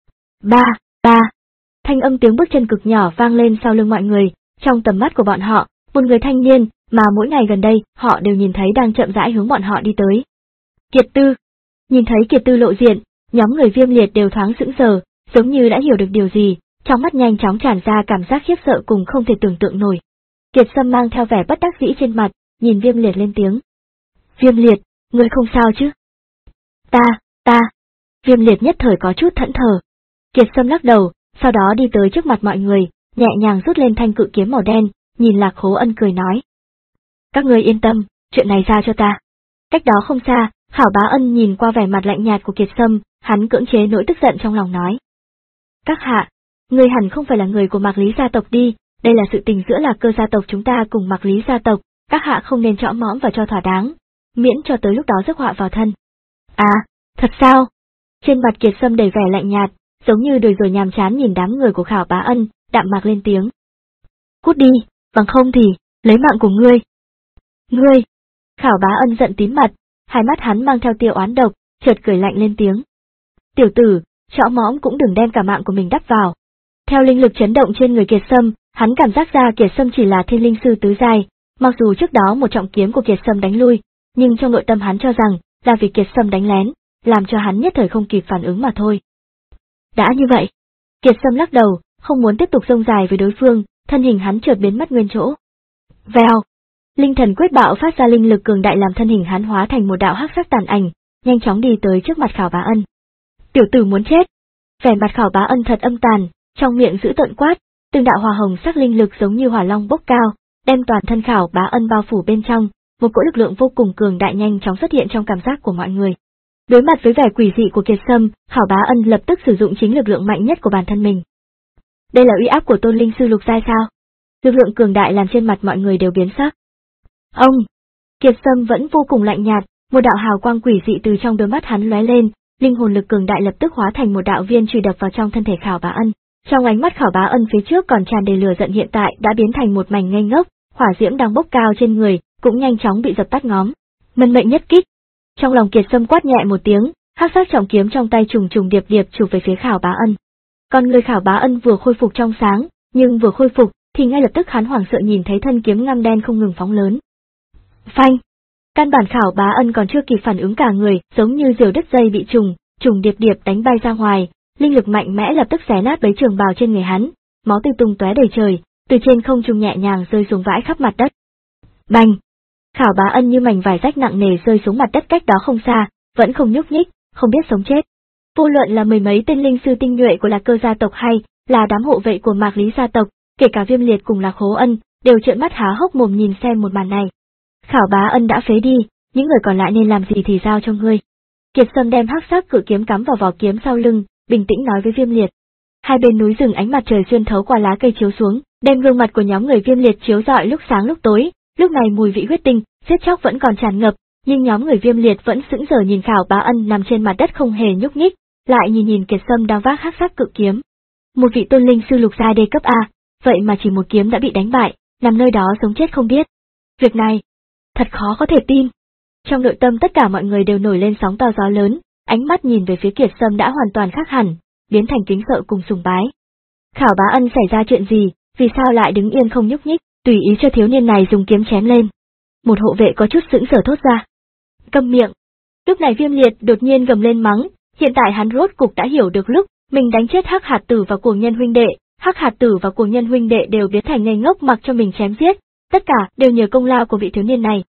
Speaker 1: Ba, ba! Thanh âm tiếng bước chân cực nhỏ vang lên sau lưng mọi người, trong tầm mắt của bọn họ, một người thanh niên, mà mỗi ngày gần đây, họ đều nhìn thấy đang chậm rãi hướng bọn họ đi tới. Kiệt Tư! Nhìn thấy Kiệt Tư lộ diện, nhóm người Viêm Liệt đều thoáng sững sờ, giống như đã hiểu được điều gì, trong mắt nhanh chóng tràn ra cảm giác khiếp sợ cùng không thể tưởng tượng nổi. Kiệt Sâm mang theo vẻ bất đắc dĩ trên mặt, nhìn Viêm Liệt lên tiếng. Viêm Liệt, ngươi không sao chứ? Ta, ta. Viêm Liệt nhất thời có chút thẫn thờ. Kiệt Sâm lắc đầu, sau đó đi tới trước mặt mọi người, nhẹ nhàng rút lên thanh cự kiếm màu đen, nhìn Lạc Khố Ân cười nói. Các ngươi yên tâm, chuyện này ra cho ta. Cách đó không xa, Khảo Bá Ân nhìn qua vẻ mặt lạnh nhạt của Kiệt Sâm, hắn cưỡng chế nỗi tức giận trong lòng nói. Các hạ, người hẳn không phải là người của Mạc Lý gia tộc đi, đây là sự tình giữa Lạc Cơ gia tộc chúng ta cùng Mạc Lý gia tộc, các hạ không nên trõ mõm và cho thỏa đáng, miễn cho tới lúc đó rước họa vào thân. À, thật sao? Trên mặt Kiệt Sâm đầy vẻ lạnh nhạt, giống như đời rồi nhàm chán nhìn đám người của Khảo Bá Ân, đạm mạc lên tiếng. Cút đi, bằng không thì, lấy mạng của ngươi. Ngươi! Khảo Bá Ân giận tím mặt, hai mắt hắn mang theo tia oán độc, chợt cười lạnh lên tiếng. Tiểu tử, trõ mõm cũng đừng đem cả mạng của mình đắp vào. Theo linh lực chấn động trên người Kiệt Sâm, hắn cảm giác ra Kiệt Sâm chỉ là thiên linh sư tứ giai, mặc dù trước đó một trọng kiếm của Kiệt Sâm đánh lui, nhưng trong nội tâm hắn cho rằng, là vì Kiệt Sâm đánh lén, làm cho hắn nhất thời không kịp phản ứng mà thôi. Đã như vậy, Kiệt Sâm lắc đầu, không muốn tiếp tục rông dài với đối phương, thân hình hắn chợt biến mất nguyên chỗ. Vèo! Linh thần quyết bạo phát ra linh lực cường đại làm thân hình hắn hóa thành một đạo hắc sắc tàn ảnh, nhanh chóng đi tới trước mặt Khảo Bá Ân. Tiểu tử muốn chết! Vẻ mặt Khảo Bá Ân thật âm tàn, trong miệng giữ tợn quát, từng đạo hỏa hồng sắc linh lực giống như hỏa long bốc cao, đem toàn thân Khảo Bá Ân bao phủ bên trong, một cỗ lực lượng vô cùng cường đại nhanh chóng xuất hiện trong cảm giác của mọi người. Đối mặt với vẻ quỷ dị của Kiệt Sâm, Khảo Bá Ân lập tức sử dụng chính lực lượng mạnh nhất của bản thân mình. Đây là uy áp của tôn linh sư lục giai sao? Lực lượng cường đại làm trên mặt mọi người đều biến sắc. Ông! Kiệt Sâm vẫn vô cùng lạnh nhạt, một đạo hào quang quỷ dị từ trong đôi mắt hắn lóe lên, linh hồn lực cường đại lập tức hóa thành một đạo viên chùy đập vào trong thân thể Khảo Bá Ân. Trong ánh mắt Khảo Bá Ân phía trước còn tràn đầy lửa giận hiện tại đã biến thành một mảnh ngây ngốc, hỏa diễm đang bốc cao trên người, cũng nhanh chóng bị dập tắt ngóm. Mân mệnh nhất kích. Trong lòng Kiệt Sâm quát nhẹ một tiếng, hắc sắc trọng kiếm trong tay trùng trùng điệp điệp chụp về phía Khảo Bá Ân. Còn người Khảo Bá Ân vừa khôi phục trong sáng, nhưng vừa khôi phục thì ngay lập tức hắn hoảng sợ nhìn thấy thân kiếm ngăm đen không ngừng phóng lớn. Phanh! Căn bản Khảo Bá Ân còn chưa kịp phản ứng cả người, giống như diều đứt dây bị trùng, trùng điệp điệp đánh bay ra ngoài, linh lực mạnh mẽ lập tức xé nát bấy trường bào trên người hắn, máu tươi tung tóe đầy trời, từ trên không trung nhẹ nhàng rơi xuống vãi khắp mặt đất. Bành! Khảo Bá Ân như mảnh vải rách nặng nề rơi xuống mặt đất cách đó không xa, vẫn không nhúc nhích, không biết sống chết. Vô luận là mười mấy tên linh sư tinh nhuệ của Lạc Cơ gia tộc hay là đám hộ vệ của Mạc Lý gia tộc, kể cả Viêm Liệt cùng Lạc Hố Ân, đều trợn mắt há hốc mồm nhìn xem một màn này. Khảo Bá Ân đã phế đi, những người còn lại nên làm gì thì giao cho ngươi. Kiệt Sâm đem hắc sắc cự kiếm cắm vào vỏ kiếm sau lưng, bình tĩnh nói với Viêm Liệt. Hai bên núi rừng ánh mặt trời xuyên thấu qua lá cây chiếu xuống, đem gương mặt của nhóm người Viêm Liệt chiếu rọi lúc sáng lúc tối, lúc này mùi vị huyết tinh, giết chóc vẫn còn tràn ngập, nhưng nhóm người Viêm Liệt vẫn sững sờ nhìn Khảo Bá Ân nằm trên mặt đất không hề nhúc nhích, lại nhìn nhìn Kiệt Sâm đang vác hắc sắc cự kiếm. Một vị tôn linh sư lục giai đê cấp A, vậy mà chỉ một kiếm đã bị đánh bại, nằm nơi đó sống chết không biết. Việc này, thật khó có thể tin. Trong nội tâm tất cả mọi người đều nổi lên sóng to gió lớn, ánh mắt nhìn về phía Kiệt Sâm đã hoàn toàn khác hẳn, biến thành kính sợ cùng sùng bái. Khảo Bá Ân xảy ra chuyện gì, vì sao lại đứng yên không nhúc nhích, tùy ý cho thiếu niên này dùng kiếm chém lên. Một hộ vệ có chút sững sờ thốt ra. Câm miệng. Lúc này Viêm Liệt đột nhiên gầm lên mắng, hiện tại hắn rốt cục đã hiểu được lúc mình đánh chết Hắc Hạt Tử và Cuồng Nhân huynh đệ, Hắc Hạt Tử và Cuồng Nhân huynh đệ đều biến thành ngây ngốc mặc cho mình chém giết, tất cả đều nhờ công lao của vị thiếu niên này.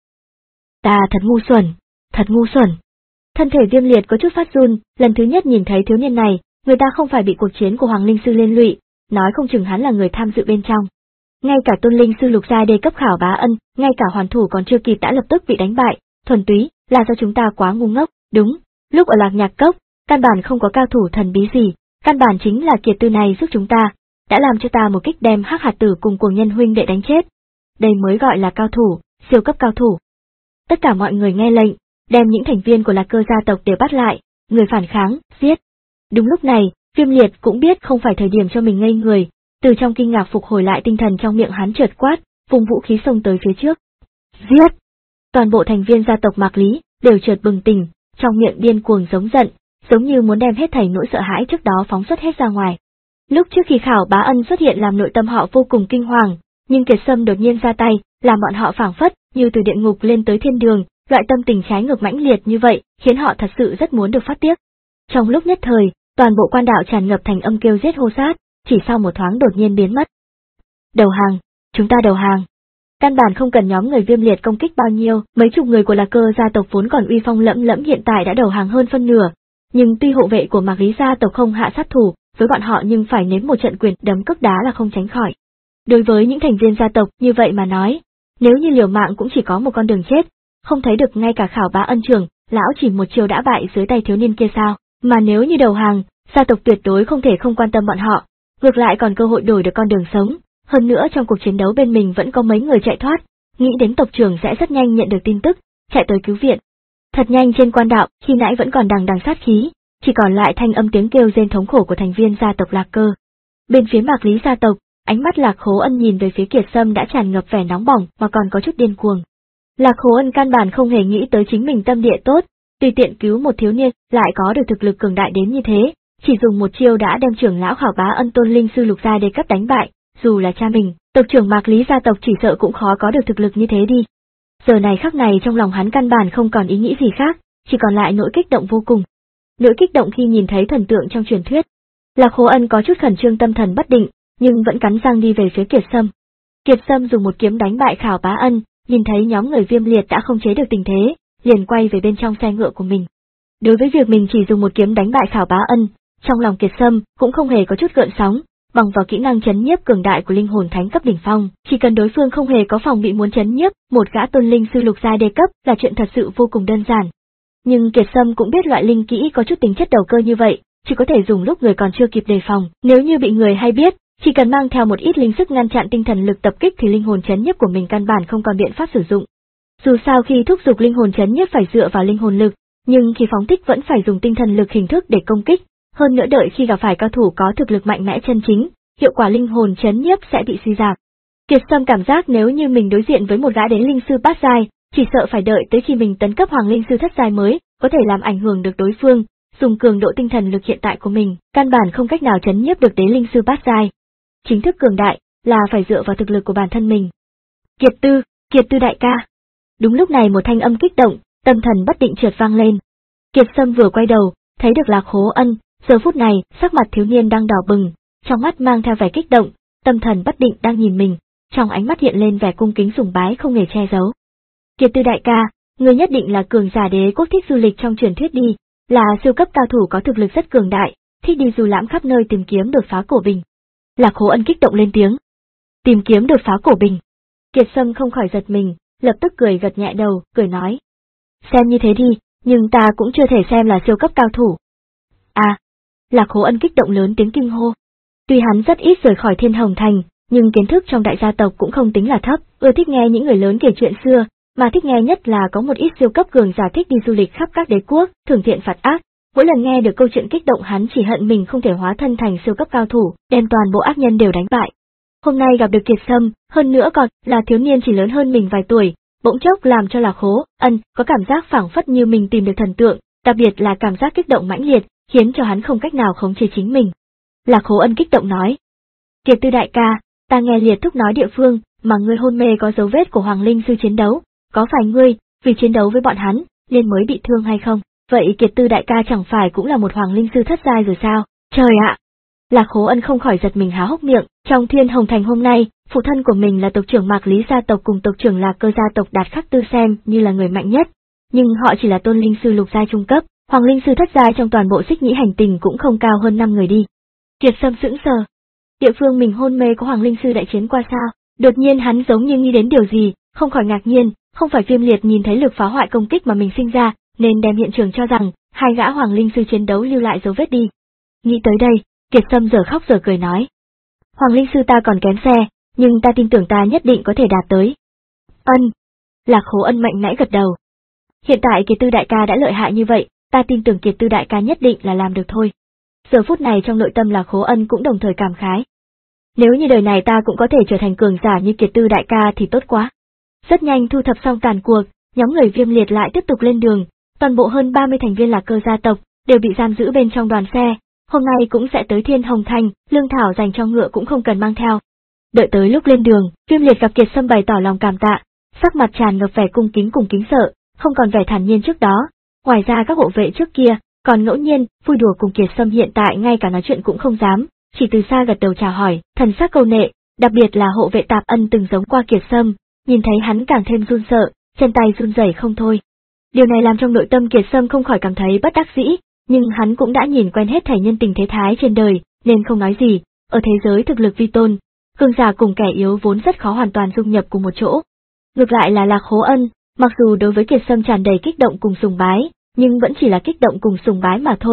Speaker 1: Ta thật ngu xuẩn, thật ngu xuẩn. Thân thể Viêm Liệt có chút phát run, lần thứ nhất nhìn thấy thiếu niên này, người ta không phải bị cuộc chiến của Hoàng Linh Sư liên lụy, nói không chừng hắn là người tham dự bên trong. Ngay cả tôn linh sư lục giai đê cấp Khảo Bá Ân, ngay cả hoàn thủ còn chưa kịp đã lập tức bị đánh bại, thuần túy là do chúng ta quá ngu ngốc. Đúng, lúc ở Lạc Nhạc Cốc, căn bản không có cao thủ thần bí gì, căn bản chính là Kiệt Tư này giúp chúng ta, đã làm cho ta một kích đem Hắc Hạt Tử cùng Cuồng Nhân huynh đệ đánh chết. Đây mới gọi là cao thủ, siêu cấp cao thủ. Tất cả mọi người nghe lệnh, đem những thành viên của Lạc Cơ gia tộc đều bắt lại, người phản kháng, giết. Đúng lúc này, Viêm Liệt cũng biết không phải thời điểm cho mình ngây người, từ trong kinh ngạc phục hồi lại tinh thần trong miệng hắn chợt quát, vùng vũ khí xông tới phía trước. Giết! Toàn bộ thành viên gia tộc Mạc Lý đều chợt bừng tỉnh, trong miệng điên cuồng giống giận, giống như muốn đem hết thảy nỗi sợ hãi trước đó phóng xuất hết ra ngoài. Lúc trước khi Khảo Bá Ân xuất hiện làm nội tâm họ vô cùng kinh hoàng, nhưng Kiệt Sâm đột nhiên ra tay, làm bọn họ phảng phất như từ địa ngục lên tới thiên đường, loại tâm tình trái ngược mãnh liệt như vậy, khiến họ thật sự rất muốn được phát tiết. Trong lúc nhất thời, toàn bộ quan đạo tràn ngập thành âm kêu giết hô sát, chỉ sau một thoáng đột nhiên biến mất. Đầu hàng, chúng ta đầu hàng. Căn bản không cần nhóm người Viêm Liệt công kích bao nhiêu, mấy chục người của Lạc Cơ gia tộc vốn còn uy phong lẫm lẫm hiện tại đã đầu hàng hơn phân nửa, nhưng tuy hộ vệ của Mạc Lý gia tộc không hạ sát thủ với bọn họ nhưng phải nếm một trận quyền đấm cước đá là không tránh khỏi. Đối với những thành viên gia tộc như vậy mà nói, nếu như liều mạng cũng chỉ có một con đường chết, không thấy được ngay cả Khảo Bá Ân trưởng, lão chỉ một chiều đã bại dưới tay thiếu niên kia sao, mà nếu như đầu hàng, gia tộc tuyệt đối không thể không quan tâm bọn họ, ngược lại còn cơ hội đổi được con đường sống, hơn nữa trong cuộc chiến đấu bên mình vẫn có mấy người chạy thoát, nghĩ đến tộc trưởng sẽ rất nhanh nhận được tin tức, chạy tới cứu viện. Thật nhanh trên quan đạo, khi nãy vẫn còn đằng đằng sát khí, chỉ còn lại thanh âm tiếng kêu rên thống khổ của thành viên gia tộc Lạc Cơ. Bên phía Mạc Lý gia tộc, ánh mắt Lạc Khố Ân nhìn về phía Kiệt Sâm đã tràn ngập vẻ nóng bỏng mà còn có chút điên cuồng. Lạc Khố Ân căn bản không hề nghĩ tới chính mình tâm địa tốt, tùy tiện cứu một thiếu niên lại có được thực lực cường đại đến như thế, chỉ dùng một chiêu đã đem trưởng lão Khảo Bá Ân tôn linh sư lục giai đế cấp đánh bại, dù là cha mình, tộc trưởng Mạc Lý gia tộc chỉ sợ cũng khó có được thực lực như thế đi. Giờ này khắc này trong lòng hắn căn bản không còn ý nghĩ gì khác, chỉ còn lại nỗi kích động vô cùng. Nỗi kích động khi nhìn thấy thần tượng trong truyền thuyết. Lạc Khố Ân có chút khẩn trương tâm thần bất định, nhưng vẫn cắn răng đi về phía Kiệt Sâm. Kiệt Sâm dùng một kiếm đánh bại Khảo Bá Ân, nhìn thấy nhóm người Viêm Liệt đã không chế được tình thế, liền quay về bên trong xe ngựa của mình. Đối với việc mình chỉ dùng một kiếm đánh bại Khảo Bá Ân, trong lòng Kiệt Sâm cũng không hề có chút gợn sóng, bằng vào kỹ năng chấn nhiếp cường đại của linh hồn thánh cấp đỉnh phong, chỉ cần đối phương không hề có phòng bị muốn chấn nhiếp một gã tôn linh sư lục giai đề cấp là chuyện thật sự vô cùng đơn giản. Nhưng Kiệt Sâm cũng biết loại linh kỹ có chút tính chất đầu cơ như vậy, chỉ có thể dùng lúc người còn chưa kịp đề phòng, nếu như bị người hay biết, chỉ cần mang theo một ít linh sức ngăn chặn tinh thần lực tập kích thì linh hồn chấn nhiếp của mình căn bản không còn biện pháp sử dụng. Dù sao khi thúc giục linh hồn chấn nhiếp phải dựa vào linh hồn lực, nhưng khi phóng thích vẫn phải dùng tinh thần lực hình thức để công kích, hơn nữa đợi khi gặp phải cao thủ có thực lực mạnh mẽ chân chính, hiệu quả linh hồn chấn nhiếp sẽ bị suy giảm. Kiệt Sâm cảm giác nếu như mình đối diện với một gã đế linh sư bát giai, chỉ sợ phải đợi tới khi mình tấn cấp hoàng linh sư thất giai mới có thể làm ảnh hưởng được đối phương, dùng cường độ tinh thần lực hiện tại của mình, căn bản không cách nào chấn nhiếp được đế linh sư bát giai. Chính thức cường đại là phải dựa vào thực lực của bản thân mình. Kiệt Tư, Kiệt Tư đại ca. Đúng lúc này một thanh âm kích động, tâm thần bất định chợt vang lên. Kiệt Sâm vừa quay đầu, thấy được Lạc Khố Ân, giờ phút này, sắc mặt thiếu niên đang đỏ bừng, trong mắt mang theo vẻ kích động, tâm thần bất định đang nhìn mình, trong ánh mắt hiện lên vẻ cung kính sùng bái không hề che giấu. Kiệt Tư đại ca, người nhất định là cường giả đế quốc thích du lịch trong truyền thuyết đi, là siêu cấp cao thủ có thực lực rất cường đại, thích đi du lãm khắp nơi tìm kiếm đột phá cổ bình. Lạc Khố Ân kích động lên tiếng. Tìm kiếm đột phá cổ bình. Kiệt Sâm không khỏi giật mình, lập tức cười gật nhẹ đầu, cười nói. Xem như thế đi, nhưng ta cũng chưa thể xem là siêu cấp cao thủ. À, Lạc Khố Ân kích động lớn tiếng kinh hô. Tuy hắn rất ít rời khỏi Thiên Hồng Thành, nhưng kiến thức trong đại gia tộc cũng không tính là thấp, ưa thích nghe những người lớn kể chuyện xưa, mà thích nghe nhất là có một ít siêu cấp cường giả thích đi du lịch khắp các đế quốc, thường thiện phạt ác. Mỗi lần nghe được câu chuyện kích động hắn chỉ hận mình không thể hóa thân thành siêu cấp cao thủ, đem toàn bộ ác nhân đều đánh bại. Hôm nay gặp được Kiệt Sâm, hơn nữa còn là thiếu niên chỉ lớn hơn mình vài tuổi, bỗng chốc làm cho Lạc Khố Ân có cảm giác phảng phất như mình tìm được thần tượng, đặc biệt là cảm giác kích động mãnh liệt, khiến cho hắn không cách nào khống chế chính mình. Lạc Khố Ân kích động nói. Kiệt Tư đại ca, ta nghe Liệt thúc nói địa phương mà ngươi hôn mê có dấu vết của Hoàng Linh sư chiến đấu, có phải ngươi, vì chiến đấu với bọn hắn, nên mới bị thương hay không? Vậy Kiệt Tư đại ca chẳng phải cũng là một Hoàng Linh sư thất giai rồi sao? Trời ạ! Lạc Khố Ân không khỏi giật mình há hốc miệng, trong Thiên Hồng Thành hôm nay, phụ thân của mình là tộc trưởng Mạc Lý gia tộc cùng tộc trưởng Lạc Cơ gia tộc Đạt Khắc Tư xem như là người mạnh nhất, nhưng họ chỉ là tôn linh sư lục giai trung cấp, Hoàng Linh sư thất giai trong toàn bộ Xích Nhĩ hành tinh cũng không cao hơn năm người đi. Kiệt Sâm sững sờ. Địa phương mình hôn mê có Hoàng Linh sư đại chiến qua sao? Đột nhiên hắn giống như nghĩ đến điều gì, không khỏi ngạc nhiên, không phải Viêm Liệt nhìn thấy lực phá hoại công kích mà mình sinh ra, nên đem hiện trường cho rằng hai gã Hoàng Linh sư chiến đấu lưu lại dấu vết đi. Nghĩ tới đây, Kiệt Sâm giờ khóc giờ cười nói. Hoàng Linh sư ta còn kém xe, nhưng ta tin tưởng ta nhất định có thể đạt tới. Ân. Lạc Khố Ân mạnh mẽ gật đầu. Hiện tại Kiệt Tư đại ca đã lợi hại như vậy, ta tin tưởng Kiệt Tư đại ca nhất định là làm được thôi. Giờ phút này trong nội tâm Lạc Khố Ân cũng đồng thời cảm khái. Nếu như đời này ta cũng có thể trở thành cường giả như Kiệt Tư đại ca thì tốt quá. Rất nhanh thu thập xong tàn cuộc, nhóm người Viêm Liệt lại tiếp tục lên đường, toàn bộ hơn ba mươi thành viên Lạc Cơ gia tộc đều bị giam giữ bên trong đoàn xe, hôm nay cũng sẽ tới Thiên Hồng Thành, lương thảo dành cho ngựa cũng không cần mang theo. Đợi tới lúc lên đường, Viêm Liệt gặp Kiệt Sâm bày tỏ lòng cảm tạ, sắc mặt tràn ngập vẻ cung kính cùng kính sợ, không còn vẻ thản nhiên trước đó. Ngoài ra các hộ vệ trước kia, còn ngẫu nhiên, vui đùa cùng Kiệt Sâm hiện tại ngay cả nói chuyện cũng không dám, chỉ từ xa gật đầu chào hỏi, thần sắc câu nệ, đặc biệt là hộ vệ Tạp Ân từng giống qua Kiệt Sâm, nhìn thấy hắn càng thêm run sợ, chân tay run rẩy không thôi. Điều này làm trong nội tâm Kiệt Sâm không khỏi cảm thấy bất đắc dĩ, nhưng hắn cũng đã nhìn quen hết thảy nhân tình thế thái trên đời, nên không nói gì, ở thế giới thực lực vi tôn, cường giả cùng kẻ yếu vốn rất khó hoàn toàn dung nhập cùng một chỗ. Ngược lại là Lạc Khố Ân, mặc dù đối với Kiệt Sâm tràn đầy kích động cùng sùng bái, nhưng vẫn chỉ là kích động cùng sùng bái mà thôi.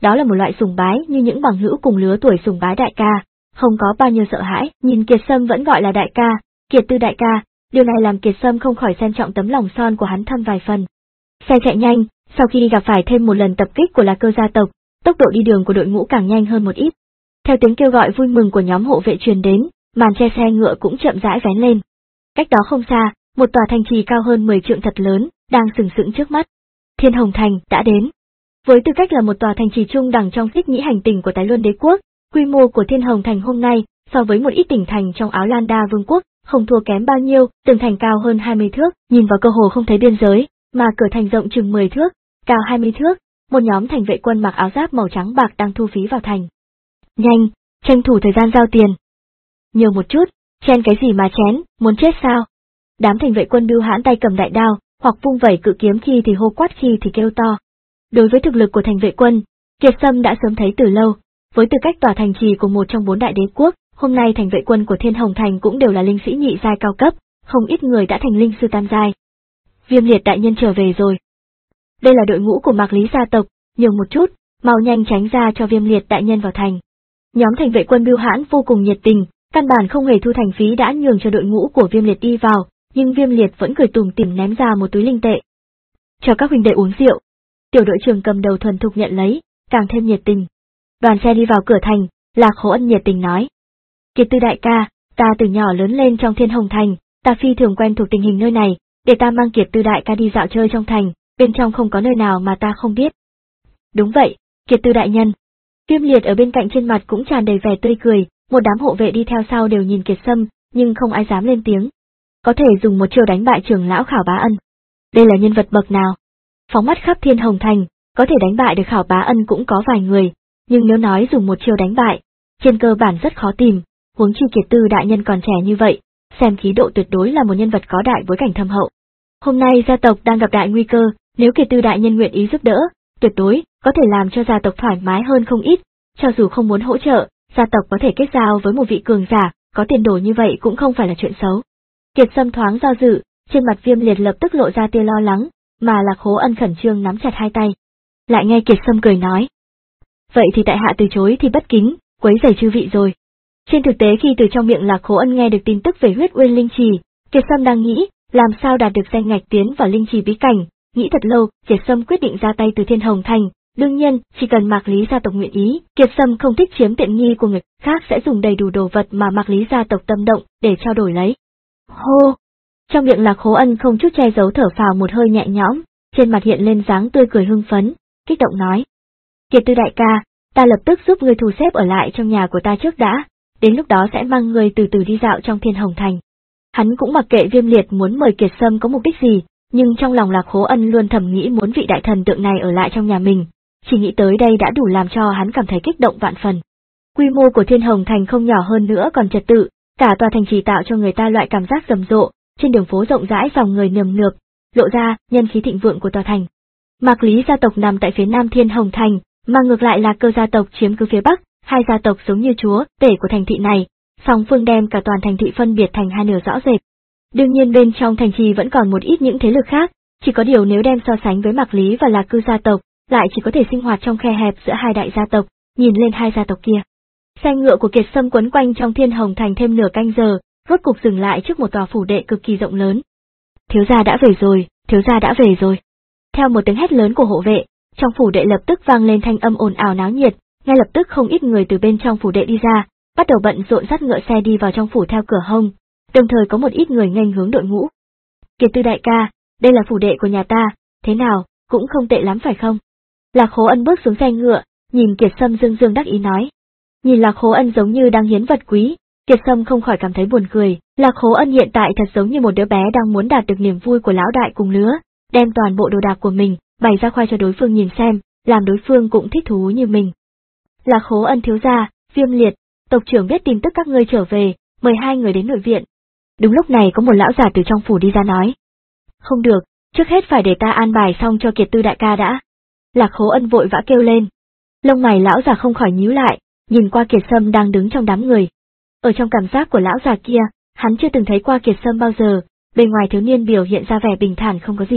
Speaker 1: đó là một loại sùng bái như những bằng hữu cùng lứa tuổi sùng bái đại ca, không có bao nhiêu sợ hãi, nhìn Kiệt Sâm vẫn gọi là đại ca, Kiệt Tư đại ca, điều này làm Kiệt Sâm không khỏi xem trọng tấm lòng son của hắn thâm vài phần. Xe chạy nhanh, sau khi gặp phải thêm một lần tập kích của La Cơ gia tộc, tốc độ đi đường của đội ngũ càng nhanh hơn một ít. Theo tiếng kêu gọi vui mừng của nhóm hộ vệ truyền đến, màn che xe ngựa cũng chậm rãi vén lên. Cách đó không xa, một tòa thành trì cao hơn mười trượng thật lớn, đang sừng sững trước mắt. Thiên Hồng Thành đã đến. Với tư cách là một tòa thành trì trung đẳng trong xích nhĩ hành tinh của Tái Luân Đế quốc, quy mô của Thiên Hồng Thành hôm nay, so với một ít tỉnh thành trong Áo Lan Đa Vương quốc, không thua kém bao nhiêu, tường thành cao hơn hai mươi thước, nhìn vào cơ hồ không thấy biên giới, mà cửa thành rộng chừng mười thước, cao hai mươi thước, một nhóm thành vệ quân mặc áo giáp màu trắng bạc đang thu phí vào thành. Nhanh, tranh thủ thời gian giao tiền. Nhiều một chút, chen cái gì mà chén, muốn chết sao? Đám thành vệ quân bưu hãn tay cầm đại đao, hoặc vung vẩy cự kiếm khi thì hô quát khi thì kêu to. Đối với thực lực của thành vệ quân, Kiệt Sâm đã sớm thấy từ lâu, với tư cách tòa thành trì của một trong bốn đại đế quốc, hôm nay thành vệ quân của Thiên Hồng Thành cũng đều là linh sĩ nhị giai cao cấp, không ít người đã thành linh sư tam giai. Viêm Liệt đại nhân trở về rồi. Đây là đội ngũ của Mạc Lý gia tộc, nhiều một chút, mau nhanh tránh ra cho Viêm Liệt đại nhân vào thành. Nhóm thành vệ quân bưu hãn vô cùng nhiệt tình, căn bản không hề thu thành phí đã nhường cho đội ngũ của Viêm Liệt đi vào, nhưng Viêm Liệt vẫn cười tủm tỉm ném ra một túi linh tệ. Cho các huynh đệ uống rượu. Tiểu đội trưởng cầm đầu thuần thục nhận lấy, càng thêm nhiệt tình. Đoàn xe đi vào cửa thành, Lạc Hổ Ân nhiệt tình nói. Kiệt Tư đại ca, ta từ nhỏ lớn lên trong Thiên Hồng Thành, ta phi thường quen thuộc tình hình nơi này, để ta mang Kiệt Tư đại ca đi dạo chơi trong thành, bên trong không có nơi nào mà ta không biết. Đúng vậy, Kiệt Tư đại nhân. Viêm Liệt ở bên cạnh trên mặt cũng tràn đầy vẻ tươi cười, một đám hộ vệ đi theo sau đều nhìn Kiệt Sâm, nhưng không ai dám lên tiếng. Có thể dùng một chiêu đánh bại trưởng lão Khảo Bá Ân. Đây là nhân vật bậc nào? Phóng mắt khắp Thiên Hồng Thành, có thể đánh bại được Khảo Bá Ân cũng có vài người, nhưng nếu nói dùng một chiêu đánh bại, trên cơ bản rất khó tìm, huống chi Kiệt Tư đại nhân còn trẻ như vậy, xem khí độ tuyệt đối là một nhân vật có đại bối cảnh thâm hậu. Hôm nay gia tộc đang gặp đại nguy cơ, nếu Kiệt Tư đại nhân nguyện ý giúp đỡ, tuyệt đối có thể làm cho gia tộc thoải mái hơn không ít, cho dù không muốn hỗ trợ, gia tộc có thể kết giao với một vị cường giả, có tiền đồ như vậy cũng không phải là chuyện xấu. Kiệt Sâm thoáng do dự, trên mặt Viêm Liệt lập tức lộ ra tia lo lắng, mà Lạc Hổ Ân khẩn trương nắm chặt hai tay. Lại nghe Kiệt Sâm cười nói. Vậy thì tại hạ từ chối thì bất kính, quấy rầy chư vị rồi. Trên thực tế khi từ trong miệng Lạc Hổ Ân nghe được tin tức về huyết uyên linh trì, Kiệt Sâm đang nghĩ, làm sao đạt được danh ngạch tiến vào linh trì bí cảnh, nghĩ thật lâu, Kiệt Sâm quyết định ra tay từ Thiên Hồng Thành. Đương nhiên, chỉ cần Mạc Lý gia tộc nguyện ý, Kiệt Sâm không thích chiếm tiện nghi của người khác sẽ dùng đầy đủ đồ vật mà Mạc Lý gia tộc tâm động để trao đổi lấy. Hô! Trong miệng Lạc Hổ Ân không chút che giấu thở phào một hơi nhẹ nhõm, trên mặt hiện lên dáng tươi cười hưng phấn, kích động nói. Kiệt Tư đại ca, ta lập tức giúp ngươi thu xếp ở lại trong nhà của ta trước đã, đến lúc đó sẽ mang ngươi từ từ đi dạo trong Thiên Hồng Thành. Hắn cũng mặc kệ Viêm Liệt muốn mời Kiệt Sâm có mục đích gì, nhưng trong lòng Lạc Hổ Ân luôn thầm nghĩ muốn vị đại thần tượng này ở lại trong nhà mình, chỉ nghĩ tới đây đã đủ làm cho hắn cảm thấy kích động vạn phần. Quy mô của Thiên Hồng Thành không nhỏ hơn nữa còn trật tự, cả tòa thành trì tạo cho người ta loại cảm giác rầm rộ, trên đường phố rộng rãi dòng người nườm nượp, lộ ra nhân khí thịnh vượng của tòa thành. Mạc Lý gia tộc nằm tại phía nam Thiên Hồng Thành, mà ngược lại là Cơ gia tộc chiếm cứ phía bắc, hai gia tộc giống như chúa tể của thành thị này, song phương đem cả toàn thành thị phân biệt thành hai nửa rõ rệt. Đương nhiên bên trong thành trì vẫn còn một ít những thế lực khác, chỉ có điều nếu đem so sánh với Mạc Lý và Lạc Cư gia tộc, lại chỉ có thể sinh hoạt trong khe hẹp giữa hai đại gia tộc, nhìn lên hai gia tộc kia. Xe ngựa của Kiệt Sâm quấn quanh trong Thiên Hồng Thành thêm nửa canh giờ, rốt cục dừng lại trước một tòa phủ đệ cực kỳ rộng lớn. Thiếu gia đã về rồi, thiếu gia đã về rồi. Theo một tiếng hét lớn của hộ vệ, trong phủ đệ lập tức vang lên thanh âm ồn ào náo nhiệt, ngay lập tức không ít người từ bên trong phủ đệ đi ra, bắt đầu bận rộn dắt ngựa xe đi vào trong phủ theo cửa hông, đồng thời có một ít người nghênh hướng đội ngũ. Kiệt Tư đại ca, đây là phủ đệ của nhà ta, thế nào, cũng không tệ lắm phải không? Lạc Hổ Ân bước xuống xe ngựa, nhìn Kiệt Sâm dương dương đắc ý nói. Nhìn Lạc Hổ Ân giống như đang hiến vật quý, Kiệt Sâm không khỏi cảm thấy buồn cười. Lạc Hổ Ân hiện tại thật giống như một đứa bé đang muốn đạt được niềm vui của lão đại cùng lứa, đem toàn bộ đồ đạc của mình bày ra khoe cho đối phương nhìn xem, làm đối phương cũng thích thú như mình. Lạc Hổ Ân thiếu gia, Viêm Liệt, tộc trưởng biết tin tức các ngươi trở về, mời hai người đến nội viện. Đúng lúc này có một lão già từ trong phủ đi ra nói. Không được, trước hết phải để ta an bài xong cho Kiệt Tư đại ca đã. Lạc Hổ Ân vội vã kêu lên. Lông mày lão già không khỏi nhíu lại, nhìn qua Kiệt Sâm đang đứng trong đám người. Ở trong cảm giác của lão già kia, hắn chưa từng thấy qua Kiệt Sâm bao giờ, bên ngoài thiếu niên biểu hiện ra vẻ bình thản không có gì lạ,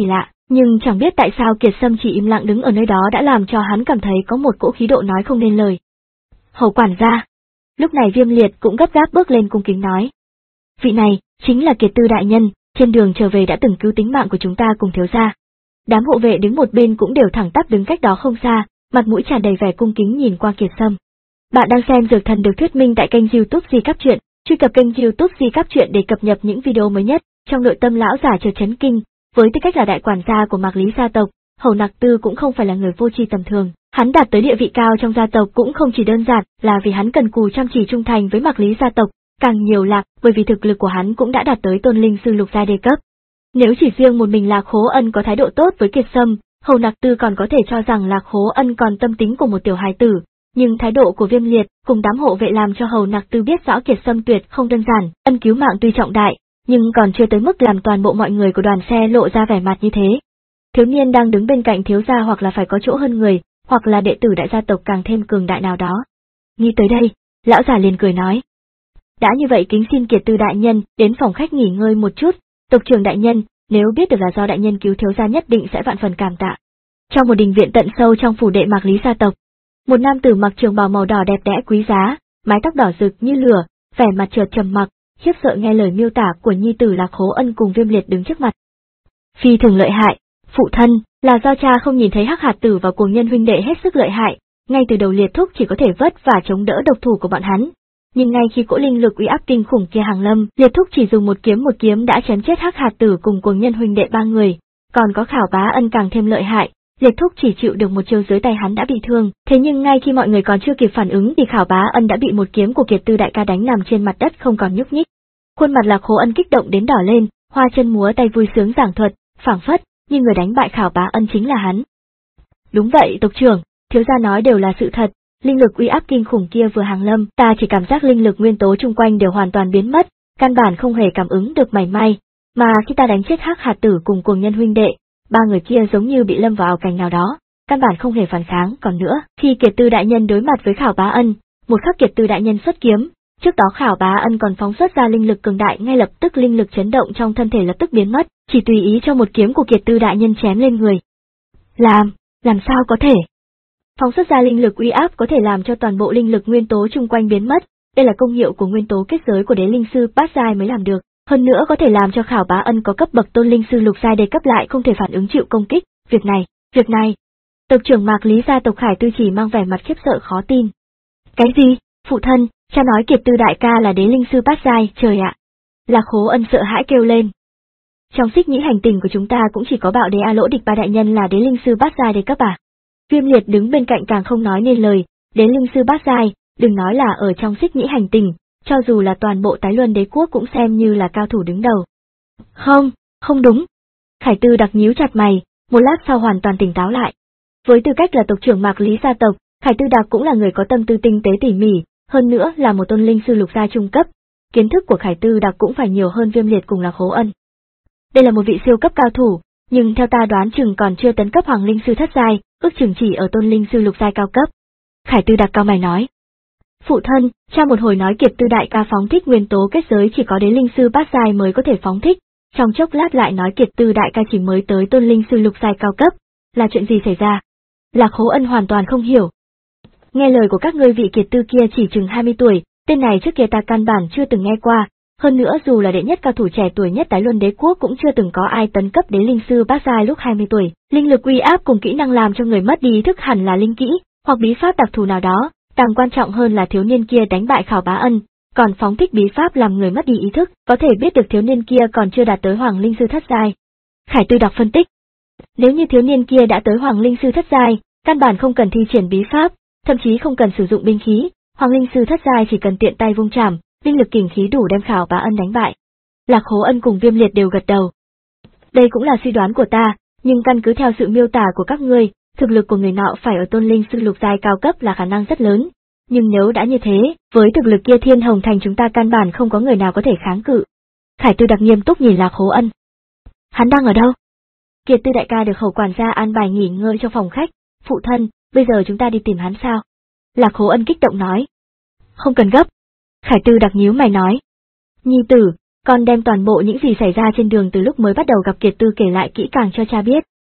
Speaker 1: Nhưng chẳng biết tại sao Kiệt Sâm chỉ im lặng đứng ở nơi đó đã làm cho hắn cảm thấy có một cỗ khí độ nói không nên lời. Hầu quản gia. Lúc này Viêm Liệt cũng gấp gáp bước lên cung kính nói. Vị này, chính là Kiệt Tư đại nhân, trên đường trở về đã từng cứu tính mạng của chúng ta cùng thiếu gia. Đám hộ vệ đứng một bên cũng đều thẳng tắp đứng cách đó không xa, mặt mũi tràn đầy vẻ cung kính nhìn qua Kiệt Sâm. Bạn đang xem Dược Thần được thuyết minh tại kênh YouTube Di Cáp Truyện, truy cập kênh YouTube Di Cáp Truyện để cập nhật những video mới nhất. Trong nội tâm lão giả chợt chấn kinh, với tư cách là đại quản gia của Mạc Lý gia tộc, Hầu Nặc Tư cũng không phải là người vô tri tầm thường. Hắn đạt tới địa vị cao trong gia tộc cũng không chỉ đơn giản là vì hắn cần cù chăm chỉ trung thành với Mạc Lý gia tộc, càng nhiều là bởi vì thực lực của hắn cũng đã đạt tới tôn linh sư lục giai đê cấp. Nếu chỉ riêng một mình Lạc Khố Ân có thái độ tốt với Kiệt Sâm, Hầu Nặc Tư còn có thể cho rằng Lạc Khố Ân còn tâm tính của một tiểu hài tử, nhưng thái độ của Viêm Liệt cùng đám hộ vệ làm cho Hầu Nặc Tư biết rõ Kiệt Sâm tuyệt không đơn giản, ân cứu mạng tuy trọng đại, nhưng còn chưa tới mức làm toàn bộ mọi người của đoàn xe lộ ra vẻ mặt như thế. Thiếu niên đang đứng bên cạnh thiếu gia hoặc là phải có chỗ hơn người, hoặc là đệ tử đại gia tộc càng thêm cường đại nào đó. Nghĩ tới đây, lão già liền cười nói. Đã như vậy kính xin Kiệt Tư đại nhân đến phòng khách nghỉ ngơi một chút, tộc trưởng đại nhân, nếu biết được là do đại nhân cứu thiếu gia nhất định sẽ vạn phần cảm tạ. Trong một đình viện tận sâu trong phủ đệ Mạc Lý gia tộc, một nam tử mặc trường bào màu đỏ đẹp đẽ quý giá, mái tóc đỏ rực như lửa, vẻ mặt chợt trầm mặc, khiếp sợ nghe lời miêu tả của nhi tử Lạc Khố Ân cùng Viêm Liệt đứng trước mặt. Phi thường lợi hại, phụ thân, là do cha không nhìn thấy Hắc Hạt Tử và Cuồng Nhân huynh đệ hết sức lợi hại, ngay từ đầu Liệt thúc chỉ có thể vất vả chống đỡ độc thủ của bọn hắn. Nhưng ngay khi cỗ linh lực uy áp kinh khủng kia hàng lâm, Liệt thúc chỉ dùng một kiếm một kiếm đã chém chết Hắc Hạt Tử cùng Cuồng Nhân huynh đệ ba người, còn có Khảo Bá Ân càng thêm lợi hại. Liệt thúc chỉ chịu được một chiêu dưới tay hắn đã bị thương, thế nhưng ngay khi mọi người còn chưa kịp phản ứng thì Khảo Bá Ân đã bị một kiếm của Kiệt Tư đại ca đánh nằm trên mặt đất không còn nhúc nhích. Khuôn mặt Lạc Khố Ân kích động đến đỏ lên, hoa chân múa tay vui sướng giảng thuật, phảng phất như người đánh bại Khảo Bá Ân chính là hắn. Đúng vậy tộc trưởng, thiếu gia nói đều là sự thật, linh lực uy áp kinh khủng kia vừa hàng lâm, ta chỉ cảm giác linh lực nguyên tố chung quanh đều hoàn toàn biến mất, căn bản không hề cảm ứng được mảy may, mà khi ta đánh chết Hắc Hạt Tử cùng Cuồng Nhân huynh đệ, ba người kia giống như bị lâm vào ảo cảnh nào đó, căn bản không hề phản kháng. Còn nữa, khi Kiệt Tư đại nhân đối mặt với Khảo Bá Ân, một khắc Kiệt Tư đại nhân xuất kiếm, trước đó Khảo Bá Ân còn phóng xuất ra linh lực cường đại, ngay lập tức linh lực chấn động trong thân thể lập tức biến mất, chỉ tùy ý cho một kiếm của Kiệt Tư đại nhân chém lên người. Làm, làm sao có thể? Phóng xuất ra linh lực uy áp có thể làm cho toàn bộ linh lực nguyên tố chung quanh biến mất, đây là công hiệu của nguyên tố kết giới của đế linh sư bát giai mới làm được. Hơn nữa có thể làm cho Khảo Bá Ân có cấp bậc tôn linh sư lục giai đề cấp lại không thể phản ứng chịu công kích, việc này, việc này. Tộc trưởng Mạc Lý gia tộc Khải Tư chỉ mang vẻ mặt khiếp sợ khó tin. Cái gì? Phụ thân, cha nói Kiệt Tư đại ca là đế linh sư bát giai, trời ạ. Lạc Khố Ân sợ hãi kêu lên. Trong xích nhĩ hành tinh của chúng ta cũng chỉ có Bạo Đế A Lỗ Địch ba đại nhân là đế linh sư bát giai đề cấp à? Viêm Liệt đứng bên cạnh càng không nói nên lời, đế linh sư bát giai, đừng nói là ở trong xích nhĩ hành tinh, cho dù là toàn bộ Tái Luân đế quốc cũng xem như là cao thủ đứng đầu. Không, không đúng. Khải Tư đặc nhíu chặt mày, một lát sau hoàn toàn tỉnh táo lại. Với tư cách là tộc trưởng Mạc Lý gia tộc, Khải Tư Đặc cũng là người có tâm tư tinh tế tỉ mỉ, hơn nữa là một tôn linh sư lục gia trung cấp. Kiến thức của Khải Tư Đặc cũng phải nhiều hơn Viêm Liệt cùng Lạc Khố Ân. Đây là một vị siêu cấp cao thủ, nhưng theo ta đoán chừng còn chưa tấn cấp hoàng linh sư thất giai, ước chừng chỉ ở tôn linh sư lục giai cao cấp. Khải Tư Đặc cao mày nói. Phụ thân, cha một hồi nói Kiệt Tư đại ca phóng thích nguyên tố kết giới chỉ có đế linh sư bát giai mới có thể phóng thích, trong chốc lát lại nói Kiệt Tư đại ca chỉ mới tới tôn linh sư lục giai cao cấp, là chuyện gì xảy ra? Lạc Khố Ân hoàn toàn không hiểu. Nghe lời của các ngươi vị Kiệt Tư kia chỉ chừng hai mươi tuổi, tên này trước kia ta căn bản chưa từng nghe qua, hơn nữa dù là đệ nhất cao thủ trẻ tuổi nhất Tái Luân đế quốc cũng chưa từng có ai tấn cấp đế linh sư bát giai lúc hai mươi tuổi, linh lực uy áp cùng kỹ năng làm cho người mất đi ý thức hẳn là linh kỹ, hoặc bí pháp đặc thù nào đó. Càng quan trọng hơn là thiếu niên kia đánh bại Khảo Bá Ân, còn phóng thích bí pháp làm người mất đi ý thức, có thể biết được thiếu niên kia còn chưa đạt tới Hoàng Linh Sư thất giai. Khải Tư Đặc phân tích. Nếu như thiếu niên kia đã tới Hoàng Linh Sư thất giai, căn bản không cần thi triển bí pháp, thậm chí không cần sử dụng binh khí, Hoàng Linh Sư thất giai chỉ cần tiện tay vung chảm, linh lực kình khí đủ đem Khảo Bá Ân đánh bại. Lạc Khố Ân cùng Viêm Liệt đều gật đầu. Đây cũng là suy đoán của ta, nhưng căn cứ theo sự miêu tả của các ngươi, thực lực của người nọ phải ở tôn linh sư lục giai cao cấp là khả năng rất lớn, nhưng nếu đã như thế, với thực lực kia Thiên Hồng Thành chúng ta căn bản không có người nào có thể kháng cự. Khải Tư Đặc nghiêm túc nhìn Lạc Khố Ân. Hắn đang ở đâu? Kiệt Tư đại ca được Hầu quản gia an bài nghỉ ngơi trong phòng khách. Phụ thân, bây giờ chúng ta đi tìm hắn sao? Lạc Khố Ân kích động nói. Không cần gấp. Khải Tư Đặc nhíu mày nói. Nhi tử, con đem toàn bộ những gì xảy ra trên đường từ lúc mới bắt đầu gặp Kiệt Tư kể lại kỹ càng cho cha biết,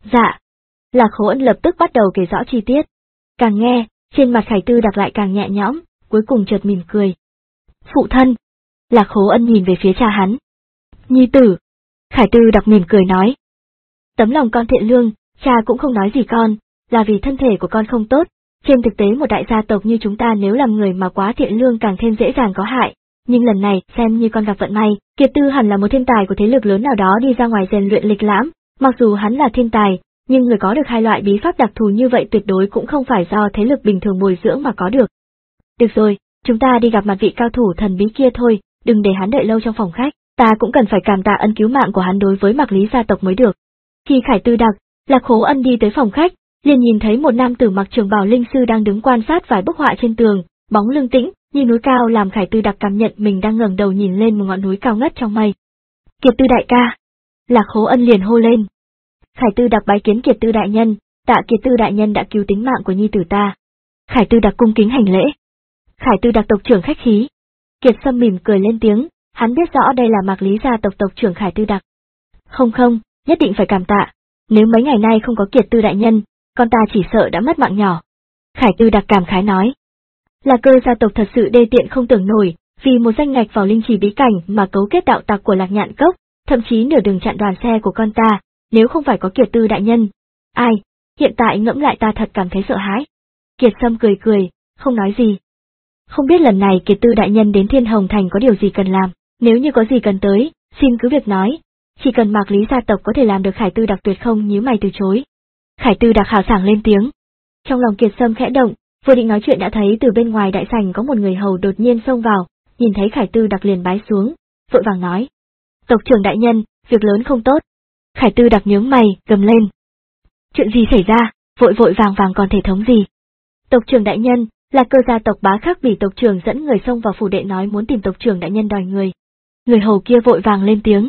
Speaker 1: Dạ. Lạc Khố Ân lập tức bắt đầu kể rõ chi tiết. Càng nghe, trên mặt Khải Tư Đặc lại càng nhẹ nhõm, cuối cùng chợt mỉm cười. Phụ thân. Lạc Khố Ân nhìn về phía cha hắn. Nhi tử. Khải Tư Đặc mỉm cười nói. Tấm lòng con thiện lương, cha cũng không nói gì con, là vì thân thể của con không tốt. Trên thực tế một đại gia tộc như chúng ta nếu làm người mà quá thiện lương càng thêm dễ dàng có hại. Nhưng lần này, xem như con gặp vận may, Kiệt Tư hẳn là một thiên tài của thế lực lớn nào đó đi ra ngoài rèn luyện lịch lãm, mặc dù hắn là thiên tài, nhưng người có được hai loại bí pháp đặc thù như vậy tuyệt đối cũng không phải do thế lực bình thường bồi dưỡng mà có được. Được rồi, chúng ta đi gặp mặt vị cao thủ thần bí kia thôi, đừng để hắn đợi lâu trong phòng khách, ta cũng cần phải cảm tạ ân cứu mạng của hắn đối với Mạc Lý gia tộc mới được. Khi Khải Tư Đặc, Lạc Khố Ân đi tới phòng khách, liền nhìn thấy một nam tử mặc trường bào linh sư đang đứng quan sát vài bức họa trên tường, bóng lưng tĩnh, như núi cao làm Khải Tư Đặc cảm nhận mình đang ngẩng đầu nhìn lên một ngọn núi cao ngất trong mây. Kiệt Tư đại ca. Lạc Khố Ân liền hô lên. Khải Tư Đặc bái kiến Kiệt Tư đại nhân, tạ Kiệt Tư đại nhân đã cứu tính mạng của nhi tử ta. Khải Tư Đặc cung kính hành lễ. Khải Tư Đặc tộc trưởng khách khí. Kiệt Sâm mỉm cười lên tiếng, hắn biết rõ đây là Mạc Lý gia tộc tộc trưởng Khải Tư Đặc. Không không, nhất định phải cảm tạ, nếu mấy ngày nay không có Kiệt Tư đại nhân, con ta chỉ sợ đã mất mạng nhỏ. Khải Tư Đặc cảm khái nói. Là Cơ gia tộc thật sự đê tiện không tưởng nổi, vì một danh ngạch vào linh trì bí cảnh mà cấu kết đạo tặc của Lạc Nhạn Cốc, thậm chí nửa đường chặn đoàn xe của con ta, nếu không phải có Kiệt Tư đại nhân. Ai, hiện tại ngẫm lại ta thật cảm thấy sợ hãi. Kiệt Sâm cười cười, không nói gì. Không biết lần này Kiệt Tư đại nhân đến Thiên Hồng Thành có điều gì cần làm, nếu như có gì cần tới, xin cứ việc nói, chỉ cần Mạc Lý gia tộc có thể làm được Khải Tư Đặc tuyệt không nhíu mày từ chối. Khải Tư Đặc hào sảng lên tiếng. Trong lòng Kiệt Sâm khẽ động, vừa định nói chuyện đã thấy từ bên ngoài đại sảnh có một người hầu đột nhiên xông vào, nhìn thấy Khải Tư Đặc liền bái xuống, vội vàng nói. Tộc trưởng đại nhân, việc lớn không tốt. Khải Tư Đặc nhướng mày, gầm lên. Chuyện gì xảy ra, vội vội vàng vàng còn thể thống gì? Tộc trưởng đại nhân, là Cơ gia tộc Bá Khắc Bỉ tộc trưởng dẫn người xông vào phủ đệ nói muốn tìm tộc trưởng đại nhân đòi người. Người hầu kia vội vàng lên tiếng.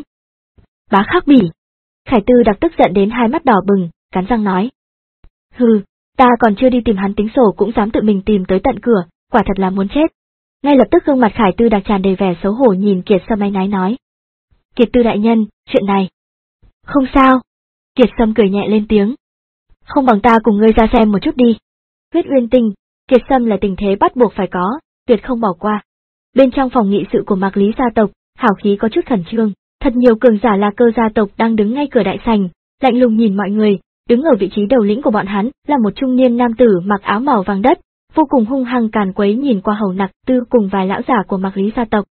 Speaker 1: Bá Khắc Bỉ. Khải Tư Đặc tức giận đến hai mắt đỏ bừng, cắn răng nói. Hừ, ta còn chưa đi tìm hắn tính sổ cũng dám tự mình tìm tới tận cửa, quả thật là muốn chết. Ngay lập tức gương mặt Khải Tư Đặc tràn đầy vẻ xấu hổ nhìn Kiệt Sâm áy náy nói. Kiệt Tư đại nhân, chuyện này. Không sao. Kiệt Sâm cười nhẹ lên tiếng. Không bằng ta cùng ngươi ra xem một chút đi. Huyết Uyên Tinh, Kiệt Sâm là tình thế bắt buộc phải có, tuyệt không bỏ qua. Bên trong phòng nghị sự của Mạc Lý gia tộc, hào khí có chút khẩn trương, thật nhiều cường giả là Cơ gia tộc đang đứng ngay cửa đại sảnh, lạnh lùng nhìn mọi người, đứng ở vị trí đầu lĩnh của bọn hắn là một trung niên nam tử mặc áo màu vàng đất, vô cùng hung hăng càn quấy nhìn qua Hầu Nặc Tư cùng vài lão giả của Mạc Lý gia tộc.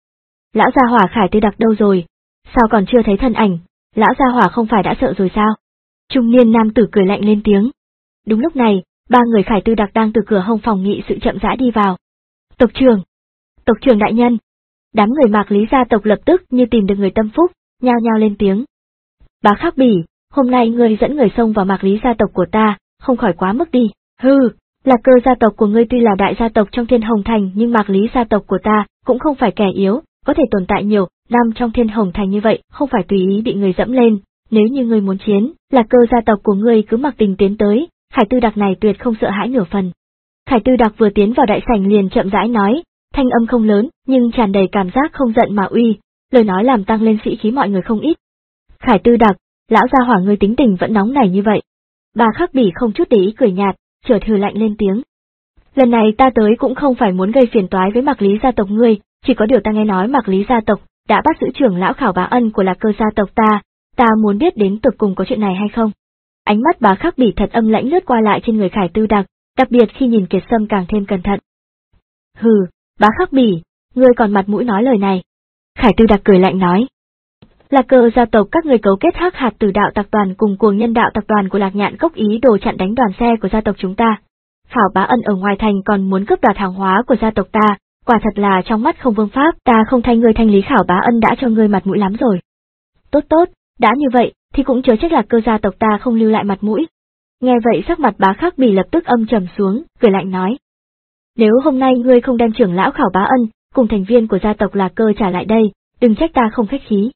Speaker 1: Lão gia hỏa Khải Tư Đặc đâu rồi? Sao còn chưa thấy thân ảnh? Lão gia hỏa không phải đã sợ rồi sao? Trung niên nam tử cười lạnh lên tiếng. Đúng lúc này, ba người Khải Tư Đặc đang từ cửa hông phòng nghị sự chậm rãi đi vào. Tộc trưởng! Tộc trưởng đại nhân! Đám người Mạc Lý gia tộc lập tức như tìm được người tâm phúc, nhao nhao lên tiếng. Bá Khắc Bỉ, hôm nay ngươi dẫn người xông vào Mạc Lý gia tộc của ta, không khỏi quá mức đi. Hừ, là Cơ gia tộc của ngươi tuy là đại gia tộc trong Thiên Hồng Thành nhưng Mạc Lý gia tộc của ta cũng không phải kẻ yếu, có thể tồn tại nhiều năm trong Thiên Hồng Thành như vậy, không phải tùy ý bị người dẫm lên. Nếu như ngươi muốn chiến, là Cơ gia tộc của ngươi cứ mặc tình tiến tới, Khải Tư Đặc này tuyệt không sợ hãi nửa phần. Khải Tư Đặc vừa tiến vào đại sảnh liền chậm rãi nói, thanh âm không lớn, nhưng tràn đầy cảm giác không giận mà uy, lời nói làm tăng lên sĩ khí mọi người không ít. Khải Tư Đặc, lão gia hỏa ngươi tính tình vẫn nóng nảy như vậy. Bà Khắc Bỉ không chút để ý cười nhạt, chợt hừ lạnh lên tiếng. Lần này ta tới cũng không phải muốn gây phiền toái với Mạc Lý gia tộc ngươi, chỉ có điều ta nghe nói Mạc Lý gia tộc đã bắt giữ trưởng lão Khảo Bá Ân của Lạc Cơ gia tộc ta, ta muốn biết đến tột cùng có chuyện này hay không. Ánh mắt Bá Khắc Bỉ thật âm lãnh lướt qua lại trên người Khải Tư Đặc, đặc biệt khi nhìn Kiệt Sâm càng thêm cẩn thận. Hừ, Bá Khắc Bỉ, ngươi còn mặt mũi nói lời này. Khải Tư Đặc cười lạnh nói. Lạc Cơ gia tộc các người cấu kết hắc hạt Tử đạo tập đoàn cùng cuồng nhân đạo tập đoàn của Lạc Nhạn Cốc ý đồ chặn đánh đoàn xe của gia tộc chúng ta. Khảo Bá Ân ở ngoài thành còn muốn cướp đoạt hàng hóa của gia tộc ta, quả thật là trong mắt không vương pháp, ta không thay ngươi thanh lý Khảo Bá Ân đã cho ngươi mặt mũi lắm rồi. Tốt tốt, đã như vậy, thì cũng chớ trách Lạc Cơ gia tộc ta không lưu lại mặt mũi. Nghe vậy sắc mặt Bá Khắc Bỉ lập tức âm trầm xuống, cười lạnh nói. Nếu hôm nay ngươi không đem trưởng lão Khảo Bá Ân, cùng thành viên của gia tộc Lạc Cơ trả lại đây, đừng trách ta không khách khí.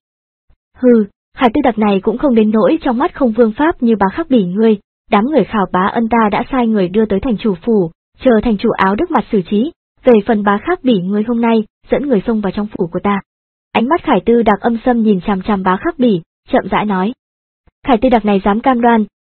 Speaker 1: Hừ, Khải Tư Đặc này cũng không đến nỗi trong mắt không vương pháp như Bá Khắc Bỉ ngươi, đám người Khảo Bá Ân ta đã sai người đưa tới thành chủ phủ, chờ thành chủ áo đức mặt xử trí, về phần Bá Khắc Bỉ ngươi hôm nay, dẫn người xông vào trong phủ của ta. Ánh mắt Khải Tư Đặc âm sâm nhìn chằm chằm Bá Khắc Bỉ, chậm rãi nói. Khải Tư Đặc này dám cam đoan,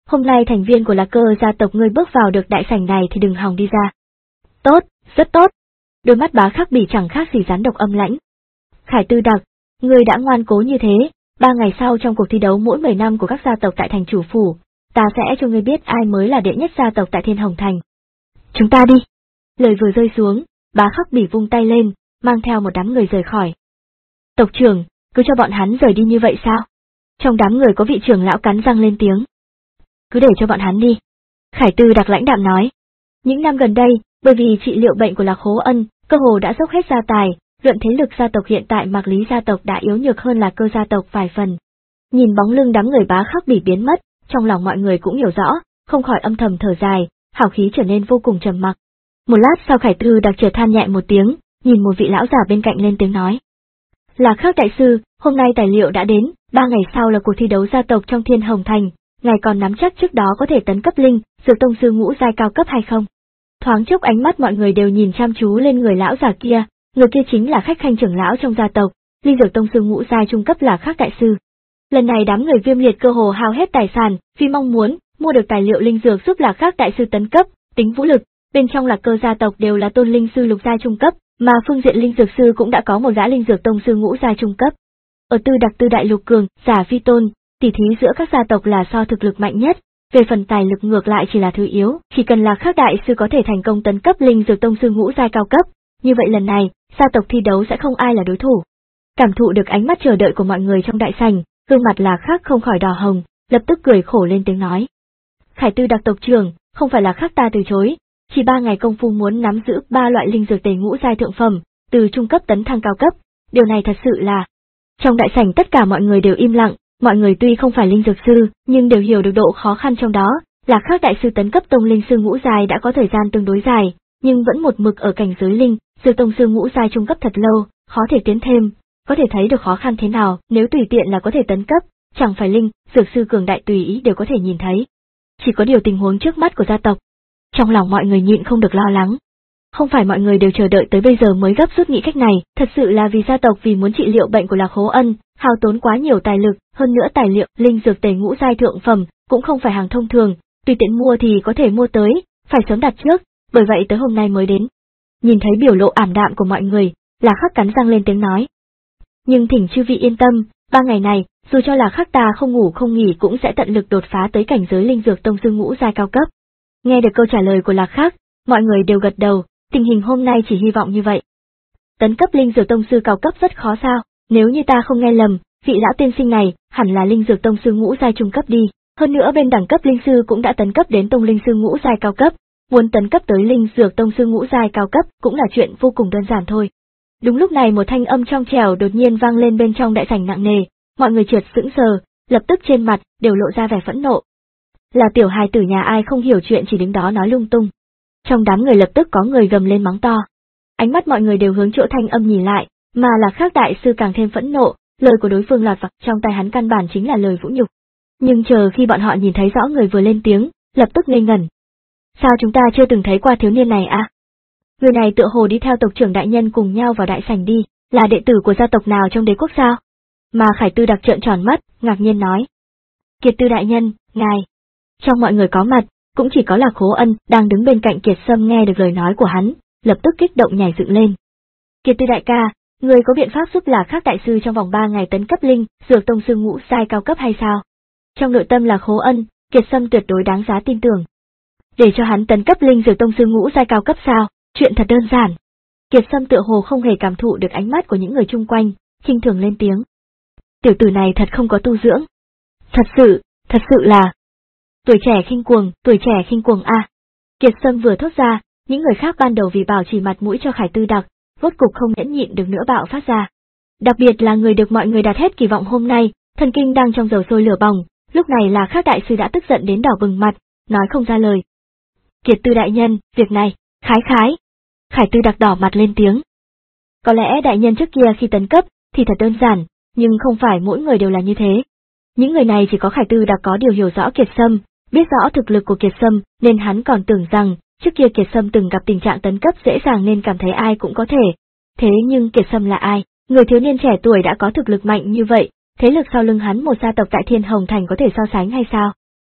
Speaker 1: hôm nay thành viên của Lạc Cơ gia tộc ngươi bước vào được đại sảnh này thì đừng hòng đi ra. Tốt, rất tốt. Đôi mắt Bá Khắc Bỉ chẳng khác gì rắn độc âm lãnh. Khải Tư Đặc, ngươi đã ngoan cố như thế, ba ngày sau trong cuộc thi đấu mỗi mười năm của các gia tộc tại thành chủ phủ, ta sẽ cho ngươi biết ai mới là đệ nhất gia tộc tại Thiên Hồng Thành. Chúng ta đi. Lời vừa rơi xuống, Bá Khắc Bỉ vung tay lên, mang theo một đám người rời khỏi. Tộc trưởng, cứ cho bọn hắn rời đi như vậy sao? Trong đám người có vị trưởng lão cắn răng lên tiếng. Cứ để cho bọn hắn đi. Khải Tư Đặc lãnh đạm nói. Những năm gần đây, bởi vì trị liệu bệnh của Lạc Khố Ân, cơ hồ đã dốc hết gia tài, luận thế lực gia tộc hiện tại Mạc Lý gia tộc đã yếu nhược hơn Lạc Cơ gia tộc vài phần. Nhìn bóng lưng đám người Bá Khắc Bỉ biến mất, trong lòng mọi người cũng hiểu rõ, không khỏi âm thầm thở dài, hào khí trở nên vô cùng trầm mặc. Một lát sau Khải Tư Đặc chợt than nhẹ một tiếng, nhìn một vị lão già bên cạnh lên tiếng nói. Lạc Khắc đại sư, hôm nay tài liệu đã đến, ba ngày sau là cuộc thi đấu gia tộc trong Thiên Hồng Thành, ngài còn nắm chắc trước đó có thể tấn cấp linh, dược tông sư ngũ giai cao cấp hay không? Thoáng chốc ánh mắt mọi người đều nhìn chăm chú lên người lão già kia, người kia chính là khách khanh trưởng lão trong gia tộc, linh dược tông sư ngũ giai trung cấp Lạc Khắc đại sư. Lần này đám người Viêm Liệt cơ hồ hao hết tài sản, vì mong muốn mua được tài liệu linh dược giúp Lạc Khắc đại sư tấn cấp, tính vũ lực, bên trong Lạc Cơ gia tộc đều là tôn linh sư lục giai trung cấp, mà phương diện linh dược sư cũng đã có một gã linh dược tông sư ngũ giai trung cấp. Ở Tư Đặc Tư đại lục cường, giả vi tôn, tỷ thí giữa các gia tộc là so thực lực mạnh nhất, về phần tài lực ngược lại chỉ là thứ yếu, chỉ cần Lạc Khắc đại sư có thể thành công tấn cấp linh dược tông sư ngũ giai cao cấp, như vậy lần này, gia tộc thi đấu sẽ không ai là đối thủ. Cảm thụ được ánh mắt chờ đợi của mọi người trong đại sảnh, gương mặt Lạc Khắc không khỏi đỏ hồng, lập tức cười khổ lên tiếng nói. Khải Tư Đặc tộc trưởng, không phải Lạc Khắc ta từ chối, chỉ ba ngày công phu muốn nắm giữ ba loại linh dược tề ngũ giai thượng phẩm, từ trung cấp tấn thăng cao cấp, điều này thật sự là... Trong đại sảnh tất cả mọi người đều im lặng, mọi người tuy không phải linh dược sư, nhưng đều hiểu được độ khó khăn trong đó, Lạc Khắc đại sư tấn cấp tông linh sư ngũ giai đã có thời gian tương đối dài, nhưng vẫn một mực ở cảnh giới linh, dược tông sư ngũ giai trung cấp thật lâu, khó thể tiến thêm, có thể thấy được khó khăn thế nào, nếu tùy tiện là có thể tấn cấp, chẳng phải linh, dược sư cường đại tùy ý đều có thể nhìn thấy. Chỉ có điều tình huống trước mắt của gia tộc. Trong lòng mọi người nhịn không được lo lắng. Không phải mọi người đều chờ đợi tới bây giờ mới gấp rút nghĩ cách này, thật sự là vì gia tộc vì muốn trị liệu bệnh của Lạc Khố Ân, hao tốn quá nhiều tài lực, hơn nữa tài liệu, linh dược tề ngũ giai thượng phẩm, cũng không phải hàng thông thường, tùy tiện mua thì có thể mua tới, phải sớm đặt trước, bởi vậy tới hôm nay mới đến. Nhìn thấy biểu lộ ảm đạm của mọi người, Lạc Khắc cắn răng lên tiếng nói. Nhưng thỉnh chư vị yên tâm, ba ngày này, dù cho Lạc Khắc ta không ngủ không nghỉ cũng sẽ tận lực đột phá tới cảnh giới linh dược tông sư ngũ giai cao cấp. Nghe được câu trả lời của Lạc Khắc, mọi người đều gật đầu, tình hình hôm nay chỉ hy vọng như vậy. Tấn cấp linh dược tông sư cao cấp rất khó sao, nếu như ta không nghe lầm, vị lão tiên sinh này hẳn là linh dược tông sư ngũ giai trung cấp đi, hơn nữa bên đẳng cấp linh sư cũng đã tấn cấp đến tông linh sư ngũ giai cao cấp, muốn tấn cấp tới linh dược tông sư ngũ giai cao cấp cũng là chuyện vô cùng đơn giản thôi. Đúng lúc này một thanh âm trong trẻo đột nhiên vang lên bên trong đại sảnh nặng nề, mọi người chợt sững sờ, lập tức trên mặt đều lộ ra vẻ phẫn nộ. Là tiểu hài tử nhà ai không hiểu chuyện chỉ đứng đó nói lung tung. Trong đám người lập tức có người gầm lên mắng to. Ánh mắt mọi người đều hướng chỗ thanh âm nhìn lại, mà Lạc Khắc đại sư càng thêm phẫn nộ, lời của đối phương lọt vào trong tai hắn căn bản chính là lời vũ nhục. Nhưng chờ khi bọn họ nhìn thấy rõ người vừa lên tiếng, lập tức ngây ngẩn. Sao chúng ta chưa từng thấy qua thiếu niên này à? Người này tựa hồ đi theo tộc trưởng đại nhân cùng nhau vào đại sảnh đi, là đệ tử của gia tộc nào trong đế quốc sao? Mà Khải Tư Đặc trợn tròn mắt, ngạc nhiên nói. Kiệt Tư đại nhân, ngài. Trong mọi người có mặt, cũng chỉ có Lạc Khố Ân đang đứng bên cạnh Kiệt Sâm nghe được lời nói của hắn, lập tức kích động nhảy dựng lên. Kiệt Tư đại ca, người có biện pháp giúp Lạc Khắc đại sư trong vòng ba ngày tấn cấp linh, dược tông sư ngũ giai cao cấp hay sao? Trong nội tâm Lạc Khố Ân, Kiệt Sâm tuyệt đối đáng giá tin tưởng. Để cho hắn tấn cấp linh dược tông sư ngũ giai cao cấp sao? Chuyện thật đơn giản. Kiệt Sâm tựa hồ không hề cảm thụ được ánh mắt của những người chung quanh, khinh thường lên tiếng. Tiểu tử này thật không có tu dưỡng. Thật sự, thật sự là... Tuổi trẻ khinh cuồng, tuổi trẻ khinh cuồng a. À. Kiệt Sâm vừa thốt ra, những người khác ban đầu vì bảo trì mặt mũi cho Khải Tư Đặc, rốt cục không nhẫn nhịn được nữa bạo phát ra. Đặc biệt là người được mọi người đặt hết kỳ vọng hôm nay, thần kinh đang trong dầu sôi lửa bỏng, lúc này là Khắc đại sư đã tức giận đến đỏ bừng mặt, nói không ra lời. Kiệt Tư đại nhân, việc này, khái khái. Khải Tư Đặc đỏ mặt lên tiếng. Có lẽ đại nhân trước kia khi tấn cấp, thì thật đơn giản, nhưng không phải mỗi người đều là như thế. Những người này chỉ có Khải Tư Đặc có điều hiểu rõ Kiệt Sâm, biết rõ thực lực của Kiệt Sâm, nên hắn còn tưởng rằng, trước kia Kiệt Sâm từng gặp tình trạng tấn cấp dễ dàng nên cảm thấy ai cũng có thể. Thế nhưng Kiệt Sâm là ai? Người thiếu niên trẻ tuổi đã có thực lực mạnh như vậy, thế lực sau lưng hắn một gia tộc tại Thiên Hồng Thành có thể so sánh hay sao?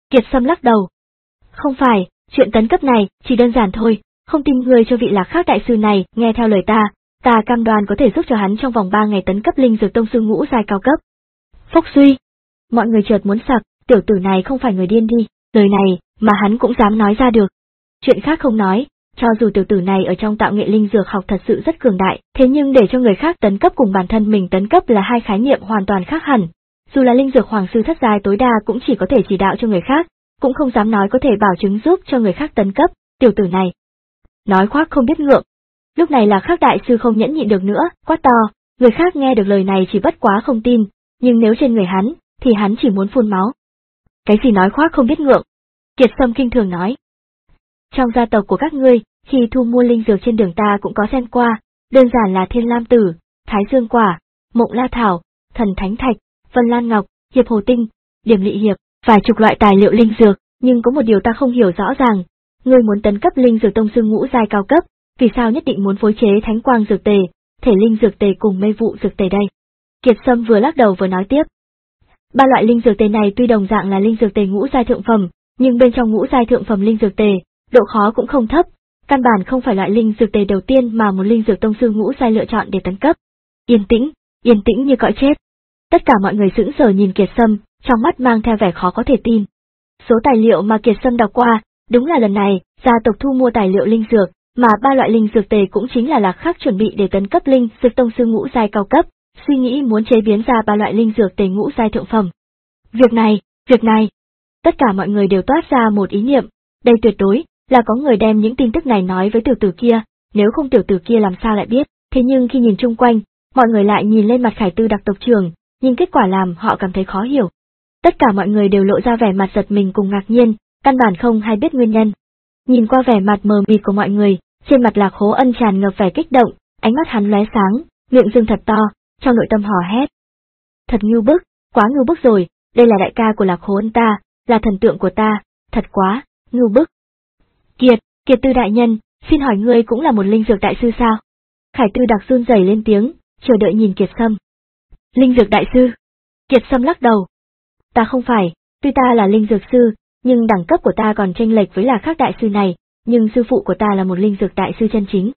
Speaker 1: Kiệt Sâm lắc đầu. Không phải, chuyện tấn cấp này, chỉ đơn giản thôi, không tin ngươi cho vị Lạc Khác đại sư này nghe theo lời ta, ta cam đoan có thể giúp cho hắn trong vòng ba ngày tấn cấp linh dược tông sư ngũ giai cao cấp. Phốc suy. Mọi người chợt muốn sặc, tiểu tử này không phải người điên đi, lời này mà hắn cũng dám nói ra được. Chuyện khác không nói, cho dù tiểu tử này ở trong tạo nghệ linh dược học thật sự rất cường đại, thế nhưng để cho người khác tấn cấp cùng bản thân mình tấn cấp là hai khái niệm hoàn toàn khác hẳn. Dù là linh dược hoàng sư thất giai tối đa cũng chỉ có thể chỉ đạo cho người khác, cũng không dám nói có thể bảo chứng giúp cho người khác tấn cấp, tiểu tử này. Nói khoác không biết ngượng. Lúc này là Khác đại sư không nhẫn nhịn được nữa, quát to, người khác nghe được lời này chỉ bất quá không tin, nhưng nếu trên người hắn, thì hắn chỉ muốn phun máu. Cái gì nói khoác không biết ngượng? Kiệt Sâm kinh thường nói. Trong gia tộc của các ngươi, khi thu mua linh dược trên đường ta cũng có xem qua, đơn giản là Thiên Lam Tử, Thái Dương Quả, Mộng La Thảo, Thần Thánh Thạch, Vân Lan Ngọc, Hiệp Hồ Tinh, Điểm Lị Hiệp, vài chục loại tài liệu linh dược, nhưng có một điều ta không hiểu rõ ràng, ngươi muốn tấn cấp linh dược tông sư ngũ giai cao cấp, vì sao nhất định muốn phối chế Thánh Quang dược tề, Thể Linh dược tề cùng Mê Vụ dược tề đây? Kiệt Sâm vừa lắc đầu vừa nói tiếp. Ba loại linh dược tề này tuy đồng dạng là linh dược tề ngũ giai thượng phẩm, nhưng bên trong ngũ giai thượng phẩm linh dược tề, độ khó cũng không thấp, căn bản không phải loại linh dược tề đầu tiên mà một linh dược tông sư ngũ giai lựa chọn để tấn cấp. Yên tĩnh, yên tĩnh như cõi chết. Tất cả mọi người sững sờ nhìn Kiệt Sâm, trong mắt mang theo vẻ khó có thể tin. Số tài liệu mà Kiệt Sâm đọc qua, đúng là lần này, gia tộc thu mua tài liệu linh dược, mà ba loại linh dược tề cũng chính là Lạc Khác chuẩn bị để tấn cấp linh dược tông sư ngũ giai cao cấp, suy nghĩ muốn chế biến ra ba loại linh dược tề ngũ giai thượng phẩm. Việc này, việc này, tất cả mọi người đều toát ra một ý niệm, đây tuyệt đối là có người đem những tin tức này nói với tiểu tử kia, nếu không tiểu tử kia làm sao lại biết, thế nhưng khi nhìn chung quanh, mọi người lại nhìn lên mặt Khải Tư đặc tộc trưởng, nhưng kết quả làm họ cảm thấy khó hiểu. Tất cả mọi người đều lộ ra vẻ mặt giật mình cùng ngạc nhiên, căn bản không hay biết nguyên nhân. Nhìn qua vẻ mặt mờ mịt của mọi người, trên mặt Lạc Hố Ân tràn ngập vẻ kích động, ánh mắt hắn lóe sáng, miệng dương thật to, trong nội tâm hò hét. Thật ngưu bức, quá ngưu bức rồi, đây là đại ca của Lạc Hố Ân ta, là thần tượng của ta, thật quá, ngưu bức. Kiệt, Kiệt Tư đại nhân, xin hỏi ngươi cũng là một linh dược đại sư sao? Khải Tư đặc run rẩy lên tiếng, chờ đợi nhìn Kiệt Sâm. Linh dược đại sư? Kiệt Sâm lắc đầu. Ta không phải, tuy ta là linh dược sư, nhưng đẳng cấp của ta còn chênh lệch với Lạc Khác đại sư này, nhưng sư phụ của ta là một linh dược đại sư chân chính.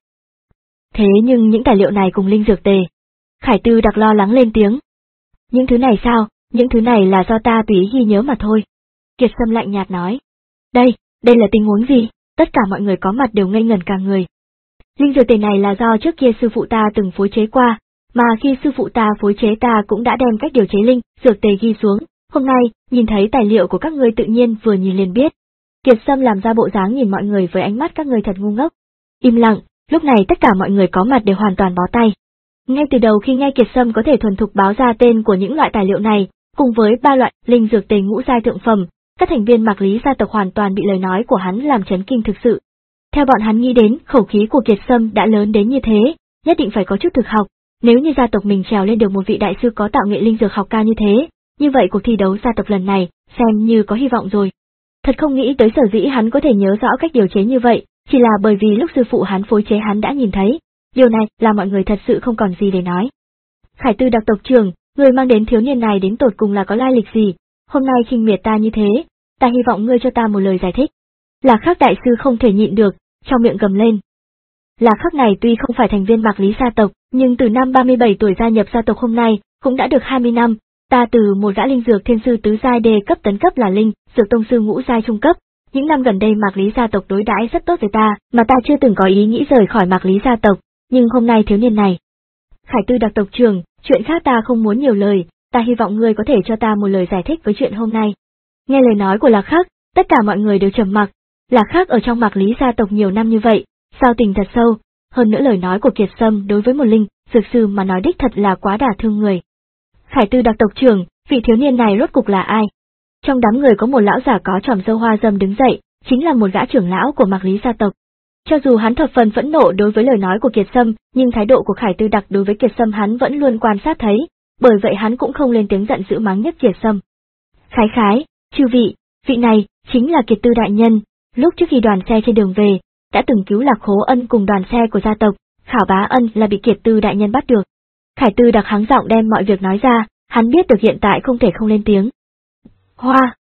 Speaker 1: Thế nhưng những tài liệu này cùng linh dược tề. Khải Tư đặc lo lắng lên tiếng. Những thứ này sao, những thứ này là do ta tùy ý ghi nhớ mà thôi. Kiệt Sâm lạnh nhạt nói. Đây, đây là tình huống gì? Tất cả mọi người có mặt đều ngây ngẩn cả người. Linh dược tề này là do trước kia sư phụ ta từng phối chế qua, mà khi sư phụ ta phối chế ta cũng đã đem cách điều chế linh dược tề ghi xuống. Hôm nay, nhìn thấy tài liệu của các ngươi tự nhiên vừa nhìn liền biết. Kiệt Sâm làm ra bộ dáng nhìn mọi người với ánh mắt các ngươi thật ngu ngốc. Im lặng, lúc này tất cả mọi người có mặt đều hoàn toàn bó tay. Ngay từ đầu khi nghe Kiệt Sâm có thể thuần thục báo ra tên của những loại tài liệu này, cùng với ba loại linh dược tề ngũ giai thượng phẩm, các thành viên Mạc Lý gia tộc hoàn toàn bị lời nói của hắn làm chấn kinh thực sự. Theo bọn hắn nghĩ đến, khẩu khí của Kiệt Sâm đã lớn đến như thế, nhất định phải có chút thực học, nếu như gia tộc mình trèo lên được một vị đại sư có tạo nghệ linh dược học cao như thế, như vậy cuộc thi đấu gia tộc lần này, xem như có hy vọng rồi. Thật không nghĩ tới sở dĩ hắn có thể nhớ rõ cách điều chế như vậy, chỉ là bởi vì lúc sư phụ hắn phối chế hắn đã nhìn thấy, điều này là mọi người thật sự không còn gì để nói. Khải Tư đặc tộc trưởng, người mang đến thiếu niên này đến tột cùng là có lai lịch gì, hôm nay khinh miệt ta như thế, ta hy vọng ngươi cho ta một lời giải thích. Lạc Khác đại sư không thể nhịn được, trong miệng gầm lên. Lạc Khác này tuy không phải thành viên Mạc Lý gia tộc, nhưng từ năm ba mươi bảy tuổi gia nhập gia tộc hôm nay, cũng đã được hai mươi năm, ta từ một gã linh dược thiên sư tứ giai đề cấp tấn cấp là linh dược tông sư ngũ giai trung cấp, những năm gần đây Mạc Lý gia tộc đối đãi rất tốt với ta, mà ta chưa từng có ý nghĩ rời khỏi Mạc Lý gia tộc, nhưng hôm nay thiếu niên này. Khải Tư đặc tộc trưởng, chuyện khác ta không muốn nhiều lời, ta hy vọng ngươi có thể cho ta một lời giải thích với chuyện hôm nay. Nghe lời nói của Lạc Khác, tất cả mọi người đều trầm mặc. Lạc Khác ở trong Mạc Lý gia tộc nhiều năm như vậy, sao tình thật sâu, hơn nữa lời nói của Kiệt Sâm đối với một linh dược sư mà nói đích thật là quá đả thương người. Khải Tư đặc tộc trưởng, vị thiếu niên này rốt cục là ai? Trong đám người có một lão giả có tròm râu hoa râm đứng dậy, chính là một gã trưởng lão của Mạc Lý gia tộc. Cho dù hắn thập phần phẫn nộ đối với lời nói của Kiệt Sâm, nhưng thái độ của Khải Tư đặc đối với Kiệt Sâm hắn vẫn luôn quan sát thấy, bởi vậy hắn cũng không lên tiếng giận dữ mắng nhất Kiệt Sâm. Khái khái, chư vị, vị này chính là Kiệt Tư đại nhân, lúc trước khi đoàn xe trên đường về, đã từng cứu Lạc Hố Ân cùng đoàn xe của gia tộc, Khảo Bá Ân là bị Kiệt Tư đại nhân bắt được. Khải Tư đặc hắng giọng đem mọi việc nói ra, hắn biết được hiện tại không thể không lên tiếng. Hoa!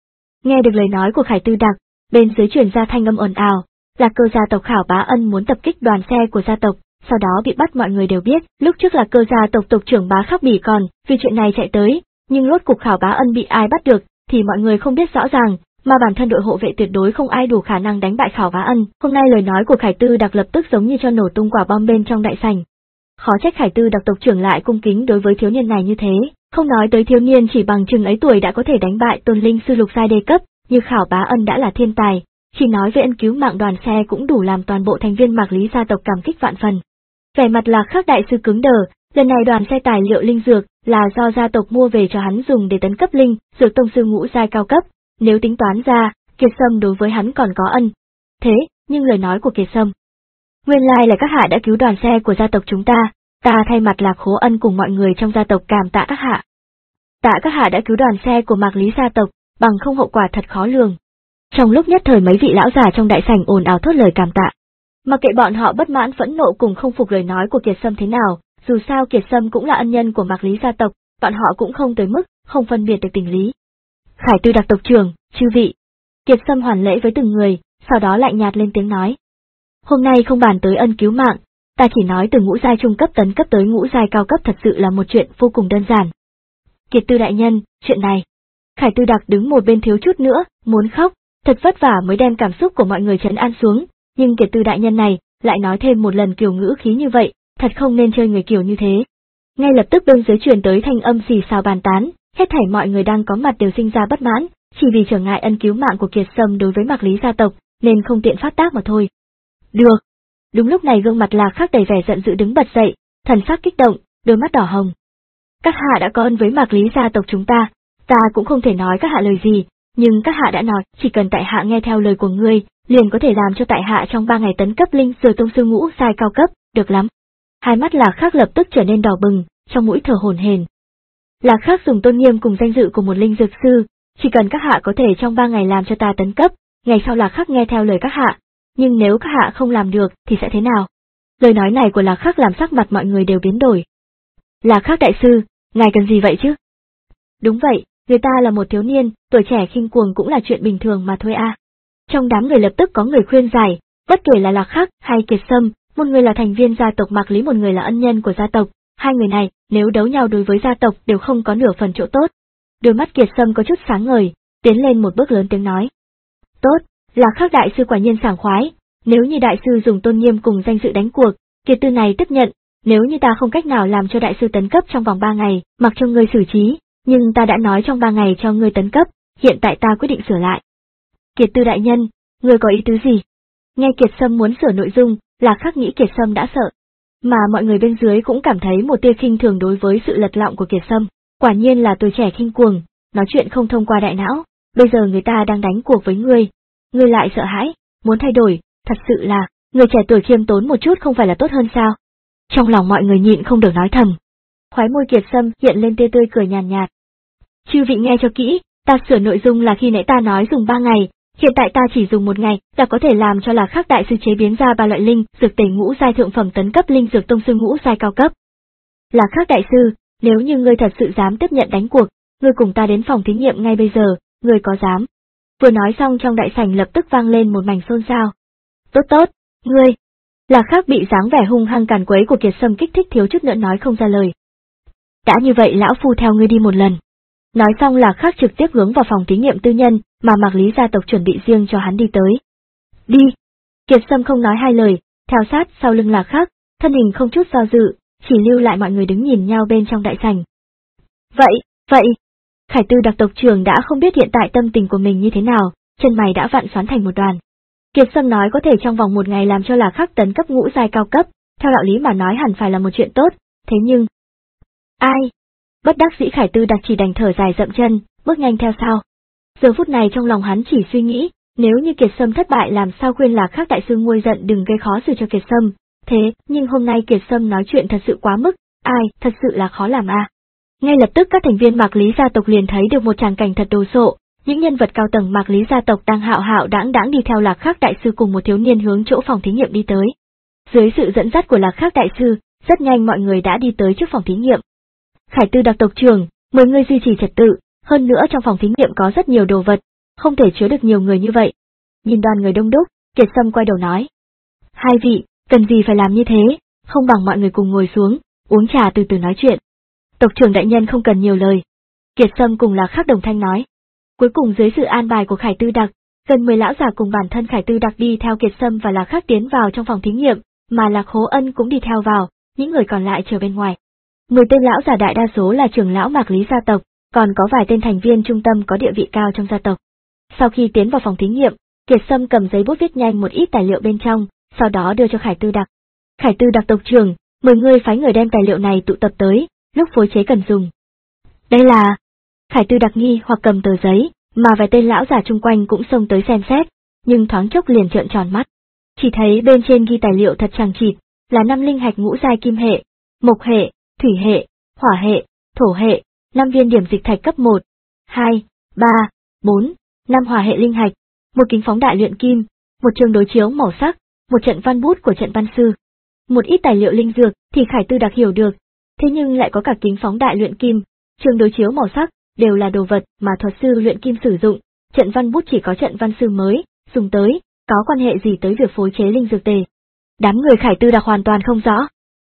Speaker 1: Nghe được lời nói của Khải Tư Đặc, bên dưới truyền ra thanh âm ồn ào, Lạc Cơ gia tộc Khảo Bá Ân muốn tập kích đoàn xe của gia tộc, sau đó bị bắt. Mọi người đều biết, lúc trước Lạc Cơ gia tộc tộc trưởng Bá Khắc Bỉ còn vì chuyện này chạy tới, nhưng rốt cục Khảo Bá Ân bị ai bắt được thì mọi người không biết rõ ràng, mà bản thân đội hộ vệ tuyệt đối không ai đủ khả năng đánh bại Khảo Bá Ân. Hôm nay lời nói của Khải Tư Đặc lập tức giống như cho nổ tung quả bom bên trong đại sảnh. Khó trách Khải Tư Đặc tộc trưởng lại cung kính đối với thiếu niên này như thế, không nói tới thiếu niên chỉ bằng chừng ấy tuổi đã có thể đánh bại tôn linh sư lục giai đề cấp, như Khảo Bá Ân đã là thiên tài, chỉ nói về ân cứu mạng đoàn xe cũng đủ làm toàn bộ thành viên Mạc Lý gia tộc cảm kích vạn phần. Vẻ mặt Lạc Khắc đại sư cứng đờ, lần này đoàn xe tài liệu linh dược là do gia tộc mua về cho hắn dùng để tấn cấp linh dược tông sư ngũ giai cao cấp, nếu tính toán ra, Kiệt Sâm đối với hắn còn có ân. Thế, nhưng lời nói của Kiệt Sâm, nguyên lai là các hạ đã cứu đoàn xe của gia tộc chúng ta, ta thay mặt Lạc Khố Ân cùng mọi người trong gia tộc cảm tạ các hạ. Tạ các hạ đã cứu đoàn xe của Mạc Lý gia tộc, bằng không hậu quả thật khó lường. Trong lúc nhất thời mấy vị lão già trong đại sảnh ồn ào thốt lời cảm tạ. Mặc kệ bọn họ bất mãn phẫn nộ cùng không phục lời nói của Kiệt Sâm thế nào, dù sao Kiệt Sâm cũng là ân nhân của Mạc Lý gia tộc, bọn họ cũng không tới mức không phân biệt được tình lý. Khải Tư Đặc tộc trưởng, chư vị. Kiệt Sâm hoàn lễ với từng người, sau đó lạnh nhạt lên tiếng nói. Hôm nay không bàn tới ân cứu mạng, ta chỉ nói từ ngũ giai trung cấp tấn cấp tới ngũ giai cao cấp thật sự là một chuyện vô cùng đơn giản. Kiệt Tư đại nhân, chuyện này. Khải Tư Đặc đứng một bên thiếu chút nữa, muốn khóc, thật vất vả mới đem cảm xúc của mọi người trấn an xuống, nhưng Kiệt Tư đại nhân này lại nói thêm một lần kiểu ngữ khí như vậy, thật không nên chơi người kiểu như thế. Ngay lập tức bên dưới truyền tới thanh âm xì xào bàn tán, hết thảy mọi người đang có mặt đều sinh ra bất mãn, chỉ vì trở ngại ân cứu mạng của Kiệt Sâm đối với Mạc Lý gia tộc, nên không tiện phát tác mà thôi. Được. Đúng lúc này gương mặt Lạc Khắc đầy vẻ giận dữ đứng bật dậy, thần sắc kích động, đôi mắt đỏ hồng. Các hạ đã có ân với Mạc Lý gia tộc chúng ta, ta cũng không thể nói các hạ lời gì, nhưng các hạ đã nói, chỉ cần tại hạ nghe theo lời của ngươi, liền có thể làm cho tại hạ trong ba ngày tấn cấp linh dược tông sư ngũ giai cao cấp, được lắm. Hai mắt Lạc Khắc lập tức trở nên đỏ bừng, trong mũi thở hổn hển. Lạc Khắc dùng tôn nghiêm cùng danh dự của một linh dược sư, chỉ cần các hạ có thể trong ba ngày làm cho ta tấn cấp, ngày sau Lạc Khắc nghe theo lời các hạ, nhưng nếu các hạ không làm được thì sẽ thế nào? Lời nói này của Lạc Khắc làm sắc mặt mọi người đều biến đổi. Lạc Khắc đại sư, ngài cần gì vậy chứ? Đúng vậy, người ta là một thiếu niên, tuổi trẻ khinh cuồng cũng là chuyện bình thường mà thôi a. À. Trong đám người lập tức có người khuyên giải, bất kể là Lạc Khắc hay Kiệt Sâm, một người là thành viên gia tộc Mạc Lý, một người là ân nhân của gia tộc, hai người này nếu đấu nhau đối với gia tộc đều không có nửa phần chỗ tốt. Đôi mắt Kiệt Sâm có chút sáng ngời, tiến lên một bước lớn tiếng nói. Tốt, Lạc Khắc đại sư quả nhiên sảng khoái, nếu như đại sư dùng tôn nghiêm cùng danh dự đánh cuộc, Kiệt Tư này tiếp nhận, nếu như ta không cách nào làm cho đại sư tấn cấp trong vòng ba ngày, mặc cho ngươi xử trí, nhưng ta đã nói trong ba ngày cho ngươi tấn cấp, hiện tại ta quyết định sửa lại. Kiệt Tư đại nhân, ngươi có ý tứ gì? Nghe Kiệt Sâm muốn sửa nội dung, Lạc Khắc nghĩ Kiệt Sâm đã sợ, mà mọi người bên dưới cũng cảm thấy một tia khinh thường đối với sự lật lọng của Kiệt Sâm, quả nhiên là tuổi trẻ khinh cuồng, nói chuyện không thông qua đại não, bây giờ người ta đang đánh cuộc với ngươi, ngươi lại sợ hãi, muốn thay đổi, thật sự là, người trẻ tuổi khiêm tốn một chút không phải là tốt hơn sao? Trong lòng mọi người nhịn không được nói thầm. Khóe môi Kiệt Sâm hiện lên tia tươi cười nhàn nhạt, nhạt. Chư vị nghe cho kỹ, ta sửa nội dung là khi nãy ta nói dùng ba ngày, hiện tại ta chỉ dùng một ngày, là có thể làm cho Lạc Khắc đại sư chế biến ra ba loại linh dược tẩy ngũ giai thượng phẩm tấn cấp linh dược tông sư ngũ giai cao cấp. Lạc Khắc đại sư, nếu như ngươi thật sự dám tiếp nhận đánh cuộc, ngươi cùng ta đến phòng thí nghiệm ngay bây giờ, ngươi có dám? Vừa nói xong trong đại sảnh lập tức vang lên một mảnh xôn xao. Tốt tốt, ngươi. Lạc Khắc bị dáng vẻ hung hăng càn quấy của Kiệt Sâm kích thích thiếu chút nữa nói không ra lời. Đã như vậy lão phu theo ngươi đi một lần. Nói xong Lạc Khắc trực tiếp hướng vào phòng thí nghiệm tư nhân mà Mạc Lý gia tộc chuẩn bị riêng cho hắn đi tới. Đi. Kiệt Sâm không nói hai lời, theo sát sau lưng Lạc Khắc, thân hình không chút do dự, chỉ lưu lại mọi người đứng nhìn nhau bên trong đại sảnh. Vậy, vậy. Khải Tư Đặc tộc trưởng đã không biết hiện tại tâm tình của mình như thế nào, chân mày đã vặn xoắn thành một đoàn. Kiệt Sâm nói có thể trong vòng một ngày làm cho Lạc Khắc tấn cấp ngũ giai cao cấp, theo đạo lý mà nói hẳn phải là một chuyện tốt, thế nhưng... Ai? Bất đắc dĩ Khải Tư Đặc chỉ đành thở dài dậm chân, bước nhanh theo sau. Giờ phút này trong lòng hắn chỉ suy nghĩ, nếu như Kiệt Sâm thất bại làm sao khuyên Lạc Khắc đại sư nguôi giận đừng gây khó xử cho Kiệt Sâm, thế nhưng hôm nay Kiệt Sâm nói chuyện thật sự quá mức, ai, thật sự là khó làm à. Ngay lập tức các thành viên Mạc Lý gia tộc liền thấy được một tràng cảnh thật đồ sộ, những nhân vật cao tầng Mạc Lý gia tộc đang hạo hạo đãng đãng đi theo Lạc Khắc đại sư cùng một thiếu niên hướng chỗ phòng thí nghiệm đi tới. Dưới sự dẫn dắt của Lạc Khắc đại sư, rất nhanh mọi người đã đi tới trước phòng thí nghiệm. Khải Tư Đặc tộc trưởng, mời ngươi duy trì trật tự, hơn nữa trong phòng thí nghiệm có rất nhiều đồ vật, không thể chứa được nhiều người như vậy. Nhìn đoàn người đông đúc, Kiệt Sâm quay đầu nói. Hai vị, cần gì phải làm như thế, không bằng mọi người cùng ngồi xuống, uống trà từ từ nói chuyện. Tộc trưởng đại nhân không cần nhiều lời. Kiệt Sâm cùng Lạc Khắc đồng thanh nói. Cuối cùng dưới sự an bài của Khải Tư Đặc, gần mười lão già cùng bản thân Khải Tư Đặc đi theo Kiệt Sâm và Lạc Khắc tiến vào trong phòng thí nghiệm, mà Lạc Hố Ân cũng đi theo vào, những người còn lại chờ bên ngoài. Mười tên lão già đại đa số là trưởng lão Mạc Lý gia tộc, còn có vài tên thành viên trung tâm có địa vị cao trong gia tộc. Sau khi tiến vào phòng thí nghiệm, Kiệt Sâm cầm giấy bút viết nhanh một ít tài liệu bên trong, sau đó đưa cho Khải Tư Đặc. Khải Tư Đặc tộc trưởng, mời ngươi phái người đem tài liệu này tụ tập tới, lúc phối chế cần dùng. Đây là... Khải Tư Đặc nghi hoặc cầm tờ giấy, mà vài tên lão già chung quanh cũng xông tới xem xét, nhưng thoáng chốc liền trợn tròn mắt. Chỉ thấy bên trên ghi tài liệu thật chằng chịt, là năm linh hạch ngũ giai kim hệ, mộc hệ, thủy hệ, hỏa hệ, thổ hệ, năm viên điểm dịch thạch cấp một, hai, ba, bốn, năm hỏa hệ linh hạch, một kính phóng đại luyện kim, một trường đối chiếu màu sắc, một trận văn bút của trận văn sư. Một ít tài liệu linh dược thì Khải Tư Đặc hiểu được, thế nhưng lại có cả kính phóng đại luyện kim, trường đối chiếu màu sắc, đều là đồ vật mà thuật sư luyện kim sử dụng, trận văn bút chỉ có trận văn sư mới dùng tới, có quan hệ gì tới việc phối chế linh dược tề. Đám người Khải Tư Đặc hoàn toàn không rõ.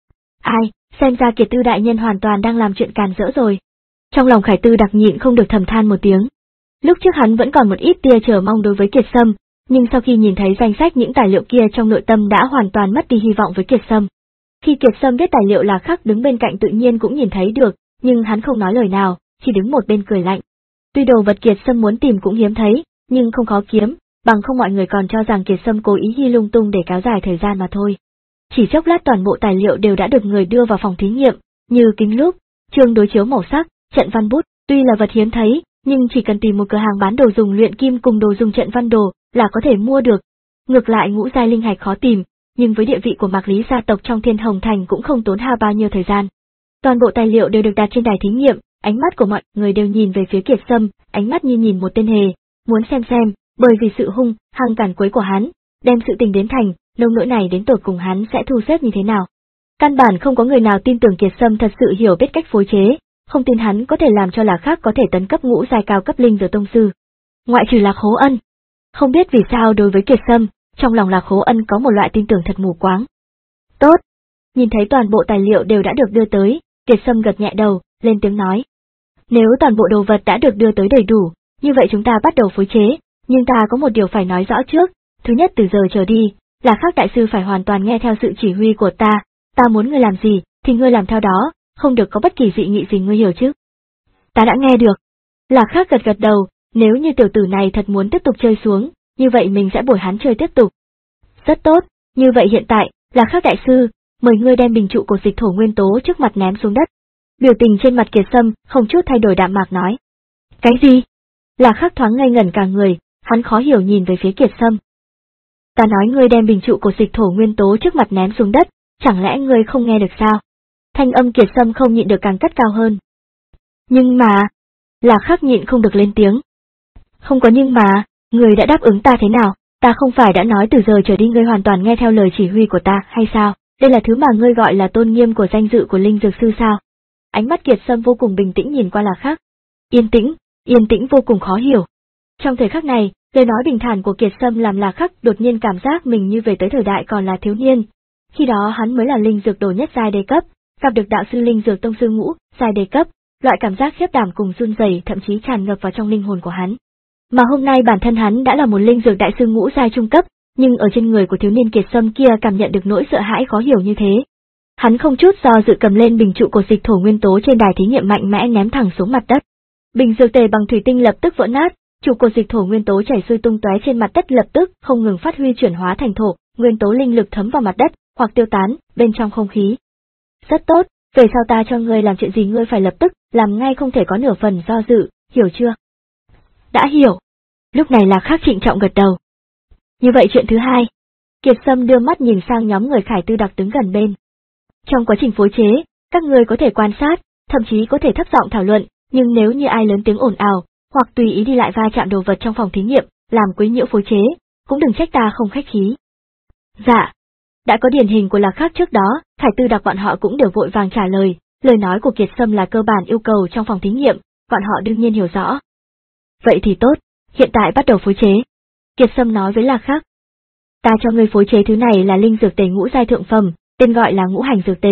Speaker 1: Ai, xem ra Kiệt Tư đại nhân hoàn toàn đang làm chuyện càn rỡ rồi. Trong lòng Khải Tư Đặc nhịn không được thầm than một tiếng. Lúc trước hắn vẫn còn một ít tia chờ mong đối với Kiệt Sâm, nhưng sau khi nhìn thấy danh sách những tài liệu kia trong nội tâm đã hoàn toàn mất đi hy vọng với Kiệt Sâm. Khi Kiệt Sâm viết tài liệu là Khắc đứng bên cạnh tự nhiên cũng nhìn thấy được, nhưng hắn không nói lời nào, chỉ đứng một bên cười lạnh. Tuy đồ vật Kiệt Sâm muốn tìm cũng hiếm thấy, nhưng không khó kiếm, bằng không mọi người còn cho rằng Kiệt Sâm cố ý ghi lung tung để kéo dài thời gian mà thôi. Chỉ chốc lát toàn bộ tài liệu đều đã được người đưa vào phòng thí nghiệm, như kính lúp, chương đối chiếu màu sắc, trận văn bút, tuy là vật hiếm thấy, nhưng chỉ cần tìm một cửa hàng bán đồ dùng luyện kim cùng đồ dùng trận văn đồ là có thể mua được. Ngược lại ngũ giai linh hạch khó tìm, nhưng với địa vị của Mạc Lý gia tộc trong Thiên Hồng Thành cũng không tốn hao bao nhiêu thời gian. Toàn bộ tài liệu đều được đặt trên đài thí nghiệm, ánh mắt của mọi người đều nhìn về phía Kiệt Sâm, ánh mắt như nhìn một tên hề, muốn xem xem, bởi vì sự hung hăng càn quấy của hắn, đem sự tình đến thành, nông nỗi này đến tột cùng hắn sẽ thu xếp như thế nào. Căn bản không có người nào tin tưởng Kiệt Sâm thật sự hiểu biết cách phối chế, không tin hắn có thể làm cho Lạc Khắc có thể tấn cấp ngũ giai cao cấp linh dược tông sư. Ngoại trừ Lạc Hố Ân, không biết vì sao đối với Kiệt Sâm, trong lòng Lạc Hố Ân có một loại tin tưởng thật mù quáng. Tốt, nhìn thấy toàn bộ tài liệu đều đã được đưa tới, Kiệt Sâm gật nhẹ đầu, lên tiếng nói. Nếu toàn bộ đồ vật đã được đưa tới đầy đủ, như vậy chúng ta bắt đầu phối chế, nhưng ta có một điều phải nói rõ trước, thứ nhất từ giờ trở đi, Lạc Khắc đại sư phải hoàn toàn nghe theo sự chỉ huy của ta, ta muốn ngươi làm gì, thì ngươi làm theo đó, không được có bất kỳ dị nghị gì, ngươi hiểu chứ? Ta đã nghe được. Lạc Khắc gật gật đầu, nếu như tiểu tử này thật muốn tiếp tục chơi xuống, như vậy mình sẽ bồi hắn chơi tiếp tục. Rất tốt, như vậy hiện tại, Lạc Khắc đại sư, mời ngươi đem bình trụ cột dịch thổ nguyên tố trước mặt ném xuống đất. Biểu tình trên mặt Kiệt Sâm không chút thay đổi đạm mạc nói. Cái gì? Lạc Khắc thoáng ngây ngẩn cả người, hắn khó hiểu nhìn về phía Kiệt Sâm. Ta nói ngươi đem bình trụ cột dịch thổ nguyên tố trước mặt ném xuống đất, chẳng lẽ ngươi không nghe được sao? Thanh âm Kiệt Sâm không nhịn được càng cất cao hơn. Nhưng mà... Lạc Khắc nhịn không được lên tiếng. Không có nhưng mà, ngươi đã đáp ứng ta thế nào, ta không phải đã nói từ giờ trở đi ngươi hoàn toàn nghe theo lời chỉ huy của ta hay sao, đây là thứ mà ngươi gọi là tôn nghiêm của danh dự của linh dược sư sao? Ánh mắt Kiệt Sâm vô cùng bình tĩnh nhìn qua Lạc Khắc. Yên tĩnh, yên tĩnh vô cùng khó hiểu. Trong thời khắc này, lời nói bình thản của Kiệt Sâm làm Lạc Khắc đột nhiên cảm giác mình như về tới thời đại còn là thiếu niên. Khi đó hắn mới là linh dược đồ nhất giai đề cấp, gặp được đạo sư linh dược tông sư ngũ giai đề cấp, loại cảm giác khiếp đảm cùng run rẩy thậm chí tràn ngập vào trong linh hồn của hắn. Mà hôm nay bản thân hắn đã là một linh dược đại sư ngũ giai trung cấp, nhưng ở trên người của thiếu niên Kiệt Sâm kia cảm nhận được nỗi sợ hãi khó hiểu như thế. Hắn không chút do dự cầm lên bình trụ cột dịch thổ nguyên tố trên đài thí nghiệm mạnh mẽ ném thẳng xuống mặt đất. Bình dược tề bằng thủy tinh lập tức vỡ nát, trụ cột dịch thổ nguyên tố chảy xuôi tung tóe trên mặt đất lập tức không ngừng phát huy chuyển hóa thành thổ, nguyên tố linh lực thấm vào mặt đất, hoặc tiêu tán bên trong không khí. Rất tốt, về sau ta cho ngươi làm chuyện gì ngươi phải lập tức làm ngay, không thể có nửa phần do dự, hiểu chưa? Đã hiểu. Lúc này Lạc Khắc trịnh trọng gật đầu. Như vậy chuyện thứ hai. Kiệt Sâm đưa mắt nhìn sang nhóm người Khải Tư Đặc đứng gần bên. Trong quá trình phối chế, các ngươi có thể quan sát, thậm chí có thể thấp giọng thảo luận, nhưng nếu như ai lớn tiếng ồn ào, hoặc tùy ý đi lại va chạm đồ vật trong phòng thí nghiệm, làm quấy nhiễu phối chế, cũng đừng trách ta không khách khí. Dạ. Đã có điển hình của Lạc Khắc trước đó, Khải Tư Đặc bọn họ cũng đều vội vàng trả lời, lời nói của Kiệt Sâm là cơ bản yêu cầu trong phòng thí nghiệm, bọn họ đương nhiên hiểu rõ. Vậy thì tốt, hiện tại bắt đầu phối chế. Kiệt Sâm nói với Lạc Khắc. Ta cho ngươi phối chế thứ này là linh dược tề ngũ giai thượng phẩm, tên gọi là ngũ hành dược tề.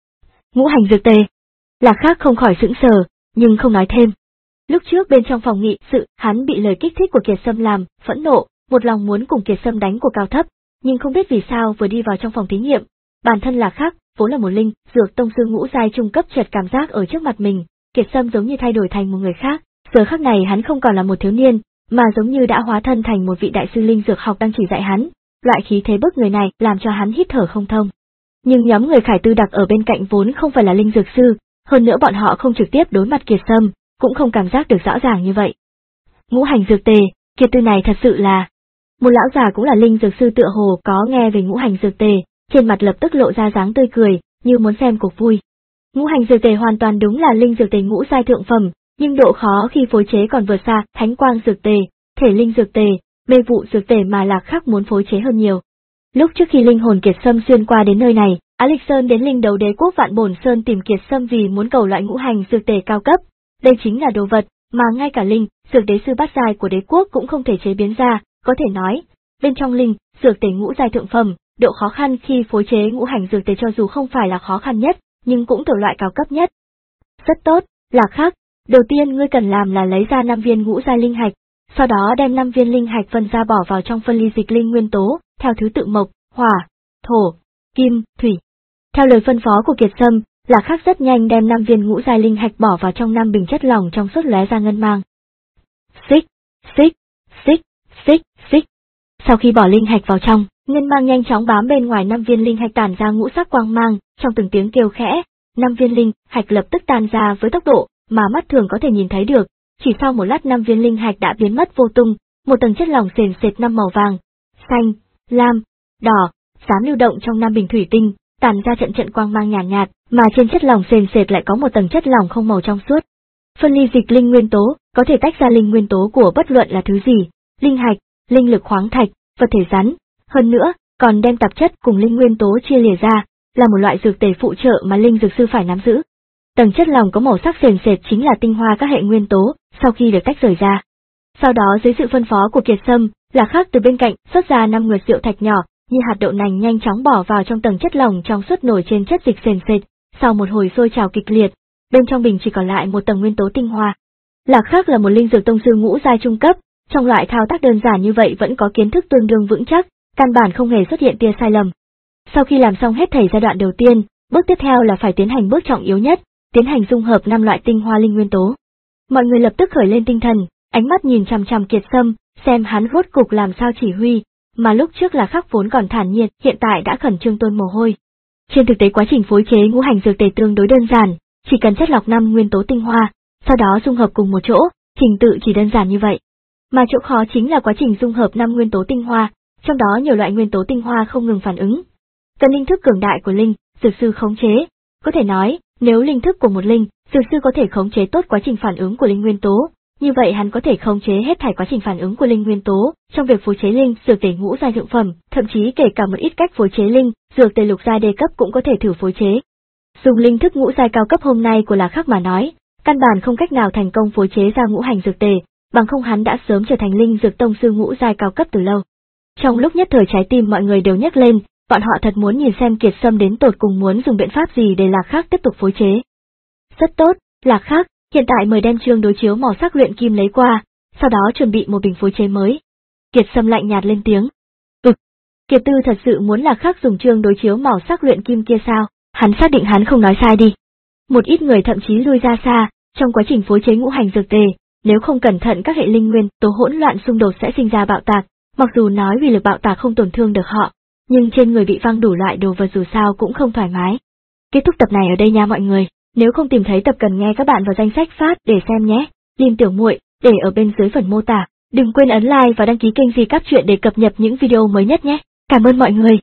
Speaker 1: Ngũ hành dược tề. Lạc Khắc không khỏi sững sờ, nhưng không nói thêm. Lúc trước bên trong phòng nghị sự, hắn bị lời kích thích của Kiệt Sâm làm phẫn nộ, một lòng muốn cùng Kiệt Sâm đánh cuộc cao thấp, nhưng không biết vì sao vừa đi vào trong phòng thí nghiệm, bản thân Lạc Khắc vốn là một linh dược tông sư ngũ giai trung cấp chợt cảm giác ở trước mặt mình, Kiệt Sâm giống như thay đổi thành một người khác, giờ khắc này hắn không còn là một thiếu niên, mà giống như đã hóa thân thành một vị đại sư linh dược học đang chỉ dạy hắn, loại khí thế bức người này làm cho hắn hít thở không thông. Nhưng nhóm người Khải Tư Đặc ở bên cạnh vốn không phải là linh dược sư, hơn nữa bọn họ không trực tiếp đối mặt Kiệt Sâm, cũng không cảm giác được rõ ràng như vậy. Ngũ hành dược tề, Kiệt Tư này thật sự là... Một lão già cũng là linh dược sư tựa hồ có nghe về ngũ hành dược tề, trên mặt lập tức lộ ra dáng tươi cười, như muốn xem cuộc vui. Ngũ hành dược tề hoàn toàn đúng là linh dược tề ngũ giai thượng phẩm, nhưng độ khó khi phối chế còn vượt xa thánh quang dược tề, thể linh dược tề, mê vụ dược tề mà Lạc Khắc muốn phối chế hơn nhiều. Lúc trước khi linh hồn Kiệt Sâm xuyên qua đến nơi này, Á Lịch Sơn đến linh đấu đế quốc Vạn Bổn Sơn tìm Kiệt Sâm vì muốn cầu loại ngũ hành dược tề cao cấp. Đây chính là đồ vật mà ngay cả linh dược đế sư bát giai của đế quốc cũng không thể chế biến ra, có thể nói, bên trong linh dược tề ngũ giai thượng phẩm, độ khó khăn khi phối chế ngũ hành dược tề cho dù không phải là khó khăn nhất, nhưng cũng thuộc loại cao cấp nhất. Rất tốt, Lạc Khắc, đầu tiên ngươi cần làm là lấy ra năm viên ngũ giai linh hạch, sau đó đem năm viên linh hạch phân ra bỏ vào trong phân ly dịch linh nguyên tố, theo thứ tự mộc, hỏa, thổ, kim, thủy. Theo lời phân phó của Kiệt Sâm, Lạc Khắc rất nhanh đem năm viên ngũ giai linh hạch bỏ vào trong năm bình chất lỏng trong suốt lóe ra ngân mang. Xích, xích, xích, xích, xích. Sau khi bỏ linh hạch vào trong, ngân mang nhanh chóng bám bên ngoài năm viên linh hạch tản ra ngũ sắc quang mang, trong từng tiếng kêu khẽ, năm viên linh hạch lập tức tan ra với tốc độ mà mắt thường có thể nhìn thấy được. Chỉ sau một lát năm viên linh hạch đã biến mất vô tung, một tầng chất lỏng sền sệt năm màu vàng, xanh, lam, đỏ, xám lưu động trong năm bình thủy tinh, tản ra trận trận quang mang nhàn nhạt, nhạt, mà trên chất lỏng sền sệt lại có một tầng chất lỏng không màu trong suốt. Phân ly dịch linh nguyên tố, có thể tách ra linh nguyên tố của bất luận là thứ gì, linh hạch, linh lực khoáng thạch, vật thể rắn, hơn nữa, còn đem tạp chất cùng linh nguyên tố chia lìa ra, là một loại dược tề phụ trợ mà linh dược sư phải nắm giữ. Tầng chất lỏng có màu sắc sền sệt chính là tinh hoa các hệ nguyên tố, sau khi được tách rời ra. Sau đó dưới sự phân phó của Kiệt Sâm, Lạc Khắc từ bên cạnh xuất ra năm nguyệt rượu thạch nhỏ, như hạt đậu nành nhanh chóng bỏ vào trong tầng chất lỏng trong suốt nổi trên chất dịch sền sệt, sau một hồi sôi trào kịch liệt, bên trong bình chỉ còn lại một tầng nguyên tố tinh hoa. Lạc Khắc là một linh dược tông sư ngũ giai trung cấp, trong loại thao tác đơn giản như vậy vẫn có kiến thức tương đương vững chắc, căn bản không hề xuất hiện tia sai lầm. Sau khi làm xong hết thảy giai đoạn đầu tiên, bước tiếp theo là phải tiến hành bước trọng yếu nhất, tiến hành dung hợp năm loại tinh hoa linh nguyên tố. Mọi người lập tức khởi lên tinh thần, ánh mắt nhìn chằm chằm Kiệt Sâm, xem hắn rốt cục làm sao chỉ huy, mà lúc trước là Khắc vốn còn thản nhiên, hiện tại đã khẩn trương tuôn mồ hôi. Trên thực tế quá trình phối chế ngũ hành dược tề tương đối đơn giản, chỉ cần chất lọc năm nguyên tố tinh hoa, sau đó dung hợp cùng một chỗ, trình tự chỉ đơn giản như vậy. Mà chỗ khó chính là quá trình dung hợp năm nguyên tố tinh hoa, trong đó nhiều loại nguyên tố tinh hoa không ngừng phản ứng. Cần linh thức cường đại của linh dược sư khống chế, có thể nói, nếu linh thức của một linh dược sư có thể khống chế tốt quá trình phản ứng của linh nguyên tố, như vậy hắn có thể khống chế hết thảy quá trình phản ứng của linh nguyên tố trong việc phối chế linh dược tề ngũ giai thượng phẩm, thậm chí kể cả một ít cách phối chế linh dược tề lục giai đề cấp cũng có thể thử phối chế. Dùng linh thức ngũ giai cao cấp hôm nay của Lạc Khắc mà nói, căn bản không cách nào thành công phối chế ra ngũ hành dược tề, bằng không hắn đã sớm trở thành linh dược tông sư ngũ giai cao cấp từ lâu. Trong lúc nhất thời trái tim mọi người đều nhấc lên, bọn họ thật muốn nhìn xem Kiệt Sâm đến tột cùng muốn dùng biện pháp gì để Lạc Khắc tiếp tục phối chế. Rất tốt, Lạc Khắc, hiện tại mời đem chương đối chiếu màu sắc luyện kim lấy qua, sau đó chuẩn bị một bình phối chế mới. Kiệt Sâm lạnh nhạt lên tiếng. Ừm. Kiệt Tư thật sự muốn Lạc Khắc dùng chương đối chiếu màu sắc luyện kim kia sao? Hắn xác định hắn không nói sai đi. Một ít người thậm chí lui ra xa, trong quá trình phối chế ngũ hành dược tề, nếu không cẩn thận các hệ linh nguyên tố hỗn loạn xung đột sẽ sinh ra bạo tạc, mặc dù nói uy lực bạo tạc không tổn thương được họ, nhưng trên người bị văng đủ loại đồ vật dù sao cũng không thoải mái. Kết thúc tập này ở đây nha mọi người, nếu không tìm thấy tập cần nghe các bạn vào danh sách phát để xem nhé. Lim Tiểu Muội để ở bên dưới phần mô tả. Đừng quên ấn like và đăng ký kênh Di Cáp Truyện để cập nhật những video mới nhất nhé. Cảm ơn mọi người.